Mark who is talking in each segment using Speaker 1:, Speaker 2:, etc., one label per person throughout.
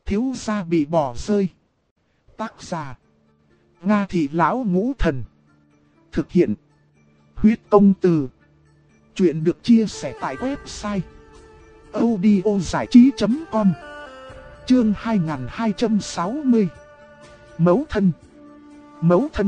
Speaker 1: thiếu gia bị bỏ rơi. Tác giả: Nga Thị Lão Ngũ Thần. Thực hiện: Huyết Công Từ. Chuyện được chia sẻ tại website audiozảichí.com. Chương 2260. Mẫu thân. Mẫu thân.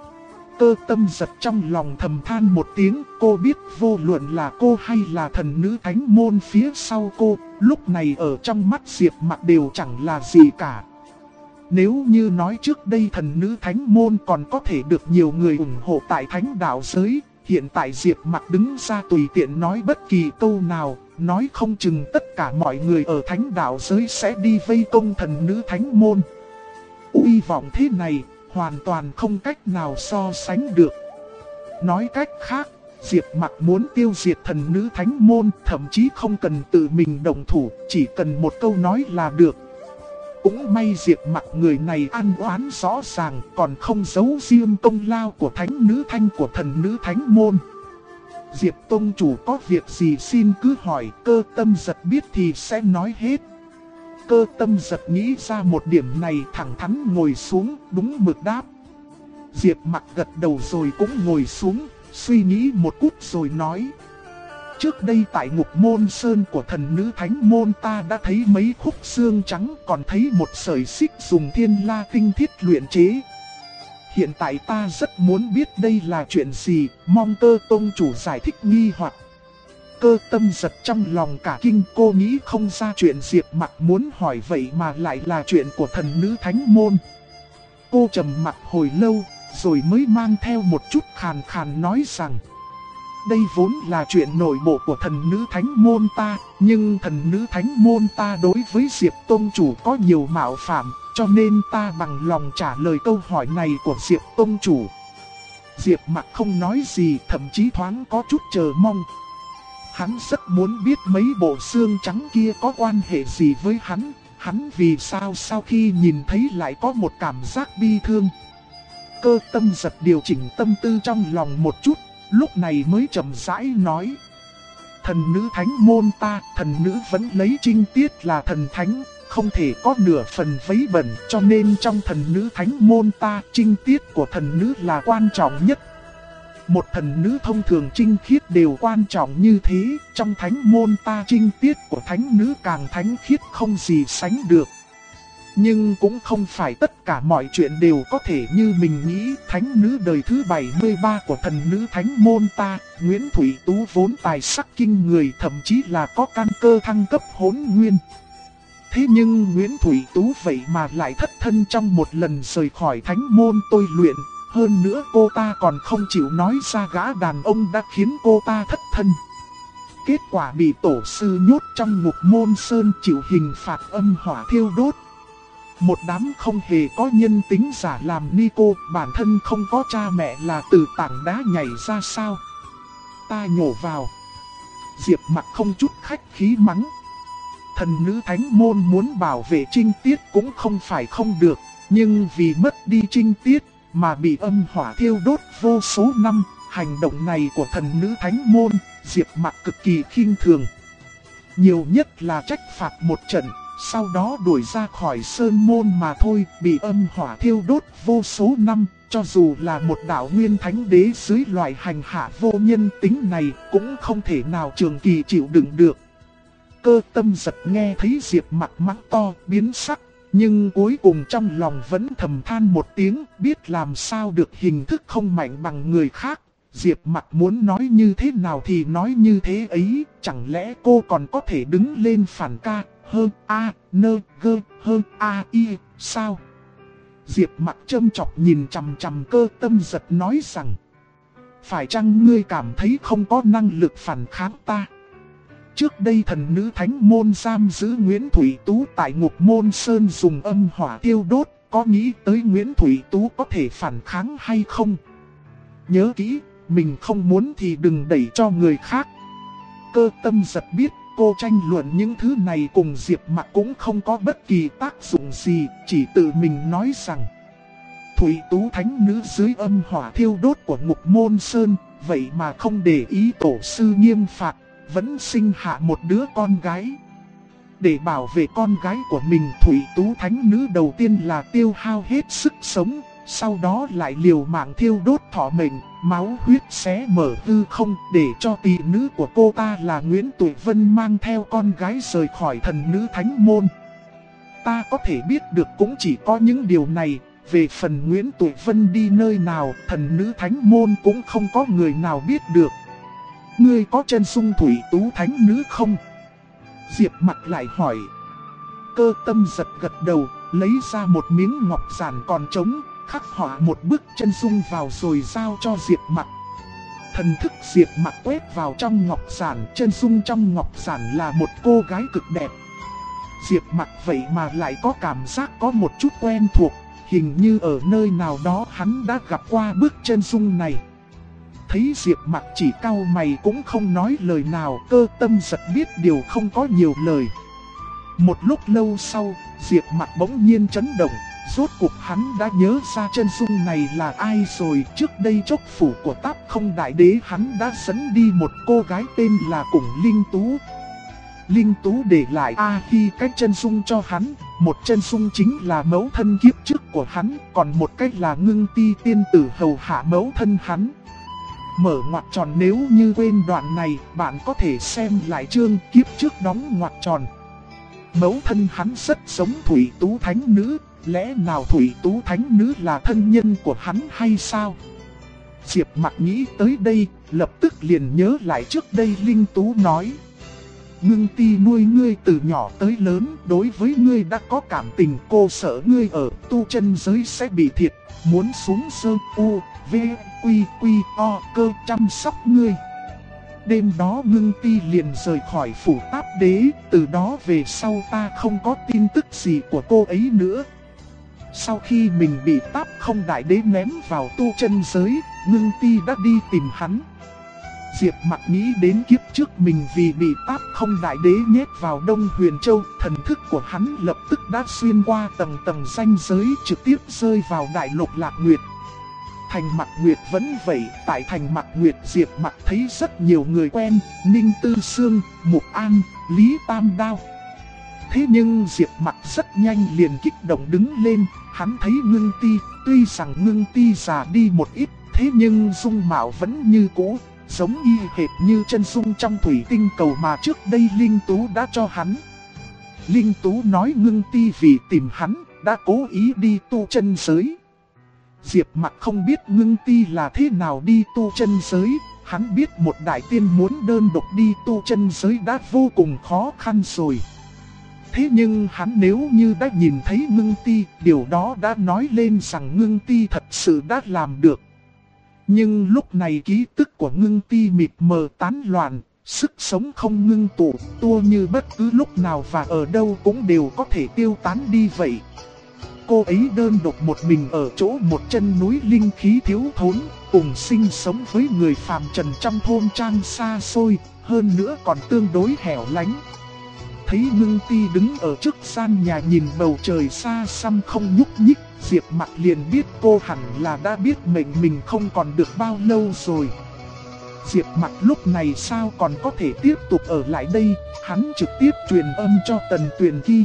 Speaker 1: Cơ Tâm Giật trong lòng thầm than một tiếng. Cô biết vô luận là cô hay là thần nữ thánh môn phía sau cô, lúc này ở trong mắt Diệp Mặc đều chẳng là gì cả. Nếu như nói trước đây thần nữ thánh môn còn có thể được nhiều người ủng hộ tại thánh đạo giới, hiện tại Diệp Mặc đứng ra tùy tiện nói bất kỳ câu nào, nói không chừng tất cả mọi người ở thánh đạo giới sẽ đi vây công thần nữ thánh môn. Uy vọng thế này, hoàn toàn không cách nào so sánh được. Nói cách khác, Diệp Mặc muốn tiêu diệt thần nữ thánh môn, thậm chí không cần tự mình động thủ, chỉ cần một câu nói là được. Cũng may Diệp Mặc người này ăn oán rõ ràng, còn không giấu riêng công lao của thánh nữ thanh của thần nữ thánh môn. Diệp tông chủ có việc gì xin cứ hỏi, Cơ Tâm Giật biết thì sẽ nói hết. Cơ Tâm Giật nghĩ ra một điểm này, thẳng thắn ngồi xuống, đúng mực đáp. Diệp Mặc gật đầu rồi cũng ngồi xuống, suy nghĩ một chút rồi nói. Trước đây tại Ngục Môn Sơn của thần nữ thánh môn ta đã thấy mấy khúc xương trắng, còn thấy một sợi xích dùng thiên la tinh thiết luyện chế. Hiện tại ta rất muốn biết đây là chuyện gì, mong Cơ tông chủ giải thích nghi hoặc. Cơ Tâm Giật trong lòng cả kinh, cô nghĩ không ra chuyện Diệp Mặc muốn hỏi vậy mà lại là chuyện của thần nữ thánh môn. Cô trầm mặc hồi lâu, rồi mới mang theo một chút khàn khàn nói rằng. Đây vốn là chuyện nội bộ của thần nữ thánh môn ta, nhưng thần nữ thánh môn ta đối với Diệp tông chủ có nhiều mạo phạm, cho nên ta bằng lòng trả lời câu hỏi này của Diệp tông chủ. Diệp Mặc không nói gì, thậm chí thoáng có chút chờ mong. Hắn rất muốn biết mấy bộ xương trắng kia có quan hệ gì với hắn vì sao sau khi nhìn thấy lại có một cảm giác bi thương. Cơ Tâm Giật điều chỉnh tâm tư trong lòng một chút, lúc này mới chậm rãi nói. Thần nữ thánh môn ta, thần nữ vẫn lấy trinh tiết là thần thánh, không thể có nửa phần vấy bẩn, cho nên trong thần nữ thánh môn ta, trinh tiết của thần nữ là quan trọng nhất. Một thần nữ thông thường trinh khiết đều quan trọng như thế, trong thánh môn ta trinh tiết của thánh nữ càng thánh khiết không gì sánh được. Nhưng cũng không phải tất cả mọi chuyện đều có thể như mình nghĩ. Thánh nữ đời thứ 73 của thần nữ thánh môn ta, Nguyễn Thủy Tú vốn tài sắc kinh người, thậm chí là có căn cơ thăng cấp hỗn nguyên. Thế nhưng Nguyễn Thủy Tú vậy mà lại thất thân trong một lần rời khỏi thánh môn tôi luyện. Hơn nữa cô ta còn không chịu nói ra gã đàn ông đã khiến cô ta thất thân. Kết quả bị tổ sư nhốt trong Ngục Môn Sơn chịu hình phạt âm hỏa thiêu đốt. Một đám không hề có nhân tính giả làm ni cô, bản thân không có cha mẹ là từ tảng đá nhảy ra sao. Ta nhổ vào. Diệp Mặc không chút khách khí mắng. Thần nữ thánh môn muốn bảo vệ trinh tiết cũng không phải không được, nhưng vì mất đi trinh tiết mà bị âm hỏa thiêu đốt vô số năm, hành động này của thần nữ thánh môn, Diệp Mặc cực kỳ khinh thường. Nhiều nhất là trách phạt một trận, sau đó đuổi ra khỏi sơn môn mà thôi, bị âm hỏa thiêu đốt vô số năm, cho dù là một đạo nguyên thánh đế dưới loại hành hạ vô nhân tính này cũng không thể nào trường kỳ chịu đựng được. Cơ Tâm Giật nghe thấy Diệp Mặc mắng to, biến sắc, nhưng cuối cùng trong lòng vẫn thầm than một tiếng, biết làm sao được hình thức không mạnh bằng người khác. Diệp Mặc muốn nói như thế nào thì nói như thế ấy, chẳng lẽ cô còn có thể đứng lên phản ca, hơn a, nơ, gơ, hơn a, y, sao? Diệp Mặc châm chọc nhìn chằm chằm Cơ Tâm Giật nói rằng, phải chăng ngươi cảm thấy không có năng lực phản kháng ta? Trước đây thần nữ thánh môn giam giữ Nguyễn Thủy Tú tại Ngục Môn Sơn dùng âm hỏa tiêu đốt, có nghĩ tới Nguyễn Thủy Tú có thể phản kháng hay không? Nhớ kỹ, mình không muốn thì đừng đẩy cho người khác. Cơ Tâm Giật biết cô tranh luận những thứ này cùng Diệp Mặc cũng không có bất kỳ tác dụng gì, chỉ tự mình nói rằng Thủy Tú thánh nữ dưới âm hỏa thiêu đốt của Ngục Môn Sơn, vậy mà không để ý tổ sư nghiêm phạt, vẫn sinh hạ một đứa con gái. Để bảo vệ con gái của mình, Thủy Tú Thánh Nữ đầu tiên là tiêu hao hết sức sống, sau đó lại liều mạng thiêu đốt thọ mệnh, máu huyết xé mở hư không để cho tỷ nữ của cô ta là Nguyễn Tụi Vân mang theo con gái rời khỏi thần nữ thánh môn. Ta có thể biết được cũng chỉ có những điều này. Về phần Nguyễn Tụi Vân đi nơi nào, thần nữ thánh môn cũng không có người nào biết được. Ngươi có chân dung Thủy Tú Thánh Nữ không? Diệp Mặc lại hỏi. Cơ Tâm giật gật đầu, lấy ra một miếng ngọc giản còn trống, khắc họa một bức chân dung vào rồi giao cho Diệp Mặc. Thần thức Diệp Mặc quét vào trong ngọc giản, chân dung trong ngọc giản là một cô gái cực đẹp. Diệp Mặc vậy mà lại có cảm giác có một chút quen thuộc, hình như ở nơi nào đó hắn đã gặp qua bức chân dung này. Thấy Diệp Mặc chỉ cau mày cũng không nói lời nào, Cơ Tâm giật biết điều không có nhiều lời. Một lúc lâu sau, Diệp Mặc bỗng nhiên chấn động, rốt cuộc hắn đã nhớ ra chân dung này là ai rồi. Trước đây Chốc phủ của Táp Không Đại Đế hắn đã dẫn đi một cô gái tên là Củng Linh Tú. Linh Tú để lại A Hi cách chân dung cho hắn, một chân dung chính là mẫu thân kiếp trước của hắn, còn một cách là Ngưng Ti tiên tử hầu hạ mẫu thân hắn. Mở ngoặc tròn, nếu như quên đoạn này, bạn có thể xem lại chương kiếp trước đóng ngoặc tròn. Mẫu thân hắn rất giống Thủy Tú Thánh Nữ, lẽ nào Thủy Tú Thánh Nữ là thân nhân của hắn hay sao? Diệp Mặc nghĩ tới đây, lập tức liền nhớ lại trước đây Linh Tú nói. Ngưng Ti nuôi ngươi từ nhỏ tới lớn, đối với ngươi đã có cảm tình, cô sợ ngươi ở tu chân giới sẽ bị thiệt, muốn xuống sơ u, v, quy, o, cơ chăm sóc ngươi. Đêm đó Ngưng Ti liền rời khỏi phủ Táp Đế, từ đó về sau ta không có tin tức gì của cô ấy nữa. Sau khi mình bị Táp Không Đại Đế ném vào tu chân giới, Ngưng Ti đã đi tìm hắn. Diệp Mặc nghĩ đến kiếp trước mình vì bị Táp Không Đại Đế nhét vào Đông Huyền Châu, thần thức của hắn lập tức đã xuyên qua tầng tầng ranh giới, trực tiếp rơi vào đại lục Lạc Nguyệt. Thành Mạc Nguyệt vẫn vậy, tại Thành Mạc Nguyệt Diệp Mặc thấy rất nhiều người quen, Ninh Tư Sương, Mục An, Lý Tam Đao. Thế nhưng Diệp Mặc rất nhanh liền kích động đứng lên, hắn thấy Ngưng Ti, tuy rằng Ngưng Ti già đi một ít, thế nhưng dung mạo vẫn như cũ, giống y hệt như chân dung trong thủy tinh cầu mà trước đây Linh Tú đã cho hắn. Linh Tú nói Ngưng Ti vì tìm hắn, đã cố ý đi tu chân giới. Diệp Mặc không biết Ngưng Ti là thế nào đi tu chân giới, hắn biết một đại tiên muốn đơn độc đi tu chân giới đã vô cùng khó khăn rồi. Thế nhưng hắn nếu như đã nhìn thấy Ngưng Ti, điều đó đã nói lên rằng Ngưng Ti thật sự đã làm được. Nhưng lúc này ký tức của Ngưng Ti mịt mờ tán loạn, sức sống không ngưng tụ, tua như bất cứ lúc nào và ở đâu cũng đều có thể tiêu tán đi vậy. Cô ấy đơn độc một mình ở chỗ một chân núi linh khí thiếu thốn, cùng sinh sống với người phàm trần trong thôn trang xa xôi, hơn nữa còn tương đối hẻo lánh. Thấy Ngưng Ti đứng ở trước gian nhà nhìn bầu trời xa xăm không nhúc nhích, Diệp Mặc liền biết cô hẳn là đã biết mệnh mình không còn được bao lâu rồi. Diệp Mặc lúc này sao còn có thể tiếp tục ở lại đây, hắn trực tiếp truyền âm cho Tần Tuyền Kỳ.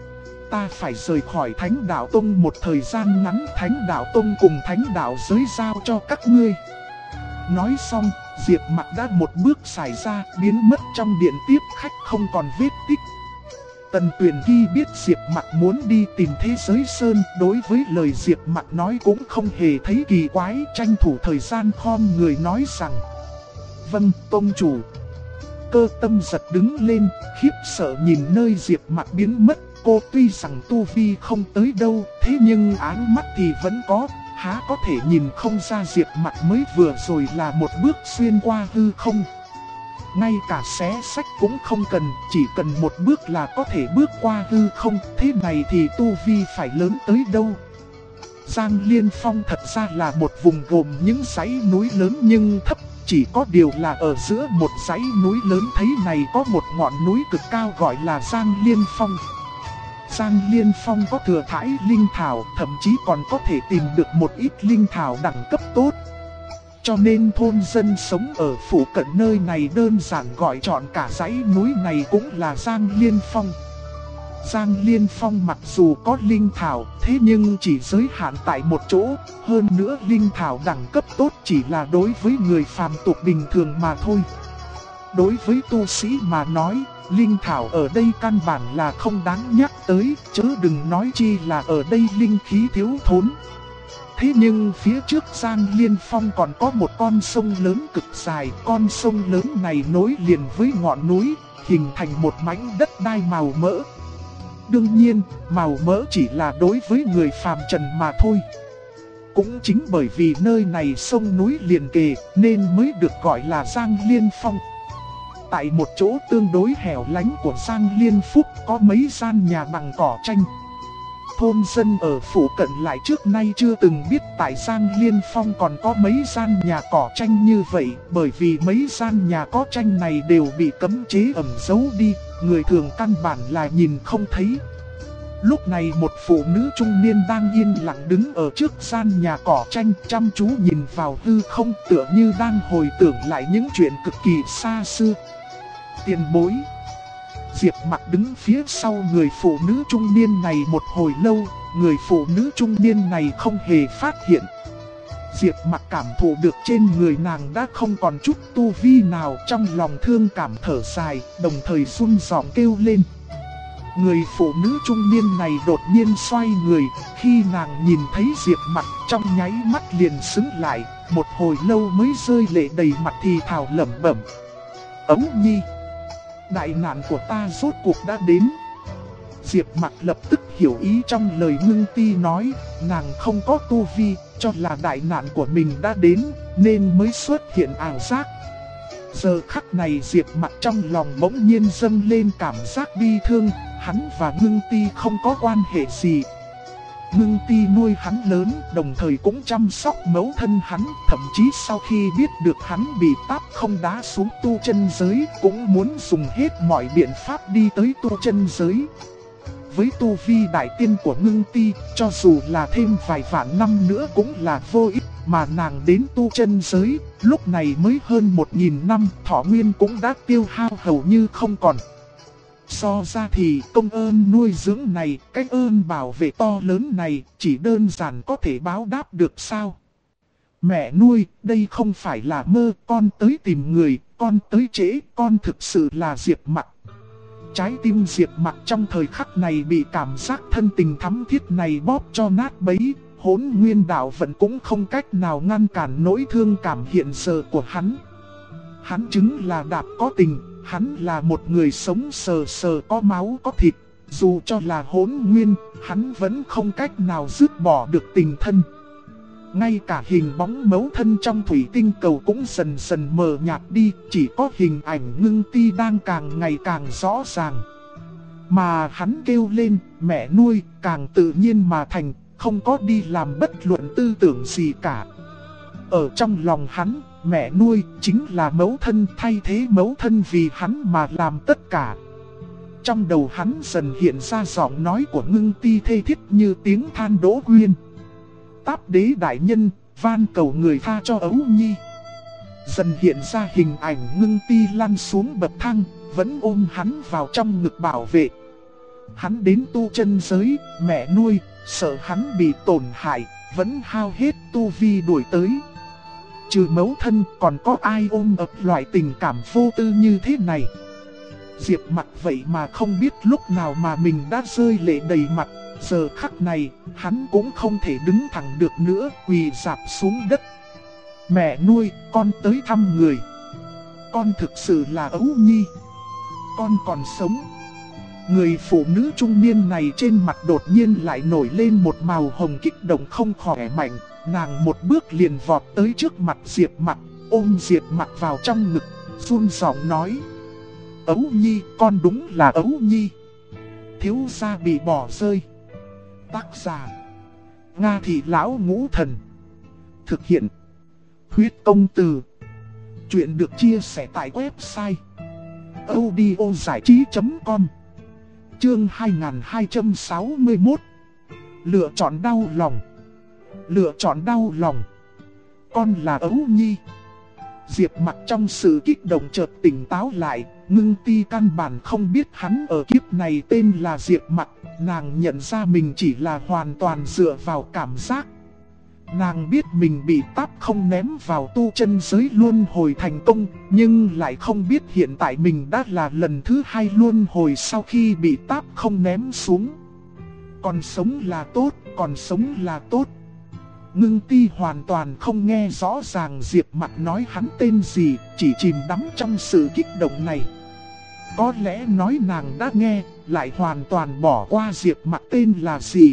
Speaker 1: Ta phải rời khỏi Thánh Đạo Tông một thời gian ngắn, Thánh Đạo Tông cùng Thánh Đạo giới giao cho các ngươi. Nói xong, Diệp Mặc đã một bước xài ra, biến mất trong điện tiếp khách không còn vết tích. Tần Tuyền Kỳ biết Diệp Mặc muốn đi tìm thế giới sơn, đối với lời Diệp Mặc nói cũng không hề thấy kỳ quái, tranh thủ thời gian khom người nói rằng: Vâng, tông chủ. Cơ Tâm giật đứng lên, khiếp sợ nhìn nơi Diệp Mặc biến mất. Cô tuy rằng tu vi không tới đâu, thế nhưng áng mắt thì vẫn có, há có thể nhìn không ra Diệp Mặc mới vừa rồi là một bước xuyên qua hư không. Ngay cả xé sách cũng không cần, chỉ cần một bước là có thể bước qua hư không, thế này thì tu vi phải lớn tới đâu. Giang Liên Phong thật ra là một vùng gồm những dãy núi lớn nhưng thấp, chỉ có điều là ở giữa một dãy núi lớn thấy này có một ngọn núi cực cao gọi là Giang Liên Phong. Giang Liên Phong có thừa thãi linh thảo, thậm chí còn có thể tìm được một ít linh thảo đẳng cấp tốt. Cho nên thôn dân sống ở phụ cận nơi này đơn giản gọi chọn cả dãy núi này cũng là Giang Liên Phong. Giang Liên Phong mặc dù có linh thảo, thế nhưng chỉ giới hạn tại một chỗ, hơn nữa linh thảo đẳng cấp tốt chỉ là đối với người phàm tục bình thường mà thôi. Đối với tu sĩ mà nói, linh thảo ở đây căn bản là không đáng nhắc tới, chớ đừng nói chi là ở đây linh khí thiếu thốn. Thế nhưng phía trước Giang Liên Phong còn có một con sông lớn cực dài, con sông lớn này nối liền với ngọn núi, hình thành một mảnh đất đai màu mỡ. Đương nhiên, màu mỡ chỉ là đối với người phàm trần mà thôi. Cũng chính bởi vì nơi này sông núi liền kề nên mới được gọi là Giang Liên Phong. Tại một chỗ tương đối hẻo lánh của Giang Liên Phúc có mấy gian nhà bằng cỏ tranh. Thôn dân ở phủ cận lại trước nay chưa từng biết tại Giang Liên Phong còn có mấy gian nhà cỏ tranh như vậy, bởi vì mấy gian nhà có tranh này đều bị cấm chế ẩn giấu đi, người thường căn bản là nhìn không thấy. Lúc này một phụ nữ trung niên đang yên lặng đứng ở trước gian nhà cỏ tranh, chăm chú nhìn vào hư không, tựa như đang hồi tưởng lại những chuyện cực kỳ xa xưa. Tiền bối. Diệp Mặc đứng phía sau người phụ nữ trung niên này một hồi lâu, người phụ nữ trung niên này không hề phát hiện. Diệp Mặc cảm thụ được trên người nàng đã không còn chút tu vi nào, trong lòng thương cảm thở dài, đồng thời run giọng kêu lên. Người phụ nữ trung niên này đột nhiên xoay người, khi nàng nhìn thấy Diệp Mặc trong nháy mắt liền sững lại, một hồi lâu mới rơi lệ đầy mặt thì thào lẩm bẩm. Ấu Nhi, đại nạn của ta rốt cuộc đã đến. Diệp Mặc lập tức hiểu ý trong lời Ngưng Ti nói, nàng không có tu vi, cho là đại nạn của mình đã đến, nên mới xuất hiện ảo giác. Giờ khắc này Diệp Mặc trong lòng bỗng nhiên dâng lên cảm giác bi thương, hắn và Ngưng Ti không có quan hệ gì. Ngưng Ti nuôi hắn lớn, đồng thời cũng chăm sóc mẫu thân hắn, thậm chí sau khi biết được hắn bị táp không đá xuống tu chân giới, cũng muốn dùng hết mọi biện pháp đi tới tu chân giới. Với tu vi đại tiên của Ngưng Ti, cho dù là thêm vài vạn năm nữa cũng là vô ích, mà nàng đến tu chân giới, lúc này mới hơn 1000 năm, thọ nguyên cũng đã tiêu hao hầu như không còn. So ra thì công ơn nuôi dưỡng này, cái ơn bảo vệ to lớn này, chỉ đơn giản có thể báo đáp được sao? Mẹ nuôi, đây không phải là mơ, con tới tìm người, con tới trễ, con thực sự là Diệp Mặc. Trái tim Diệp Mặc trong thời khắc này bị cảm giác thân tình thắm thiết này bóp cho nát bấy, Hỗn Nguyên Đạo Vận cũng không cách nào ngăn cản nỗi thương cảm hiện giờ của hắn. Hắn chứng là đạp có tình, hắn là một người sống sờ sờ có máu có thịt, dù cho là hỗn nguyên, hắn vẫn không cách nào dứt bỏ được tình thân. Ngay cả hình bóng mẫu thân trong thủy tinh cầu cũng dần dần mờ nhạt đi, chỉ có hình ảnh Ngưng Ti đang càng ngày càng rõ ràng. Mà hắn kêu lên, mẹ nuôi, càng tự nhiên mà thành, không có đi làm bất luận tư tưởng gì cả. Ở trong lòng hắn, mẹ nuôi chính là mẫu thân, thay thế mẫu thân vì hắn mà làm tất cả. Trong đầu hắn dần hiện ra giọng nói của Ngưng Ti thê thiết như tiếng than đỗ quyên. Táp đế đại nhân, van cầu người tha cho Ấu Nhi. Dần hiện ra hình ảnh Ngưng Ti lăn xuống bậc thang, vẫn ôm hắn vào trong ngực bảo vệ. Hắn đến tu chân giới, mẹ nuôi, sợ hắn bị tổn hại, vẫn hao hết tu vi đuổi tới. Trừ mẫu thân còn có ai ôm ấp loại tình cảm vô tư như thế này. Diệp Mặc vậy mà không biết lúc nào mà mình đã rơi lệ đầy mặt. Giờ khắc này, hắn cũng không thể đứng thẳng được nữa, quỳ rạp xuống đất. Mẹ nuôi, con tới thăm người. Con thực sự là Ấu Nhi. Con còn sống. Người phụ nữ trung niên này trên mặt đột nhiên lại nổi lên một màu hồng kích động không khỏe mạnh. Nàng một bước liền vọt tới trước mặt Diệp Mặc, ôm Diệp Mặc vào trong ngực, run giọng nói. Ấu Nhi, con đúng là Ấu Nhi. Thiếu gia bị bỏ rơi. Tác giả Nga Thị Lão Ngũ Thần. Thực hiện Huyết Công Từ. Chuyện được chia sẻ tại website audiozảichí.com. Chương 2261. Lựa chọn đau lòng. Lựa chọn đau lòng. Con là Ấu Nhi. Diệp Mặc trong sự kích động chợt tỉnh táo lại, Ngưng Ti căn bản không biết hắn ở kiếp này tên là Diệp Mặc, nàng nhận ra mình chỉ là hoàn toàn dựa vào cảm giác. Nàng biết mình bị Táp Không ném vào tu chân giới luân hồi thành công, nhưng lại không biết hiện tại mình đã là lần thứ 2 luân hồi sau khi bị Táp Không ném xuống. Còn sống là tốt, còn sống là tốt. Ngưng Ti hoàn toàn không nghe rõ ràng Diệp Mặc nói hắn tên gì, chỉ chìm đắm trong sự kích động này. Có lẽ nói nàng đã nghe, lại hoàn toàn bỏ qua Diệp Mặc tên là gì.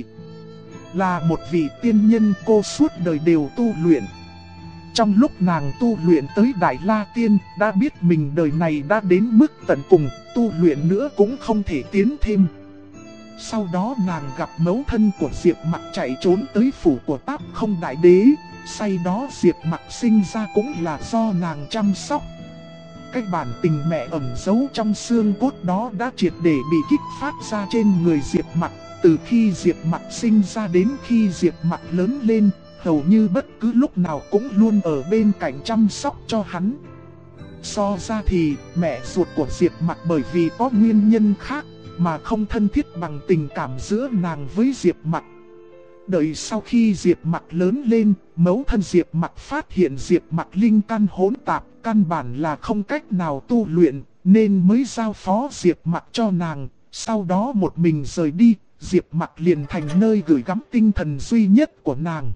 Speaker 1: Là một vị tiên nhân, cô suốt đời đều tu luyện. Trong lúc nàng tu luyện tới Đại La Tiên, đã biết mình đời này đã đến mức tận cùng, tu luyện nữa cũng không thể tiến thêm. Sau đó nàng gặp mẫu thân của Diệp Mặc chạy trốn tới phủ của Táp Không Đại Đế. Sau đó Diệp Mặc sinh ra cũng là do nàng chăm sóc. Cái bản tình mẹ ẩn giấu trong xương cốt đó đã triệt để bị kích phát ra trên người Diệp Mặc. Từ khi Diệp Mặc sinh ra đến khi Diệp Mặc lớn lên, hầu như bất cứ lúc nào cũng luôn ở bên cạnh chăm sóc cho hắn. So ra thì mẹ ruột của Diệp Mặc bởi vì có nguyên nhân khác mà không thân thiết bằng tình cảm giữa nàng với Diệp Mặc. Đợi sau khi Diệp Mặc lớn lên, mẫu thân Diệp Mặc phát hiện Diệp Mặc linh căn hỗn tạp, căn bản là không cách nào tu luyện, nên mới giao phó Diệp Mặc cho nàng. Sau đó một mình rời đi, Diệp Mặc liền thành nơi gửi gắm tinh thần duy nhất của nàng.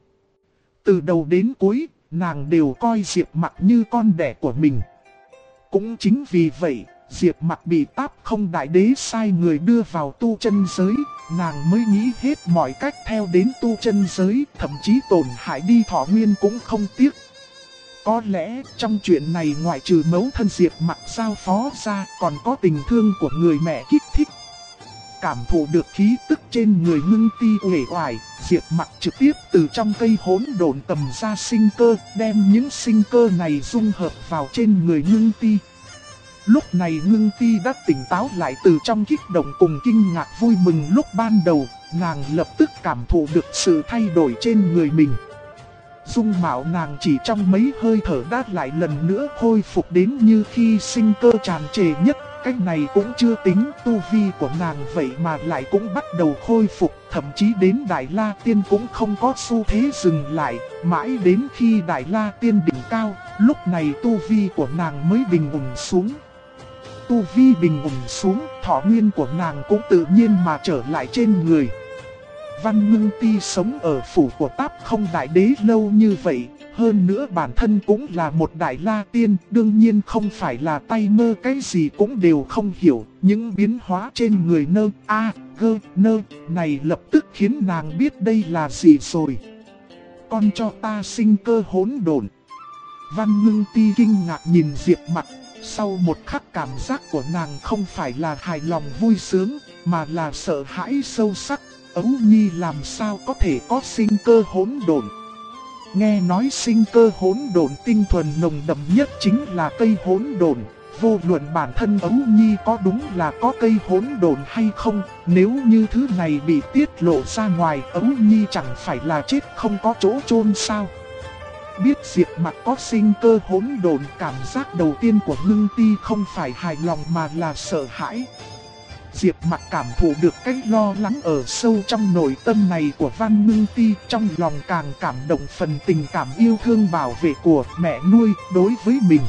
Speaker 1: Từ đầu đến cuối, nàng đều coi Diệp Mặc như con đẻ của mình. Cũng chính vì vậy, Diệp Mặc bị Táp Không Đại Đế sai người đưa vào tu chân giới, nàng mới nghĩ hết mọi cách theo đến tu chân giới, thậm chí tổn hại đi thọ nguyên cũng không tiếc. Có lẽ trong chuyện này ngoại trừ mẫu thân Diệp Mặc giao phó ra, còn có tình thương của người mẹ kích thích. Cảm thụ được khí tức trên người Ngưng Ti uể oải, Diệp Mặc trực tiếp từ trong cây hỗn độn tầm ra sinh cơ, đem những sinh cơ này dung hợp vào trên người Ngưng Ti. Lúc này Ngưng Ti đã tỉnh táo lại từ trong kích động cùng kinh ngạc vui mừng lúc ban đầu, nàng lập tức cảm thụ được sự thay đổi trên người mình. Dung mạo nàng chỉ trong mấy hơi thở đã lại lần nữa khôi phục đến như khi sinh cơ tràn trề nhất. Cách này cũng chưa tính, tu vi của nàng vậy mà lại cũng bắt đầu khôi phục, thậm chí đến Đại La Tiên cũng không có xu thế dừng lại, mãi đến khi Đại La Tiên đỉnh cao, lúc này tu vi của nàng mới bình ổn xuống. Tu vi bình ổn xuống, thọ nguyên của nàng cũng tự nhiên mà trở lại trên người. Văn Ngưng Ti sống ở phủ của Táp Không Đại Đế lâu như vậy, hơn nữa bản thân cũng là một Đại La Tiên, đương nhiên không phải là tay mơ cái gì cũng đều không hiểu. Những biến hóa trên người nơ, a, gơ, nơ này lập tức khiến nàng biết đây là gì rồi. Con cho ta sinh cơ hỗn độn. Văn Ngưng Ti kinh ngạc nhìn Diệp Mặc, sau một khắc cảm giác của nàng không phải là hài lòng vui sướng, mà là sợ hãi sâu sắc. Ấu Nhi làm sao có thể có sinh cơ hỗn độn? Nghe nói sinh cơ hỗn độn tinh thuần nồng đậm nhất chính là cây hỗn độn. Vô luận bản thân Ấu Nhi có đúng là có cây hỗn độn hay không, nếu như thứ này bị tiết lộ ra ngoài, Ấu Nhi chẳng phải là chết không có chỗ chôn sao? Biết Diệp Mặc có sinh cơ hỗn độn, cảm giác đầu tiên của Ngưng Ti không phải hài lòng mà là sợ hãi. Diệp Mặc cảm thụ được cái lo lắng ở sâu trong nội tâm này của Văn Ngưng Ti, trong lòng càng cảm động phần tình cảm yêu thương bảo vệ của mẹ nuôi đối với mình.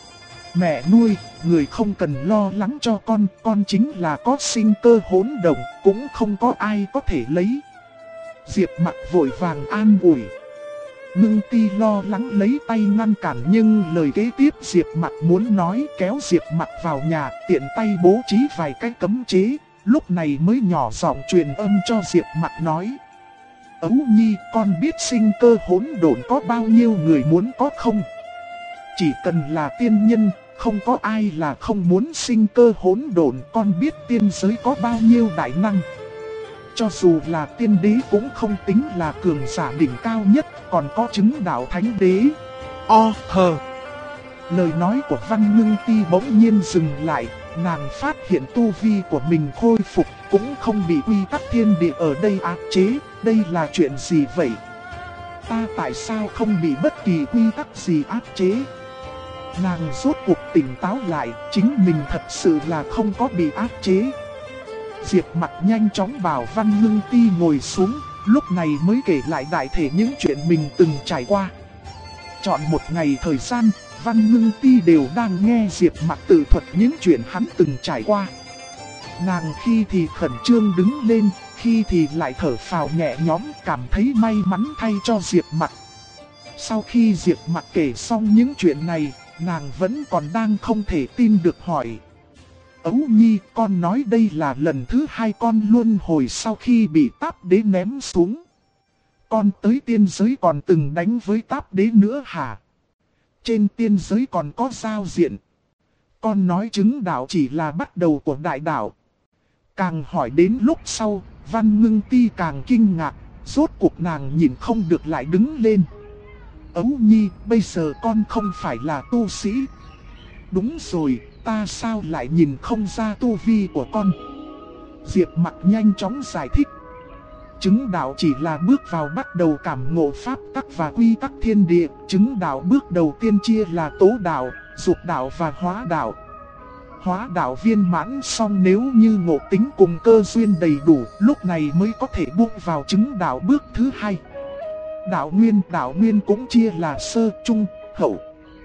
Speaker 1: Mẹ nuôi, người không cần lo lắng cho con chính là có sinh cơ hỗn độn, cũng không có ai có thể lấy. Diệp Mặc vội vàng an ủi. Ngưng Ti lo lắng lấy tay ngăn cản, nhưng lời kế tiếp Diệp Mặc muốn nói kéo Diệp Mặc vào nhà, tiện tay bố trí vài cái cấm chế, lúc này mới nhỏ giọng truyền âm cho Diệp Mặc nói. Ấu Nhi, con biết sinh cơ hỗn độn có bao nhiêu người muốn có không? Chỉ cần là tiên nhân, không có ai là không muốn sinh cơ hỗn độn, con biết tiên giới có bao nhiêu đại năng. Cho dù là tiên đế cũng không tính là cường giả đỉnh cao nhất, còn có chứng đạo thánh đế. Lời nói của Văn Ngưng Ti bỗng nhiên dừng lại, nàng phát hiện tu vi của mình khôi phục, cũng không bị quy tắc thiên địa ở đây áp chế. Đây là chuyện gì vậy? Ta tại sao không bị bất kỳ quy tắc gì áp chế? Nàng rốt cuộc tỉnh táo lại, chính mình thật sự là không có bị áp chế. Diệp Mặc nhanh chóng bảo Văn Ngưng Ti ngồi xuống, lúc này mới kể lại đại thể những chuyện mình từng trải qua. Chọn một ngày thời gian, Văn Ngưng Ti đều đang nghe Diệp Mặc tự thuật những chuyện hắn từng trải qua. Nàng khi thì khẩn trương đứng lên, khi thì lại thở phào nhẹ nhõm, cảm thấy may mắn thay cho Diệp Mặc. Sau khi Diệp Mặc kể xong những chuyện này, nàng vẫn còn đang không thể tin được hỏi. Ấu Nhi, con nói đây là lần thứ 2 con luân hồi sau khi bị Táp Đế ném xuống. Con tới tiên giới còn từng đánh với Táp Đế nữa hả? Trên tiên giới còn có giao diện. Con nói chứng đạo chỉ là bắt đầu của đại đạo. Càng hỏi đến lúc sau, Văn Ngưng Ti càng kinh ngạc, rốt cuộc nàng nhìn không được lại đứng lên. Ấu Nhi, bây giờ con không phải là tu sĩ. Đúng rồi, ta sao lại nhìn không ra tu vi của con? Diệp Mặc nhanh chóng giải thích. Chứng đạo chỉ là bước vào bắt đầu cảm ngộ pháp tắc và quy tắc thiên địa. Chứng đạo bước đầu tiên chia là tố đạo, dục đạo và hóa đạo. Hóa đạo viên mãn xong nếu như ngộ tính cùng cơ duyên đầy đủ, lúc này mới có thể bước vào chứng đạo bước thứ 2. Đạo nguyên cũng chia là sơ, trung, hậu.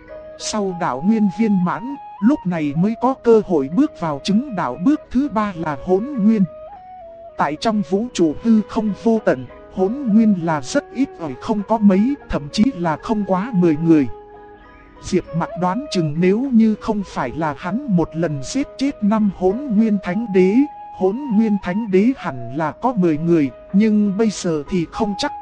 Speaker 1: Sau đạo nguyên viên mãn, lúc này mới có cơ hội bước vào chứng đạo bước thứ 3 là hỗn nguyên. Tại trong vũ trụ hư không vô tận, hỗn nguyên là rất ít ỏi, không có mấy, thậm chí là không quá 10 người. Diệp Mặc đoán chừng nếu như không phải là hắn một lần giết chết 5 hỗn nguyên thánh đế, hỗn nguyên thánh đế hẳn là có 10 người, nhưng bây giờ thì không chắc.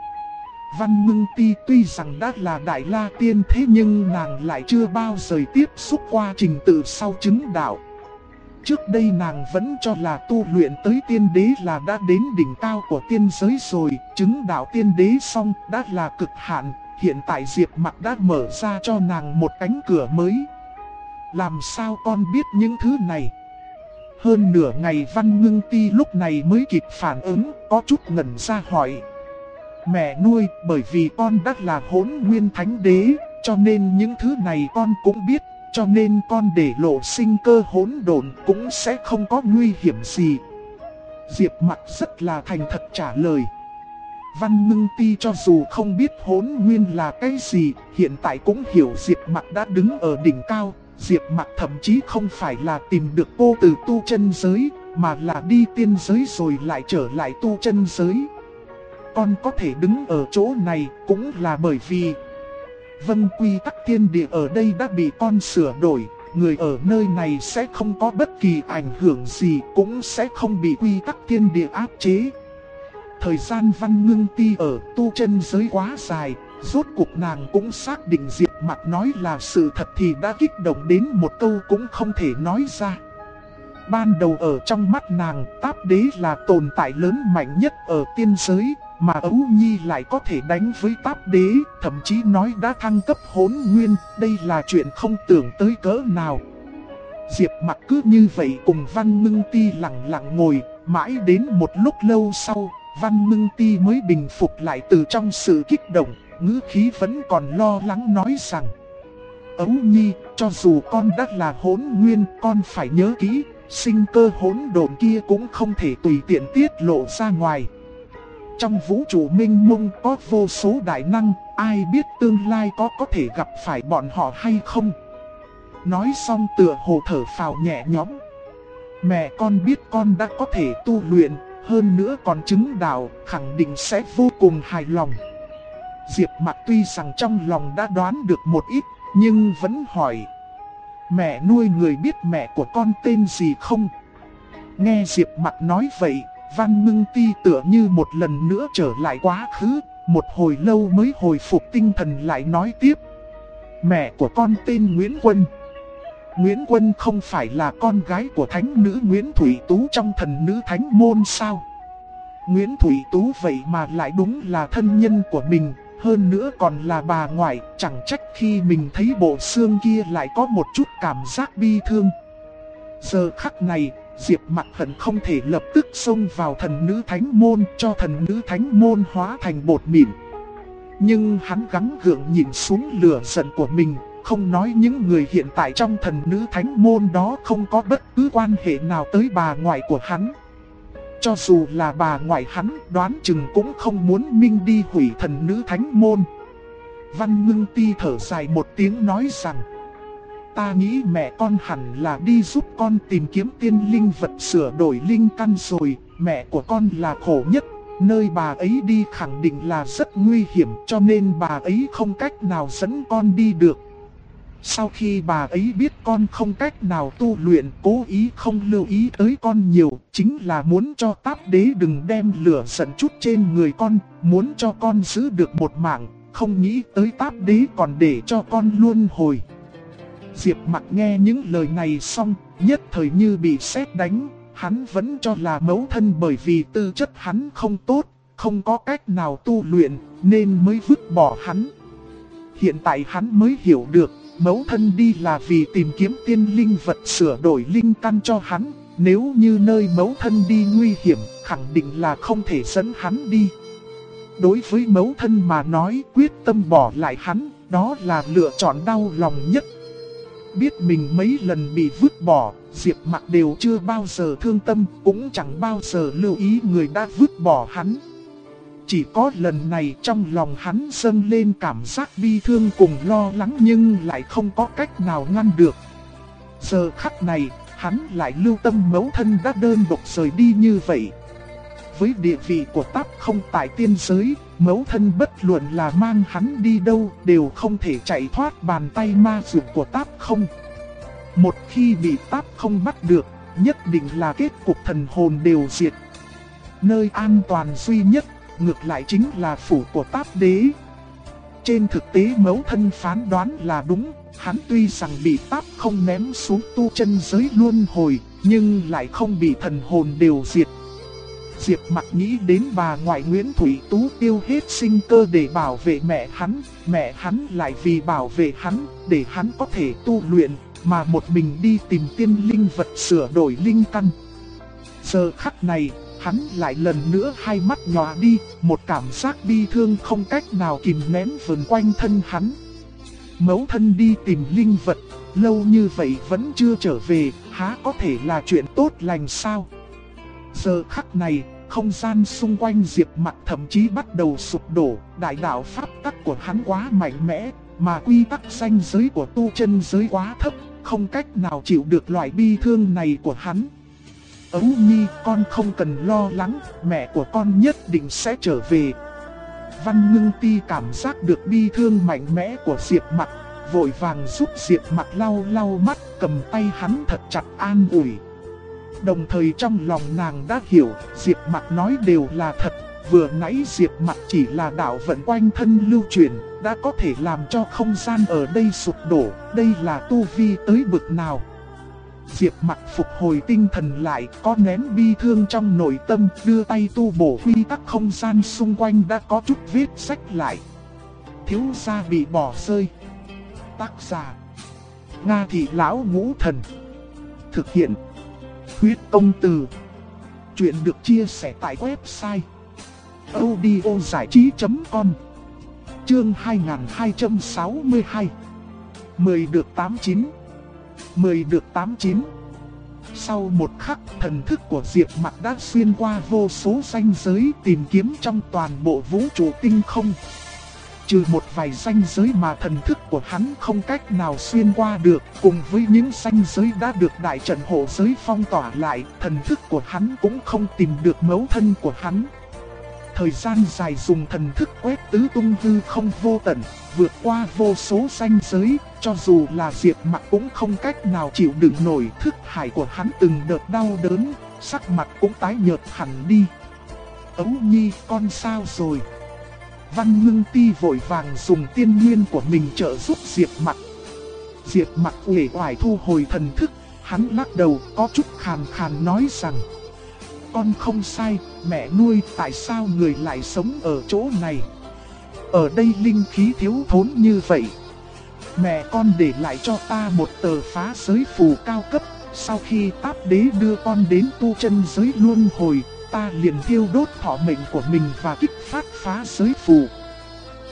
Speaker 1: Văn Ngưng Ti tuy rằng đã là Đại La Tiên thế nhưng nàng lại chưa bao giờ tiếp xúc qua trình tự sau chứng đạo. Trước đây nàng vẫn cho là tu luyện tới tiên đế là đã đến đỉnh cao của tiên giới rồi, chứng đạo tiên đế xong đã là cực hạn, hiện tại Diệp Mặc đã mở ra cho nàng một cánh cửa mới. Làm sao con biết những thứ này? Hơn nửa ngày Văn Ngưng Ti lúc này mới kịp phản ứng, có chút ngẩn ra hỏi. Mẹ nuôi, bởi vì con đã là hỗn nguyên thánh đế, cho nên những thứ này con cũng biết, cho nên con để lộ sinh cơ hỗn độn cũng sẽ không có nguy hiểm gì. Diệp Mặc rất là thành thật trả lời. Văn Ngưng Ti cho dù không biết hỗn nguyên là cái gì, hiện tại cũng hiểu Diệp Mặc đã đứng ở đỉnh cao. Diệp Mặc thậm chí không phải là tìm được cô từ tu chân giới, mà là đi tiên giới rồi lại trở lại tu chân giới. Con có thể đứng ở chỗ này cũng là bởi vì vâng, quy tắc thiên địa ở đây đã bị con sửa đổi, người ở nơi này sẽ không có bất kỳ ảnh hưởng gì, cũng sẽ không bị quy tắc thiên địa áp chế. Thời gian Văn Ngưng Ti ở tu chân giới quá dài, rốt cuộc nàng cũng xác định Diệp Mặc nói là sự thật thì đã kích động đến một câu cũng không thể nói ra. Ban đầu ở trong mắt nàng, Táp Đế là tồn tại lớn mạnh nhất ở tiên giới, mà Ấu Nhi lại có thể đánh với Táp Đế, thậm chí nói đã thăng cấp hỗn nguyên, đây là chuyện không tưởng tới cỡ nào. Diệp Mặc cứ như vậy cùng Văn Ngưng Ti lặng lặng ngồi, mãi đến một lúc lâu sau, Văn Ngưng Ti mới bình phục lại từ trong sự kích động, ngữ khí vẫn còn lo lắng nói rằng: Ấu Nhi, cho dù con đã là hỗn nguyên, con phải nhớ kỹ, sinh cơ hỗn độn kia cũng không thể tùy tiện tiết lộ ra ngoài. Trong vũ trụ mênh mông có vô số đại năng, ai biết tương lai có thể gặp phải bọn họ hay không? Nói xong tựa hồ thở phào nhẹ nhõm. Mẹ con biết con đã có thể tu luyện, hơn nữa còn chứng đạo, khẳng định sẽ vô cùng hài lòng. Diệp Mặc tuy rằng trong lòng đã đoán được một ít, nhưng vẫn hỏi: Mẹ nuôi, người biết mẹ của con tên gì không? Nghe Diệp Mặc nói vậy, Văn Ngưng Ti tựa như một lần nữa trở lại quá khứ, một hồi lâu mới hồi phục tinh thần lại nói tiếp: Mẹ của con tên Nguyễn Quân. Nguyễn Quân không phải là con gái của thánh nữ Nguyễn Thủy Tú trong Thần Nữ Thánh Môn sao? Nguyễn Thủy Tú vậy mà lại đúng là thân nhân của mình, hơn nữa còn là bà ngoại, chẳng trách khi mình thấy bộ xương kia lại có một chút cảm giác bi thương. Giờ khắc này, Diệp Mặc hận không thể lập tức xông vào Thần Nữ Thánh Môn cho Thần Nữ Thánh Môn hóa thành bột mịn. Nhưng hắn gắng gượng nhìn xuống lửa giận của mình, không nói những người hiện tại trong thần nữ thánh môn đó không có bất cứ quan hệ nào tới bà ngoại của hắn. Cho dù là bà ngoại hắn, đoán chừng cũng không muốn Minh đi hủy thần nữ thánh môn. Văn Ngưng Ti thở dài một tiếng nói rằng, ta nghĩ mẹ con hẳn là đi giúp con tìm kiếm tiên linh vật sửa đổi linh căn rồi. Mẹ của con là khổ nhất, nơi bà ấy đi khẳng định là rất nguy hiểm, cho nên bà ấy không cách nào dẫn con đi được. Sau khi bà ấy biết con không cách nào tu luyện, cố ý không lưu ý tới con nhiều, chính là muốn cho Táp Đế đừng đem lửa giận chút trên người con, muốn cho con giữ được một mạng, không nghĩ tới Táp Đế còn để cho con luân hồi. Diệp Mặc nghe những lời này xong, nhất thời như bị sét đánh, hắn vẫn cho là mẫu thân bởi vì tư chất hắn không tốt, không có cách nào tu luyện, nên mới vứt bỏ hắn. Hiện tại hắn mới hiểu được, mẫu thân đi là vì tìm kiếm tiên linh vật sửa đổi linh căn cho hắn, nếu như nơi mẫu thân đi nguy hiểm, khẳng định là không thể dẫn hắn đi. Đối với mẫu thân mà nói, quyết tâm bỏ lại hắn, đó là lựa chọn đau lòng nhất. Biết mình mấy lần bị vứt bỏ, Diệp Mặc đều chưa bao giờ thương tâm, cũng chẳng bao giờ lưu ý người đã vứt bỏ hắn. Chỉ có lần này trong lòng hắn dâng lên cảm giác bi thương cùng lo lắng nhưng lại không có cách nào ngăn được. Giờ khắc này, hắn lại lưu tâm mẫu thân đã đơn độc rời đi như vậy. Với địa vị của Táp Không tại tiên giới, mẫu thân bất luận là mang hắn đi đâu đều không thể chạy thoát bàn tay ma dược của Táp Không. Một khi bị Táp Không bắt được, nhất định là kết cục thần hồn đều diệt. Nơi an toàn duy nhất, ngược lại chính là phủ của Táp Đế. Trên thực tế mẫu thân phán đoán là đúng, hắn tuy rằng bị Táp Không ném xuống tu chân giới luân hồi, nhưng lại không bị thần hồn đều diệt. Diệp Mặc nghĩ đến bà ngoại Nguyễn Thủy Tú tiêu hết sinh cơ để bảo vệ mẹ hắn lại vì bảo vệ hắn, để hắn có thể tu luyện, mà một mình đi tìm tiên linh vật sửa đổi linh căn. Giờ khắc này, hắn lại lần nữa hai mắt nhòa đi, một cảm giác bi thương không cách nào kìm nén vần quanh thân hắn. Mẫu thân đi tìm linh vật, lâu như vậy vẫn chưa trở về, há có thể là chuyện tốt lành sao? Giờ khắc này, không gian xung quanh Diệp Mặc thậm chí bắt đầu sụp đổ, đại đạo pháp tắc của hắn quá mạnh mẽ, mà quy tắc ranh giới của tu chân giới quá thấp, không cách nào chịu được loại bi thương này của hắn. Ấu Nhi, con không cần lo lắng, mẹ của con nhất định sẽ trở về. Văn Ngưng Ti cảm giác được bi thương mạnh mẽ của Diệp Mặc, vội vàng giúp Diệp Mặc lau lau mắt, cầm tay hắn thật chặt an ủi. Đồng thời trong lòng nàng đã hiểu, Diệp Mặc nói đều là thật, vừa nãy Diệp Mặc chỉ là đạo vận quanh thân lưu chuyển, đã có thể làm cho không gian ở đây sụp đổ, đây là tu vi tới bực nào. Diệp Mặc phục hồi tinh thần lại, có nén bi thương trong nội tâm, đưa tay tu bổ quy tắc không gian xung quanh đã có chút vết rách lại. Thiếu gia bị bỏ rơi. Tác giả: Nga Thị Lão Ngũ Thần. Thực hiện: Huyết Công Từ. Chuyện được chia sẻ tại website audiozảichí.com. Chương 2262. 10 được 89. 10 được 89. Sau một khắc, thần thức của Diệp Mặc đã xuyên qua vô số ranh giới tìm kiếm trong toàn bộ vũ trụ tinh không. Trừ một vài ranh giới mà thần thức của hắn không cách nào xuyên qua được, cùng với những ranh giới đã được đại trận hộ giới phong tỏa lại, thần thức của hắn cũng không tìm được mẫu thân của hắn. Thời gian dài dùng thần thức quét tứ tung hư không vô tận, vượt qua vô số ranh giới, cho dù là Diệp Mặc cũng không cách nào chịu đựng nổi. Thức hải của hắn từng đợt đau đớn, sắc mặt cũng tái nhợt hẳn đi. Ấu Nhi, con sao rồi? Văn Ngưng Ti vội vàng dùng tiên nguyên của mình trợ giúp Diệp Mặc. Diệp Mặc uể oải thu hồi thần thức, hắn lắc đầu có chút khàn khàn nói rằng: Con không sai, mẹ nuôi, tại sao người lại sống ở chỗ này? Ở đây linh khí thiếu thốn như vậy. Mẹ con để lại cho ta một tờ phá giới phù cao cấp, sau khi Táp Đế đưa con đến tu chân giới luân hồi, ta liền thiêu đốt thọ mệnh của mình và kích phát phá giới phù.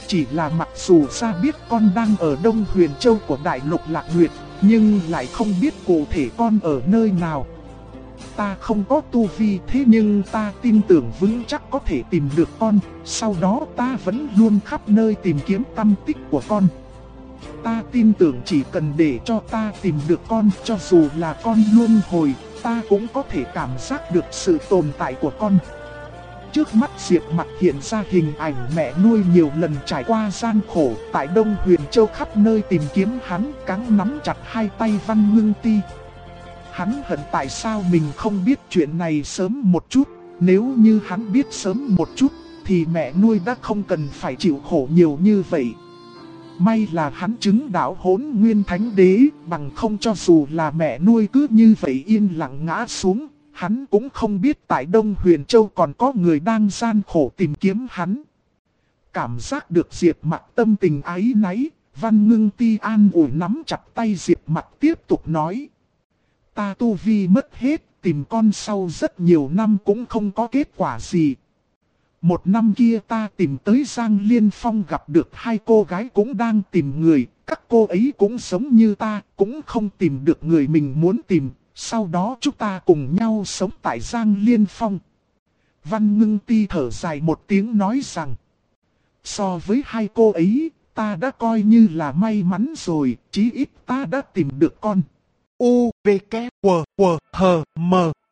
Speaker 1: Chỉ là mặc dù ra biết con đang ở Đông Huyền Châu của Đại Lục Lạc Nguyệt, nhưng lại không biết cụ thể con ở nơi nào. Ta không có tu vi, thế nhưng ta tin tưởng vững chắc có thể tìm được con. Sau đó ta vẫn luôn khắp nơi tìm kiếm tăm tích của con. Ta tin tưởng chỉ cần để cho ta tìm được con, cho dù là con luân hồi, ta cũng có thể cảm giác được sự tồn tại của con. Trước mắt Diệp Mặc hiện ra hình ảnh mẹ nuôi nhiều lần trải qua gian khổ tại Đông Huyền Châu, khắp nơi tìm kiếm hắn, cắn nắm chặt hai tay Văn Ngưng Ti. Hắn hận tại sao mình không biết chuyện này sớm một chút. Nếu như hắn biết sớm một chút thì mẹ nuôi đã không cần phải chịu khổ nhiều như vậy. May là hắn chứng đạo Hỗn Nguyên Thánh Đế, bằng không cho dù là mẹ nuôi cứ như vậy yên lặng ngã xuống, hắn cũng không biết tại Đông Huyền Châu còn có người đang gian khổ tìm kiếm hắn. Cảm giác được Diệp Mặc tâm tình áy náy, Văn Ngưng Ti an ủi nắm chặt tay Diệp Mặc tiếp tục nói. Ta tu vi mất hết, tìm con sau rất nhiều năm cũng không có kết quả gì. Một năm kia ta tìm tới Giang Liên Phong, gặp được hai cô gái cũng đang tìm người. Các cô ấy cũng giống như ta, cũng không tìm được người mình muốn tìm. Sau đó chúng ta cùng nhau sống tại Giang Liên Phong. Văn Ngưng Ti thở dài một tiếng nói rằng, so với hai cô ấy, ta đã coi như là may mắn rồi, chí ít ta đã tìm được con. U, V, K, W, W, H, M.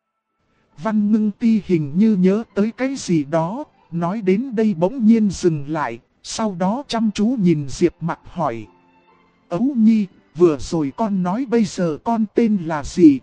Speaker 1: Văn Ngưng Ti hình như nhớ tới cái gì đó, nói đến đây bỗng nhiên dừng lại, sau đó chăm chú nhìn Diệp Mặc hỏi. Ấu Nhi, vừa rồi con nói bây giờ con tên là gì?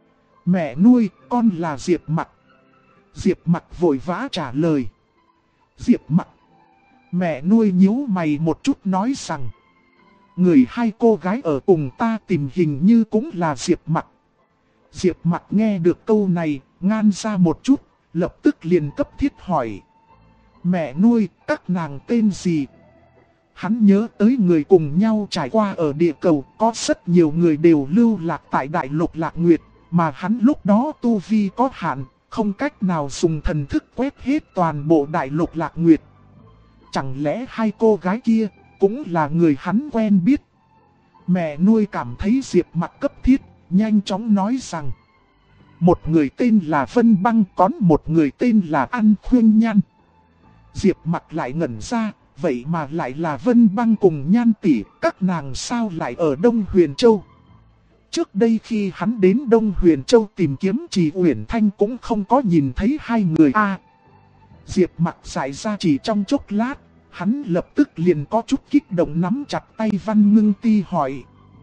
Speaker 1: Mẹ nuôi, con là Diệp Mặc. Diệp Mặc vội vã trả lời. Diệp Mặc. Mẹ nuôi nhíu mày một chút nói rằng, người hai cô gái ở cùng ta tìm hình như cũng là Diệp Mặc. Diệp Mặc nghe được câu này, ngan ra một chút, lập tức liền cấp thiết hỏi. Mẹ nuôi, các nàng tên gì? Hắn nhớ tới người cùng nhau trải qua ở địa cầu, có rất nhiều người đều lưu lạc tại Đại Lục Lạc Nguyệt, mà hắn lúc đó tu vi có hạn, không cách nào dùng thần thức quét hết toàn bộ Đại Lục Lạc Nguyệt. Chẳng lẽ hai cô gái kia cũng là người hắn quen biết? Mẹ nuôi cảm thấy Diệp Mặc cấp thiết, nhanh chóng nói rằng, một người tên là Vân Băng, còn một người tên là An Khuyên Nhan. Diệp Mặc lại ngẩn ra, vậy mà lại là Vân Băng cùng Nhan tỷ, các nàng sao lại ở Đông Huyền Châu? Trước đây khi hắn đến Đông Huyền Châu tìm kiếm Trì Uyển Thanh cũng không có nhìn thấy hai người Diệp Mặc giải ra chỉ trong chốc lát, hắn lập tức liền có chút kích động nắm chặt tay Văn Ngưng Ti hỏi.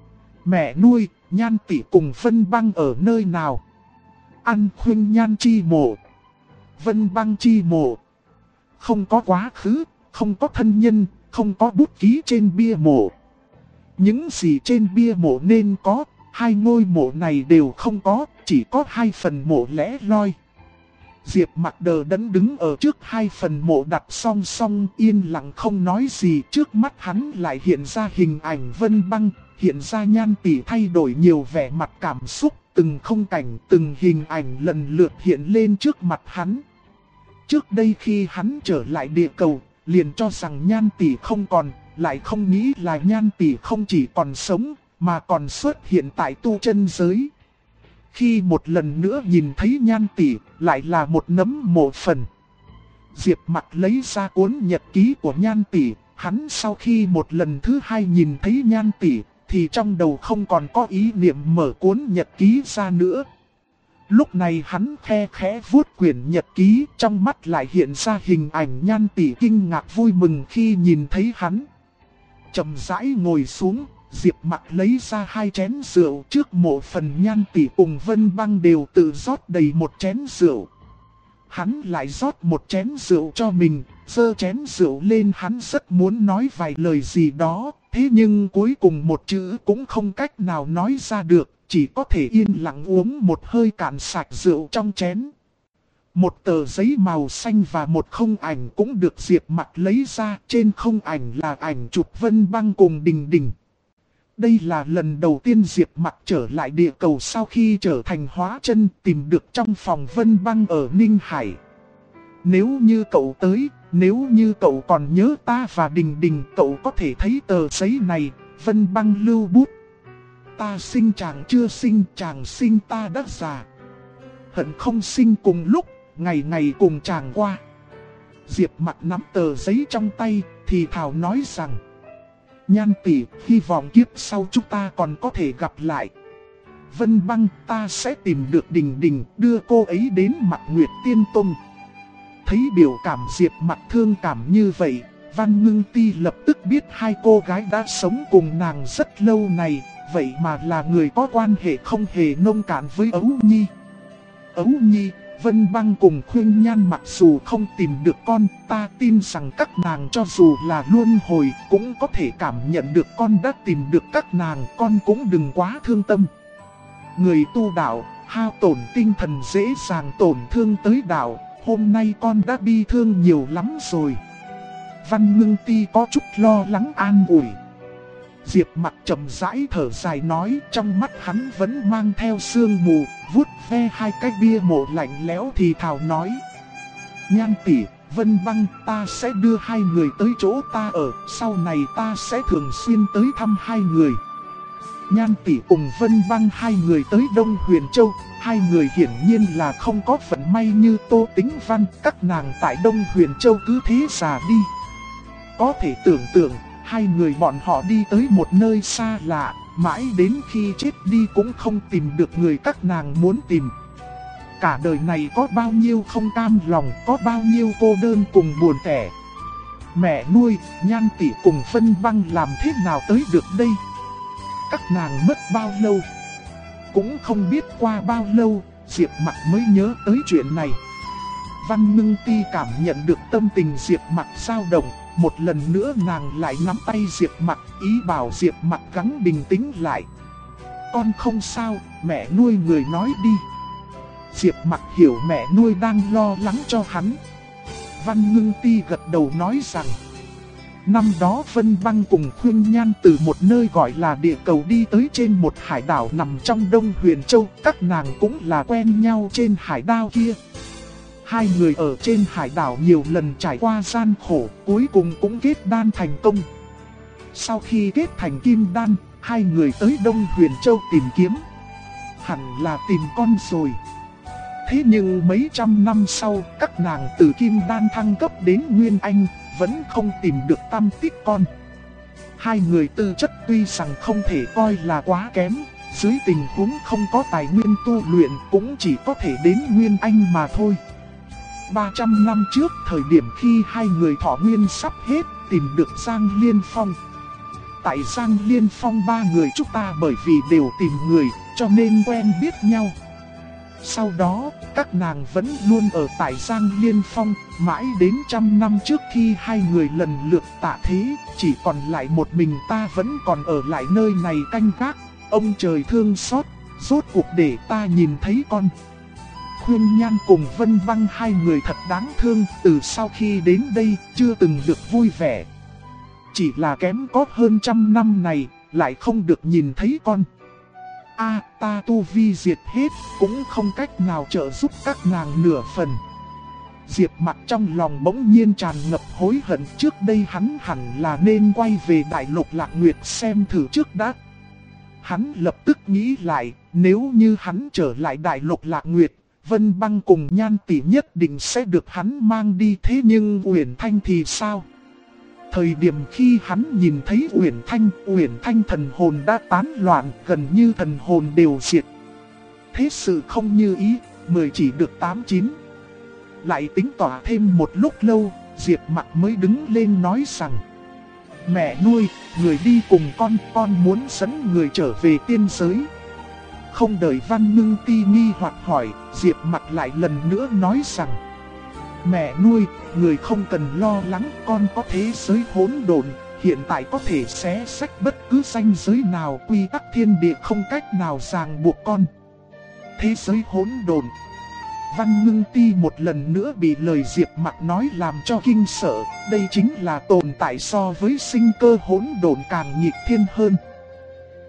Speaker 1: Mẹ nuôi, Nhan tỷ cùng Vân Băng ở nơi nào? An Khuyên Nhan chi mộ, Vân Băng chi mộ. Không có quá khứ, không có thân nhân, không có bút ký trên bia mộ. Những gì trên bia mộ nên có, hai ngôi mộ này đều không có, chỉ có hai phần mộ lẻ loi. Diệp Mặc đờ đẫn đứng ở trước hai phần mộ đặt song song, yên lặng không nói gì. Trước mắt hắn lại hiện ra hình ảnh Vân Băng, hiện ra Nhan tỷ thay đổi nhiều vẻ mặt cảm xúc, từng khung cảnh, từng hình ảnh lần lượt hiện lên trước mặt hắn. Trước đây khi hắn trở lại địa cầu, liền cho rằng Nhan tỷ không còn, lại không nghĩ là Nhan tỷ không chỉ còn sống, mà còn xuất hiện tại tu chân giới. Khi một lần nữa nhìn thấy Nhan tỷ, lại là một nấm mộ phần. Diệp Mặc lấy ra cuốn nhật ký của Nhan tỷ, hắn sau khi một lần thứ hai nhìn thấy Nhan tỷ, thì trong đầu không còn có ý niệm mở cuốn nhật ký ra nữa. Lúc này hắn khe khẽ vuốt quyển nhật ký, trong mắt lại hiện ra hình ảnh Nhan tỷ kinh ngạc vui mừng khi nhìn thấy hắn. Chậm rãi ngồi xuống, Diệp Mặc lấy ra hai chén rượu, trước mộ phần Nhan tỷ cùng Vân Băng đều tự rót đầy một chén rượu. Hắn lại rót một chén rượu cho mình, giơ chén rượu lên, hắn rất muốn nói vài lời gì đó, thế nhưng cuối cùng một chữ cũng không cách nào nói ra được, chỉ có thể yên lặng uống một hơi cạn sạch rượu trong chén. Một tờ giấy màu xanh và một khung ảnh cũng được Diệp Mặc lấy ra, trên khung ảnh là ảnh chụp Vân Băng cùng Đình Đình. Đây là lần đầu tiên Diệp Mặc trở lại địa cầu sau khi trở thành hóa chân, tìm được trong phòng Vân Băng ở Ninh Hải. Nếu như cậu tới, nếu như cậu còn nhớ ta và Đình Đình, cậu có thể thấy tờ giấy này. Vân Băng lưu bút. Ta sinh chàng chưa sinh, chàng sinh ta đã già. Hận không sinh cùng lúc, ngày ngày cùng chàng qua. Diệp Mặc nắm tờ giấy trong tay, thì thào nói rằng: Nhan tỷ, hy vọng kiếp sau chúng ta còn có thể gặp lại. Vân Băng, ta sẽ tìm được Đình Đình, đưa cô ấy đến Mặt Nguyệt Tiên Tông. Thấy biểu cảm Diệp Mặc thương cảm như vậy, Văn Ngưng Ti lập tức biết hai cô gái đã sống cùng nàng rất lâu này, vậy mà là người có quan hệ không hề nông cạn với Ấu Nhi. Ấu Nhi, Vân Băng cùng Khuyên Nhan mặc dù không tìm được con, ta tin rằng các nàng cho dù là luân hồi cũng có thể cảm nhận được con đã tìm được các nàng, con cũng đừng quá thương tâm. Người tu đạo, hao tổn tinh thần dễ dàng tổn thương tới đạo, hôm nay con đã bi thương nhiều lắm rồi. Văn Ngưng Ti có chút lo lắng an ủi. Diệp Mặc chậm rãi thở dài nói, trong mắt hắn vẫn mang theo sương mù, vuốt ve hai cái bia mộ lạnh lẽo thì thào nói: Nhan tỷ, Vân Băng, ta sẽ đưa hai người tới chỗ ta ở, sau này ta sẽ thường xuyên tới thăm hai người. Nhan tỷ cùng Vân Băng hai người tới Đông Huyền Châu, hai người hiển nhiên là không có vận may như Tô Tĩnh Văn, các nàng tại Đông Huyền Châu cứ thế già đi. Có thể tưởng tượng, hai người bọn họ đi tới một nơi xa lạ, mãi đến khi chết đi cũng không tìm được người các nàng muốn tìm. Cả đời này có bao nhiêu không cam lòng, có bao nhiêu cô đơn cùng buồn tẻ. Mẹ nuôi, Nhan tỷ cùng Vân Băng làm thế nào tới được đây? Các nàng mất bao lâu? Cũng không biết qua bao lâu, Diệp Mặc mới nhớ tới chuyện này. Văn Ngưng Ti cảm nhận được tâm tình Diệp Mặc dao động, một lần nữa nàng lại nắm tay Diệp Mặc, ý bảo Diệp Mặc gắng bình tĩnh lại. Con không sao, mẹ nuôi người nói đi. Diệp Mặc hiểu mẹ nuôi đang lo lắng cho hắn. Văn Ngưng Ti gật đầu nói rằng: Năm đó Vân Băng cùng Khuyên Nhan từ một nơi gọi là địa cầu đi tới trên một hải đảo nằm trong Đông Huyền Châu, các nàng cũng là quen nhau trên hải đảo kia. Hai người ở trên hải đảo nhiều lần trải qua gian khổ, cuối cùng cũng kết đan thành công. Sau khi kết thành kim đan, hai người tới Đông Huyền Châu tìm kiếm. Hẳn là tìm con rồi. Thế nhưng mấy trăm năm sau, các nàng từ kim đan thăng cấp đến Nguyên Anh, vẫn không tìm được tăm tích con. Hai người tư chất tuy rằng không thể coi là quá kém, dưới tình huống không có tài nguyên tu luyện cũng chỉ có thể đến Nguyên Anh mà thôi. 300 năm trước, thời điểm khi hai người thọ nguyên sắp hết, tìm được Giang Liên Phong. Tại Giang Liên Phong ba người chúng ta bởi vì đều tìm người, cho nên quen biết nhau. Sau đó, các nàng vẫn luôn ở tại Giang Liên Phong, mãi đến 100 năm trước khi hai người lần lượt tạ thế, chỉ còn lại một mình ta vẫn còn ở lại nơi này canh gác. Ông trời thương xót, rốt cuộc để ta nhìn thấy con. Khuyên Nhan cùng Vân Băng hai người thật đáng thương, từ sau khi đến đây chưa từng được vui vẻ. Chỉ là kém có hơn 100 năm này, lại không được nhìn thấy con. Ta tu vi diệt hết, cũng không cách nào trợ giúp các nàng nửa phần. Diệp Mặc trong lòng bỗng nhiên tràn ngập hối hận, trước đây hắn hẳn là nên quay về Đại Lục Lạc Nguyệt xem thử trước đã. Hắn lập tức nghĩ lại, nếu như hắn trở lại Đại Lục Lạc Nguyệt, Vân Băng cùng Nhan tỷ nhất định sẽ được hắn mang đi, thế nhưng Uyển Thanh thì sao? Thời điểm khi hắn nhìn thấy Uyển Thanh thần hồn đã tán loạn, gần như thần hồn đều diệt. Thế sự không như ý, 10 chỉ được 8-9. Lại tính tỏa thêm một lúc lâu, Diệp Mặc mới đứng lên nói rằng: Mẹ nuôi, người đi cùng con muốn dẫn người trở về tiên giới. Không đợi Văn Ngưng Ti nghi hoặc hỏi, Diệp Mặc lại lần nữa nói rằng: Mẹ nuôi, người không cần lo lắng, con có thế giới hỗn độn, hiện tại có thể xé sách bất cứ ranh giới nào, quy tắc thiên địa không cách nào ràng buộc con. Thế giới hỗn độn. Văn Ngưng Ti một lần nữa bị lời Diệp Mặc nói làm cho kinh sợ, đây chính là tồn tại so với sinh cơ hỗn độn càng nghịch thiên hơn.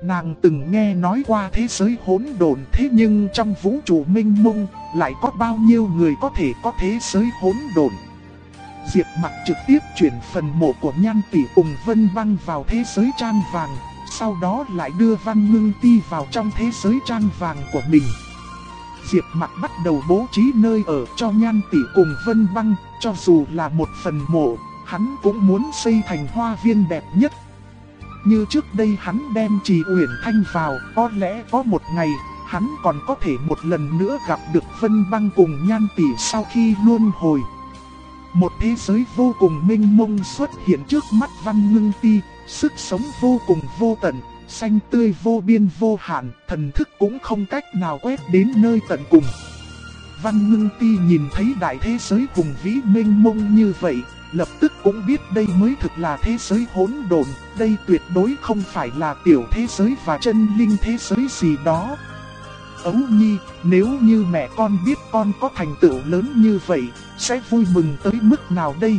Speaker 1: Nàng từng nghe nói qua thế giới hỗn độn, thế nhưng trong vũ trụ mênh mông lại có bao nhiêu người có thể có thế giới hỗn độn. Diệp Mặc trực tiếp chuyển phần mộ của Nhan Tỷ cùng Vân Băng vào thế giới trang vàng, sau đó lại đưa Văn Ngưng Ti vào trong thế giới trang vàng của mình. Diệp Mặc bắt đầu bố trí nơi ở cho Nhan Tỷ cùng Vân Băng, cho dù là một phần mộ, hắn cũng muốn xây thành hoa viên đẹp nhất. Như trước đây hắn đem Trì Uyển Thanh vào, có lẽ có một ngày, hắn còn có thể một lần nữa gặp được Vân Băng cùng Nhan Tỷ sau khi luân hồi. Một thế giới vô cùng mênh mông xuất hiện trước mắt Văn Ngưng Ti, sức sống vô cùng vô tận, xanh tươi vô biên vô hạn, thần thức cũng không cách nào quét đến nơi tận cùng. Văn Ngưng Ti nhìn thấy đại thế giới hùng vĩ mênh mông như vậy, lập tức cũng biết đây mới thực là thế giới hỗn độn, đây tuyệt đối không phải là tiểu thế giới và chân linh thế giới gì đó. Ấu Nhi, nếu như mẹ con biết con có thành tựu lớn như vậy, sẽ vui mừng tới mức nào đây?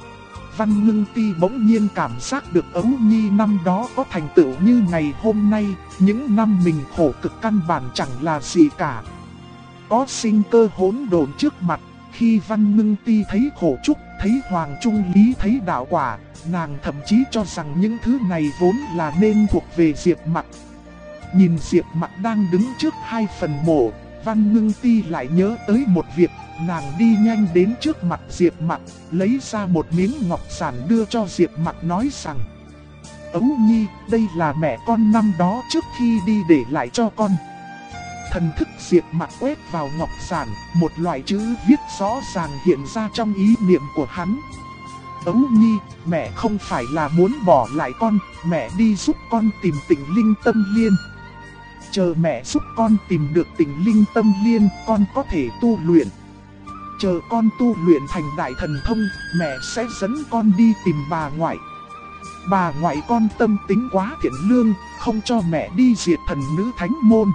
Speaker 1: Văn Ngưng Ti bỗng nhiên cảm giác được Ấu Nhi năm đó có thành tựu như ngày hôm nay, những năm mình khổ cực căn bản chẳng là gì cả. Có sinh cơ hỗn độn trước mặt, khi Văn Ngưng Ti thấy khổ trúc, thấy Hoàng Trung Lý, thấy đạo quả, nàng thậm chí cho rằng những thứ này vốn là nên thuộc về Diệp Mặc. Nhìn Diệp Mặc đang đứng trước hai phần mộ, Văn Ngưng Ti lại nhớ tới một việc, nàng đi nhanh đến trước mặt Diệp Mặc, lấy ra một miếng ngọc giản đưa cho Diệp Mặc nói rằng: Ấu Nhi, đây là mẹ con năm đó trước khi đi để lại cho con. Thần thức Diệp Mặc quét vào ngọc giản, một loại chữ viết rõ ràng hiện ra trong ý niệm của hắn. Ấu Nhi, mẹ không phải là muốn bỏ lại con, mẹ đi giúp con tìm Tịnh Linh Tâm Liên. Chờ mẹ giúp con tìm được Tịnh Linh Tâm Liên, con có thể tu luyện. Chờ con tu luyện thành đại thần thông, mẹ sẽ dẫn con đi tìm bà ngoại. Bà ngoại con tâm tính quá thiện lương, không cho mẹ đi diệt thần nữ thánh môn.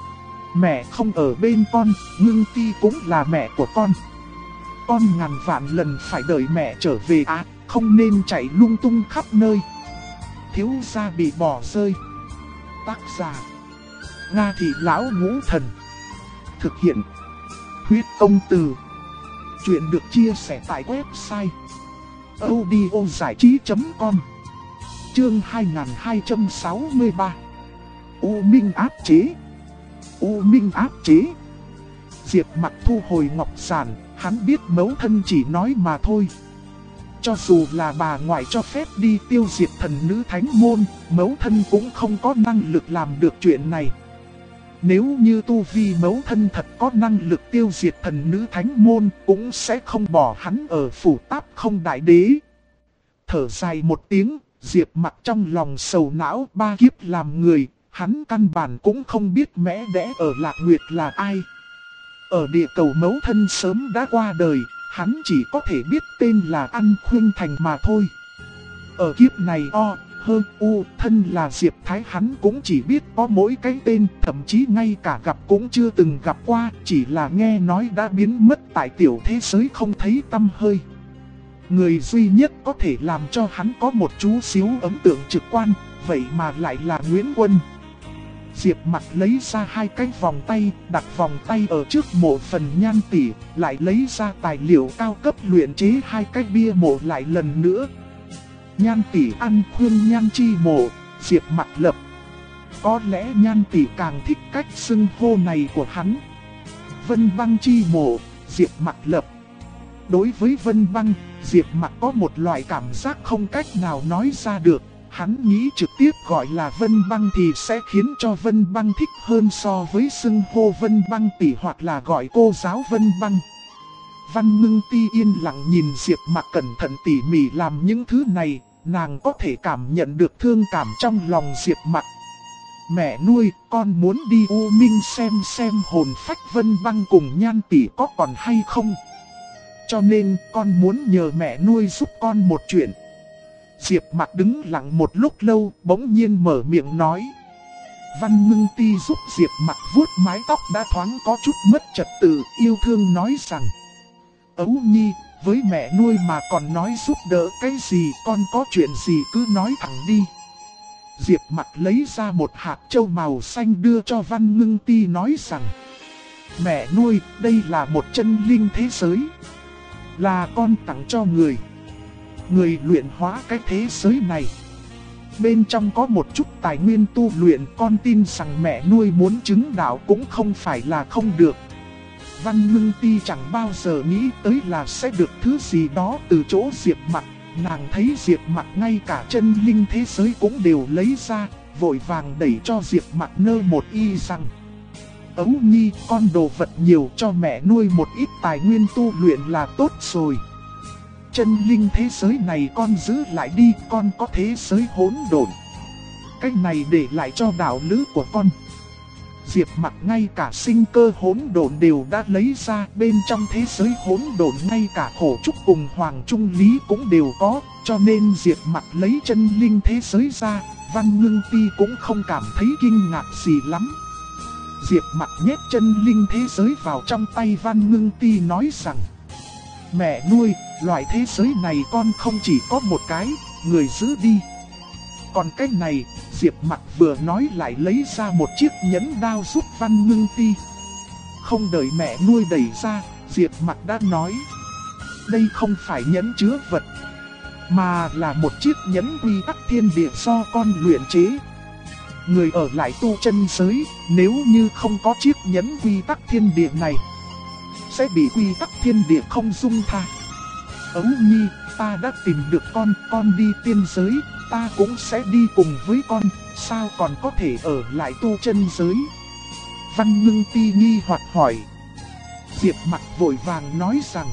Speaker 1: Mẹ không ở bên con, Ngưng Ti cũng là mẹ của con. Con ngàn vạn lần phải đợi mẹ trở về không nên chạy lung tung khắp nơi. Thiếu gia bị bỏ rơi. Tác giả: Nga Thị Lão Ngũ Thần. Thực hiện: Huyết Công Từ. Chuyện được chia sẻ tại website audiozảichí.com. Chương 2263. U Minh áp chế. U Minh áp chế. Diệp Mặc thu hồi ngọc giản, hắn biết mẫu thân chỉ nói mà thôi. Cho dù là bà ngoại cho phép đi tiêu diệt thần nữ thánh môn, mẫu thân cũng không có năng lực làm được chuyện này. Nếu như tu vi mẫu thân thật có năng lực tiêu diệt thần nữ thánh môn, cũng sẽ không bỏ hắn ở phủ Táp Không Đại Đế. Thở dài một tiếng, Diệp Mặc trong lòng sầu não, ba kiếp làm người, hắn căn bản cũng không biết mẹ đẻ ở Lạc Nguyệt là ai. Ở địa cầu mẫu thân sớm đã qua đời, hắn chỉ có thể biết tên là An Khuynh Thành mà thôi. Ở kiếp này thân là Diệp Thái, hắn cũng chỉ biết có mỗi cái tên, thậm chí ngay cả gặp cũng chưa từng gặp qua, chỉ là nghe nói đã biến mất tại tiểu thế giới không thấy tăm hơi. Người duy nhất có thể làm cho hắn có một chút xíu ấn tượng trực quan, vậy mà lại là Nguyễn Quân. Diệp Mặc lấy ra hai cái vòng tay, đặt vòng tay ở trước mộ phần Nhan Tỷ, lại lấy ra tài liệu cao cấp luyện chế hai cái bia mộ lại lần nữa. Nhan Tỷ An Khuyên Nhan Chi Mộ, Diệp Mặc lập. Có lẽ Nhan Tỷ càng thích cách xưng hô này của hắn. Vân Băng Chi Mộ, Diệp Mặc lập. Đối với Vân Băng, Diệp Mặc có một loại cảm giác không cách nào nói ra được. Hắn nghĩ trực tiếp gọi là Vân Băng thì sẽ khiến cho Vân Băng thích hơn so với xưng hô Vân Băng Tỷ hoặc là gọi cô giáo Vân Băng. Văn Ngưng Ti yên lặng nhìn Diệp Mặc cẩn thận tỉ mỉ làm những thứ này, nàng có thể cảm nhận được thương cảm trong lòng Diệp Mặc. Mẹ nuôi, con muốn đi U Minh xem hồn phách Vân Băng cùng Nhan Tỷ có còn hay không. Cho nên con muốn nhờ mẹ nuôi giúp con một chuyện. Diệp Mặc đứng lặng một lúc lâu, bỗng nhiên mở miệng nói. Văn Ngưng Ti giúp Diệp Mặc vuốt mái tóc đã thoáng có chút mất trật tự, yêu thương nói rằng: Ấu Nhi, với mẹ nuôi mà còn nói giúp đỡ cái gì, con có chuyện gì cứ nói thẳng đi. Diệp Mặc lấy ra một hạt châu màu xanh đưa cho Văn Ngưng Ti nói rằng: mẹ nuôi, đây là một chân linh thế giới, là con tặng cho người. Người luyện hóa cái thế giới này. Bên trong có một chút tài nguyên tu luyện, con tin rằng mẹ nuôi muốn chứng đạo cũng không phải là không được. Văn Ngưng Ti chẳng bao giờ nghĩ tới là sẽ được thứ gì đó từ chỗ Diệp Mặc. Nàng thấy Diệp Mặc ngay cả chân linh thế giới cũng đều lấy ra, vội vàng đẩy cho Diệp Mặc nơ một y rằng: Ấu Nhi, con đồ vật nhiều, cho mẹ nuôi một ít tài nguyên tu luyện là tốt rồi. Chân linh thế giới này con giữ lại đi, con có thế giới hỗn độn. Cái này để lại cho đạo lữ của con. Diệp Mặc ngay cả sinh cơ hỗn độn đều đã lấy ra, bên trong thế giới hỗn độn ngay cả khổ trúc cùng hoàng trung lý cũng đều có, cho nên Diệp Mặc lấy chân linh thế giới ra, Văn Ngưng Ti cũng không cảm thấy kinh ngạc gì lắm. Diệp Mặc nhét chân linh thế giới vào trong tay Văn Ngưng Ti nói rằng: mẹ nuôi, loại thế giới này con không chỉ có một cái, người giữ đi. Còn cái này, Diệp Mặc vừa nói lại lấy ra một chiếc nhẫn đao giúp Văn Ngưng Ti. Không đợi mẹ nuôi đẩy ra, Diệp Mặc đã nói: đây không phải nhẫn chứa vật, mà là một chiếc nhẫn quy tắc thiên địa do con luyện chế. Người ở lại tu chân giới, nếu như không có chiếc nhẫn quy tắc thiên địa này, sẽ bị quy tắc thiên địa không dung tha. Ấu Nhi, ta đã tìm được con đi tiên giới, ta cũng sẽ đi cùng với con, sao còn có thể ở lại tu chân giới? Văn Ngưng Ti nghi hoặc hỏi. Diệp Mặc vội vàng nói rằng: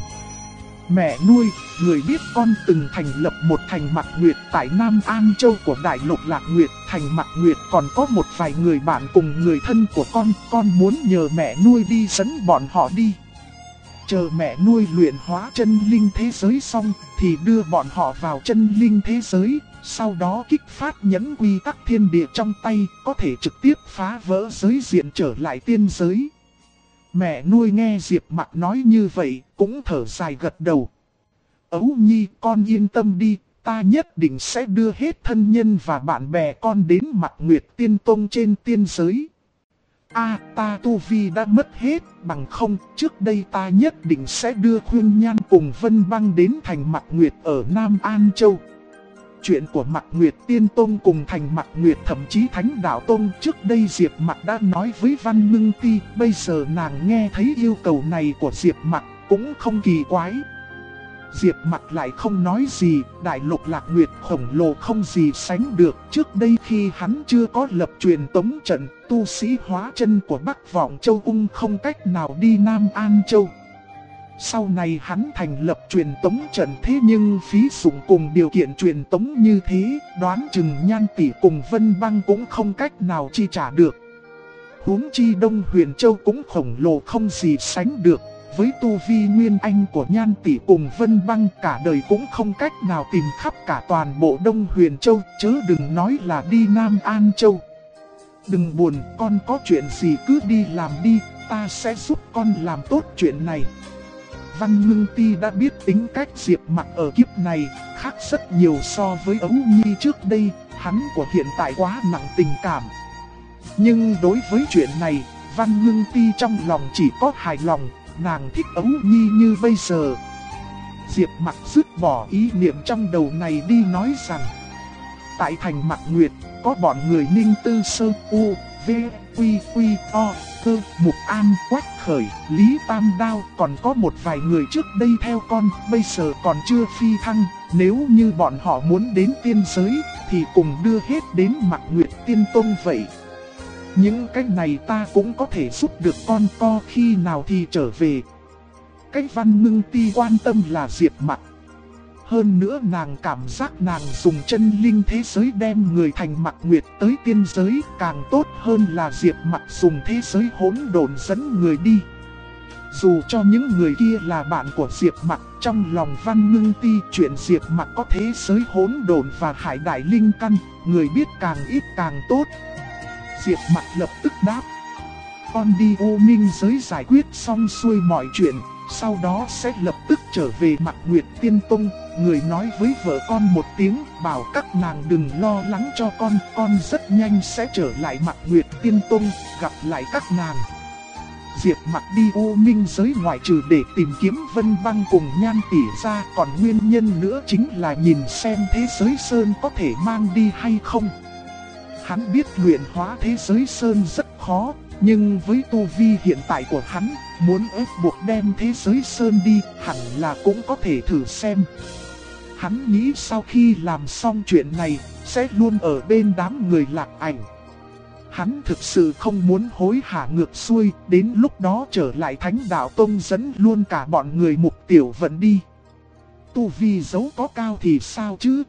Speaker 1: mẹ nuôi, người biết con từng thành lập một thành Mặc Nguyệt tại Nam An Châu của Đại Lục Lạc Nguyệt. Thành Mặc Nguyệt còn có một vài người bạn cùng người thân của con muốn nhờ mẹ nuôi đi dẫn bọn họ đi. Chờ mẹ nuôi luyện hóa chân linh thế giới xong thì đưa bọn họ vào chân linh thế giới, sau đó kích phát nhẫn quy tắc thiên địa trong tay, có thể trực tiếp phá vỡ giới diện trở lại tiên giới. Mẹ nuôi nghe Diệp Mặc nói như vậy, cũng thở dài gật đầu. Ấu Nhi, con yên tâm đi, ta nhất định sẽ đưa hết thân nhân và bạn bè con đến Mặc Nguyệt Tiên Tông trên tiên giới. Ta tu vi đã mất hết, bằng không, trước đây ta nhất định sẽ đưa Khuyên Nhan cùng Vân Băng đến thành Mặc Nguyệt ở Nam An Châu. Chuyện của Mặc Nguyệt Tiên Tông cùng thành Mặc Nguyệt thậm chí Thánh Đạo Tông trước đây Diệp Mặc đã nói với Văn Ngưng Ti, bây giờ nàng nghe thấy yêu cầu này của Diệp Mặc cũng không kỳ quái. Diệp Mặc lại không nói gì, Đại Lục Lạc Nguyệt khổng lồ không gì sánh được. Trước đây khi hắn chưa có lập truyền tống trận, tu sĩ hóa chân của Bắc Vọng Châu Ung không cách nào đi Nam An Châu. Sau này hắn thành lập truyền tống trận, thế nhưng phí dụng cùng điều kiện truyền tống như thế, đoán chừng Nhan tỷ cùng Vân Băng cũng không cách nào chi trả được. Huống chi Đông Huyền Châu cũng khổng lồ không gì sánh được. Với tu vi nguyên anh của Nhan tỷ cùng Vân Băng, cả đời cũng không cách nào tìm khắp cả toàn bộ Đông Huyền Châu, chớ đừng nói là đi Nam An Châu. Đừng buồn, con có chuyện gì cứ đi làm đi, ta sẽ giúp con làm tốt chuyện này. Văn Ngưng Ti đã biết tính cách Diệp Mặc ở kiếp này, khác rất nhiều so với Ấu Nhi trước đây, hắn của hiện tại quá nặng tình cảm. Nhưng đối với chuyện này, Văn Ngưng Ti trong lòng chỉ có hài lòng, nàng thích Ấu Nhi như bây giờ. Diệp Mặc dứt bỏ ý niệm trong đầu này đi nói rằng: tại thành Mặc Nguyệt, có bọn người Ninh Tư Sơ, U, V, Quy, Quy, O, Cơ, Mục An, Quách Khởi, Lý Tam Đao, còn có một vài người trước đây theo con, bây giờ còn chưa phi thăng. Nếu như bọn họ muốn đến tiên giới, thì cùng đưa hết đến Mặc Nguyệt Tiên Tông vậy. Những cái này ta cũng có thể giúp được con, co khi nào thì trở về. Cái Văn Ngưng Ti quan tâm là Diệp Mặc. Hơn nữa nàng cảm giác nàng dùng chân linh thế giới đem người thành Mặc Nguyệt tới tiên giới càng tốt hơn là Diệp Mặc dùng thế giới hỗn độn dẫn người đi. Dù cho những người kia là bạn của Diệp Mặc, trong lòng Văn Ngưng Ti chuyện Diệp Mặc có thế giới hỗn độn và hải đại linh căn, người biết càng ít càng tốt. Diệp Mặc lập tức đáp: con đi U Minh giới giải quyết xong xuôi mọi chuyện, sau đó sẽ lập tức trở về Mạc Nguyệt Tiên Tông. Người nói với vợ con một tiếng, bảo các nàng đừng lo lắng cho con rất nhanh sẽ trở lại Mạc Nguyệt Tiên Tông, gặp lại các nàng. Diệp Mặc đi U Minh giới ngoại trừ để tìm kiếm Vân Băng cùng Nhan Tỷ ra, còn nguyên nhân nữa chính là nhìn xem thế giới sơn có thể mang đi hay không. Hắn biết luyện hóa thế giới sơn rất khó, nhưng với tu vi hiện tại của hắn, muốn ép buộc đem thế giới sơn đi hẳn là cũng có thể thử xem. Hắn nghĩ sau khi làm xong chuyện này, sẽ luôn ở bên đám người Lạc Ảnh. Hắn thực sự không muốn hối hả ngược xuôi, đến lúc đó trở lại Thánh Đạo Tông dẫn luôn cả bọn người Mục Tiểu Vận đi. Tu vi dấu có cao thì sao chứ?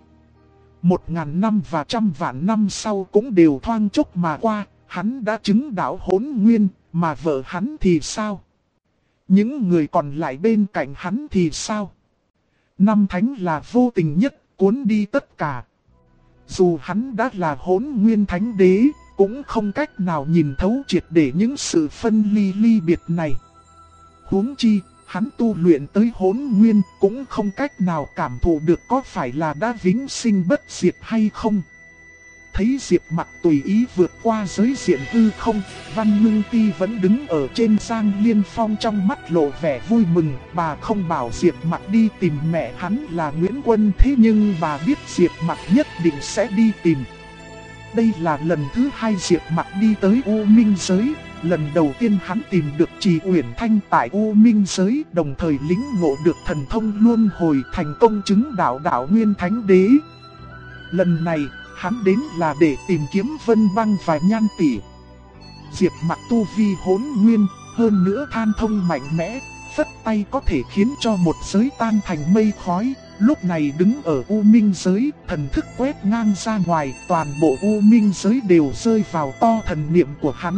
Speaker 1: 1000 năm và 100 vạn năm sau cũng đều thoang chốc mà qua, hắn đã chứng đạo hỗn nguyên, mà vợ hắn thì sao? Những người còn lại bên cạnh hắn thì sao? Năm thánh là vô tình nhất, cuốn đi tất cả. Dù hắn đã là hỗn nguyên thánh đế, cũng không cách nào nhìn thấu triệt để những sự phân ly biệt này. Huống chi, hắn tu luyện tới hỗn nguyên cũng không cách nào cảm thụ được có phải là đã vĩnh sinh bất diệt hay không. Thấy Diệp Mặc tùy ý vượt qua giới diện hư không, Văn Ngưng Ti vẫn đứng ở trên Giang Liên Phong, trong mắt lộ vẻ vui mừng. Bà không bảo Diệp Mặc đi tìm mẹ hắn là Nguyễn Quân, thế nhưng bà biết Diệp Mặc nhất định sẽ đi tìm. Đây là lần thứ 2 Diệp Mặc đi tới U Minh giới. Lần đầu tiên hắn tìm được Trì Uyển Thanh tại U Minh giới, đồng thời lĩnh ngộ được thần thông luân hồi, thành công chứng đạo đạo nguyên thánh đế. Lần này, hắn đến là để tìm kiếm Vân Băng và Nhan Tỷ. Diệp Mặc tu vi hỗn nguyên, hơn nữa than thông mạnh mẽ, phất tay có thể khiến cho một giới tan thành mây khói. Lúc này đứng ở U Minh giới, thần thức quét ngang ra ngoài, toàn bộ U Minh giới đều rơi vào to thần niệm của hắn.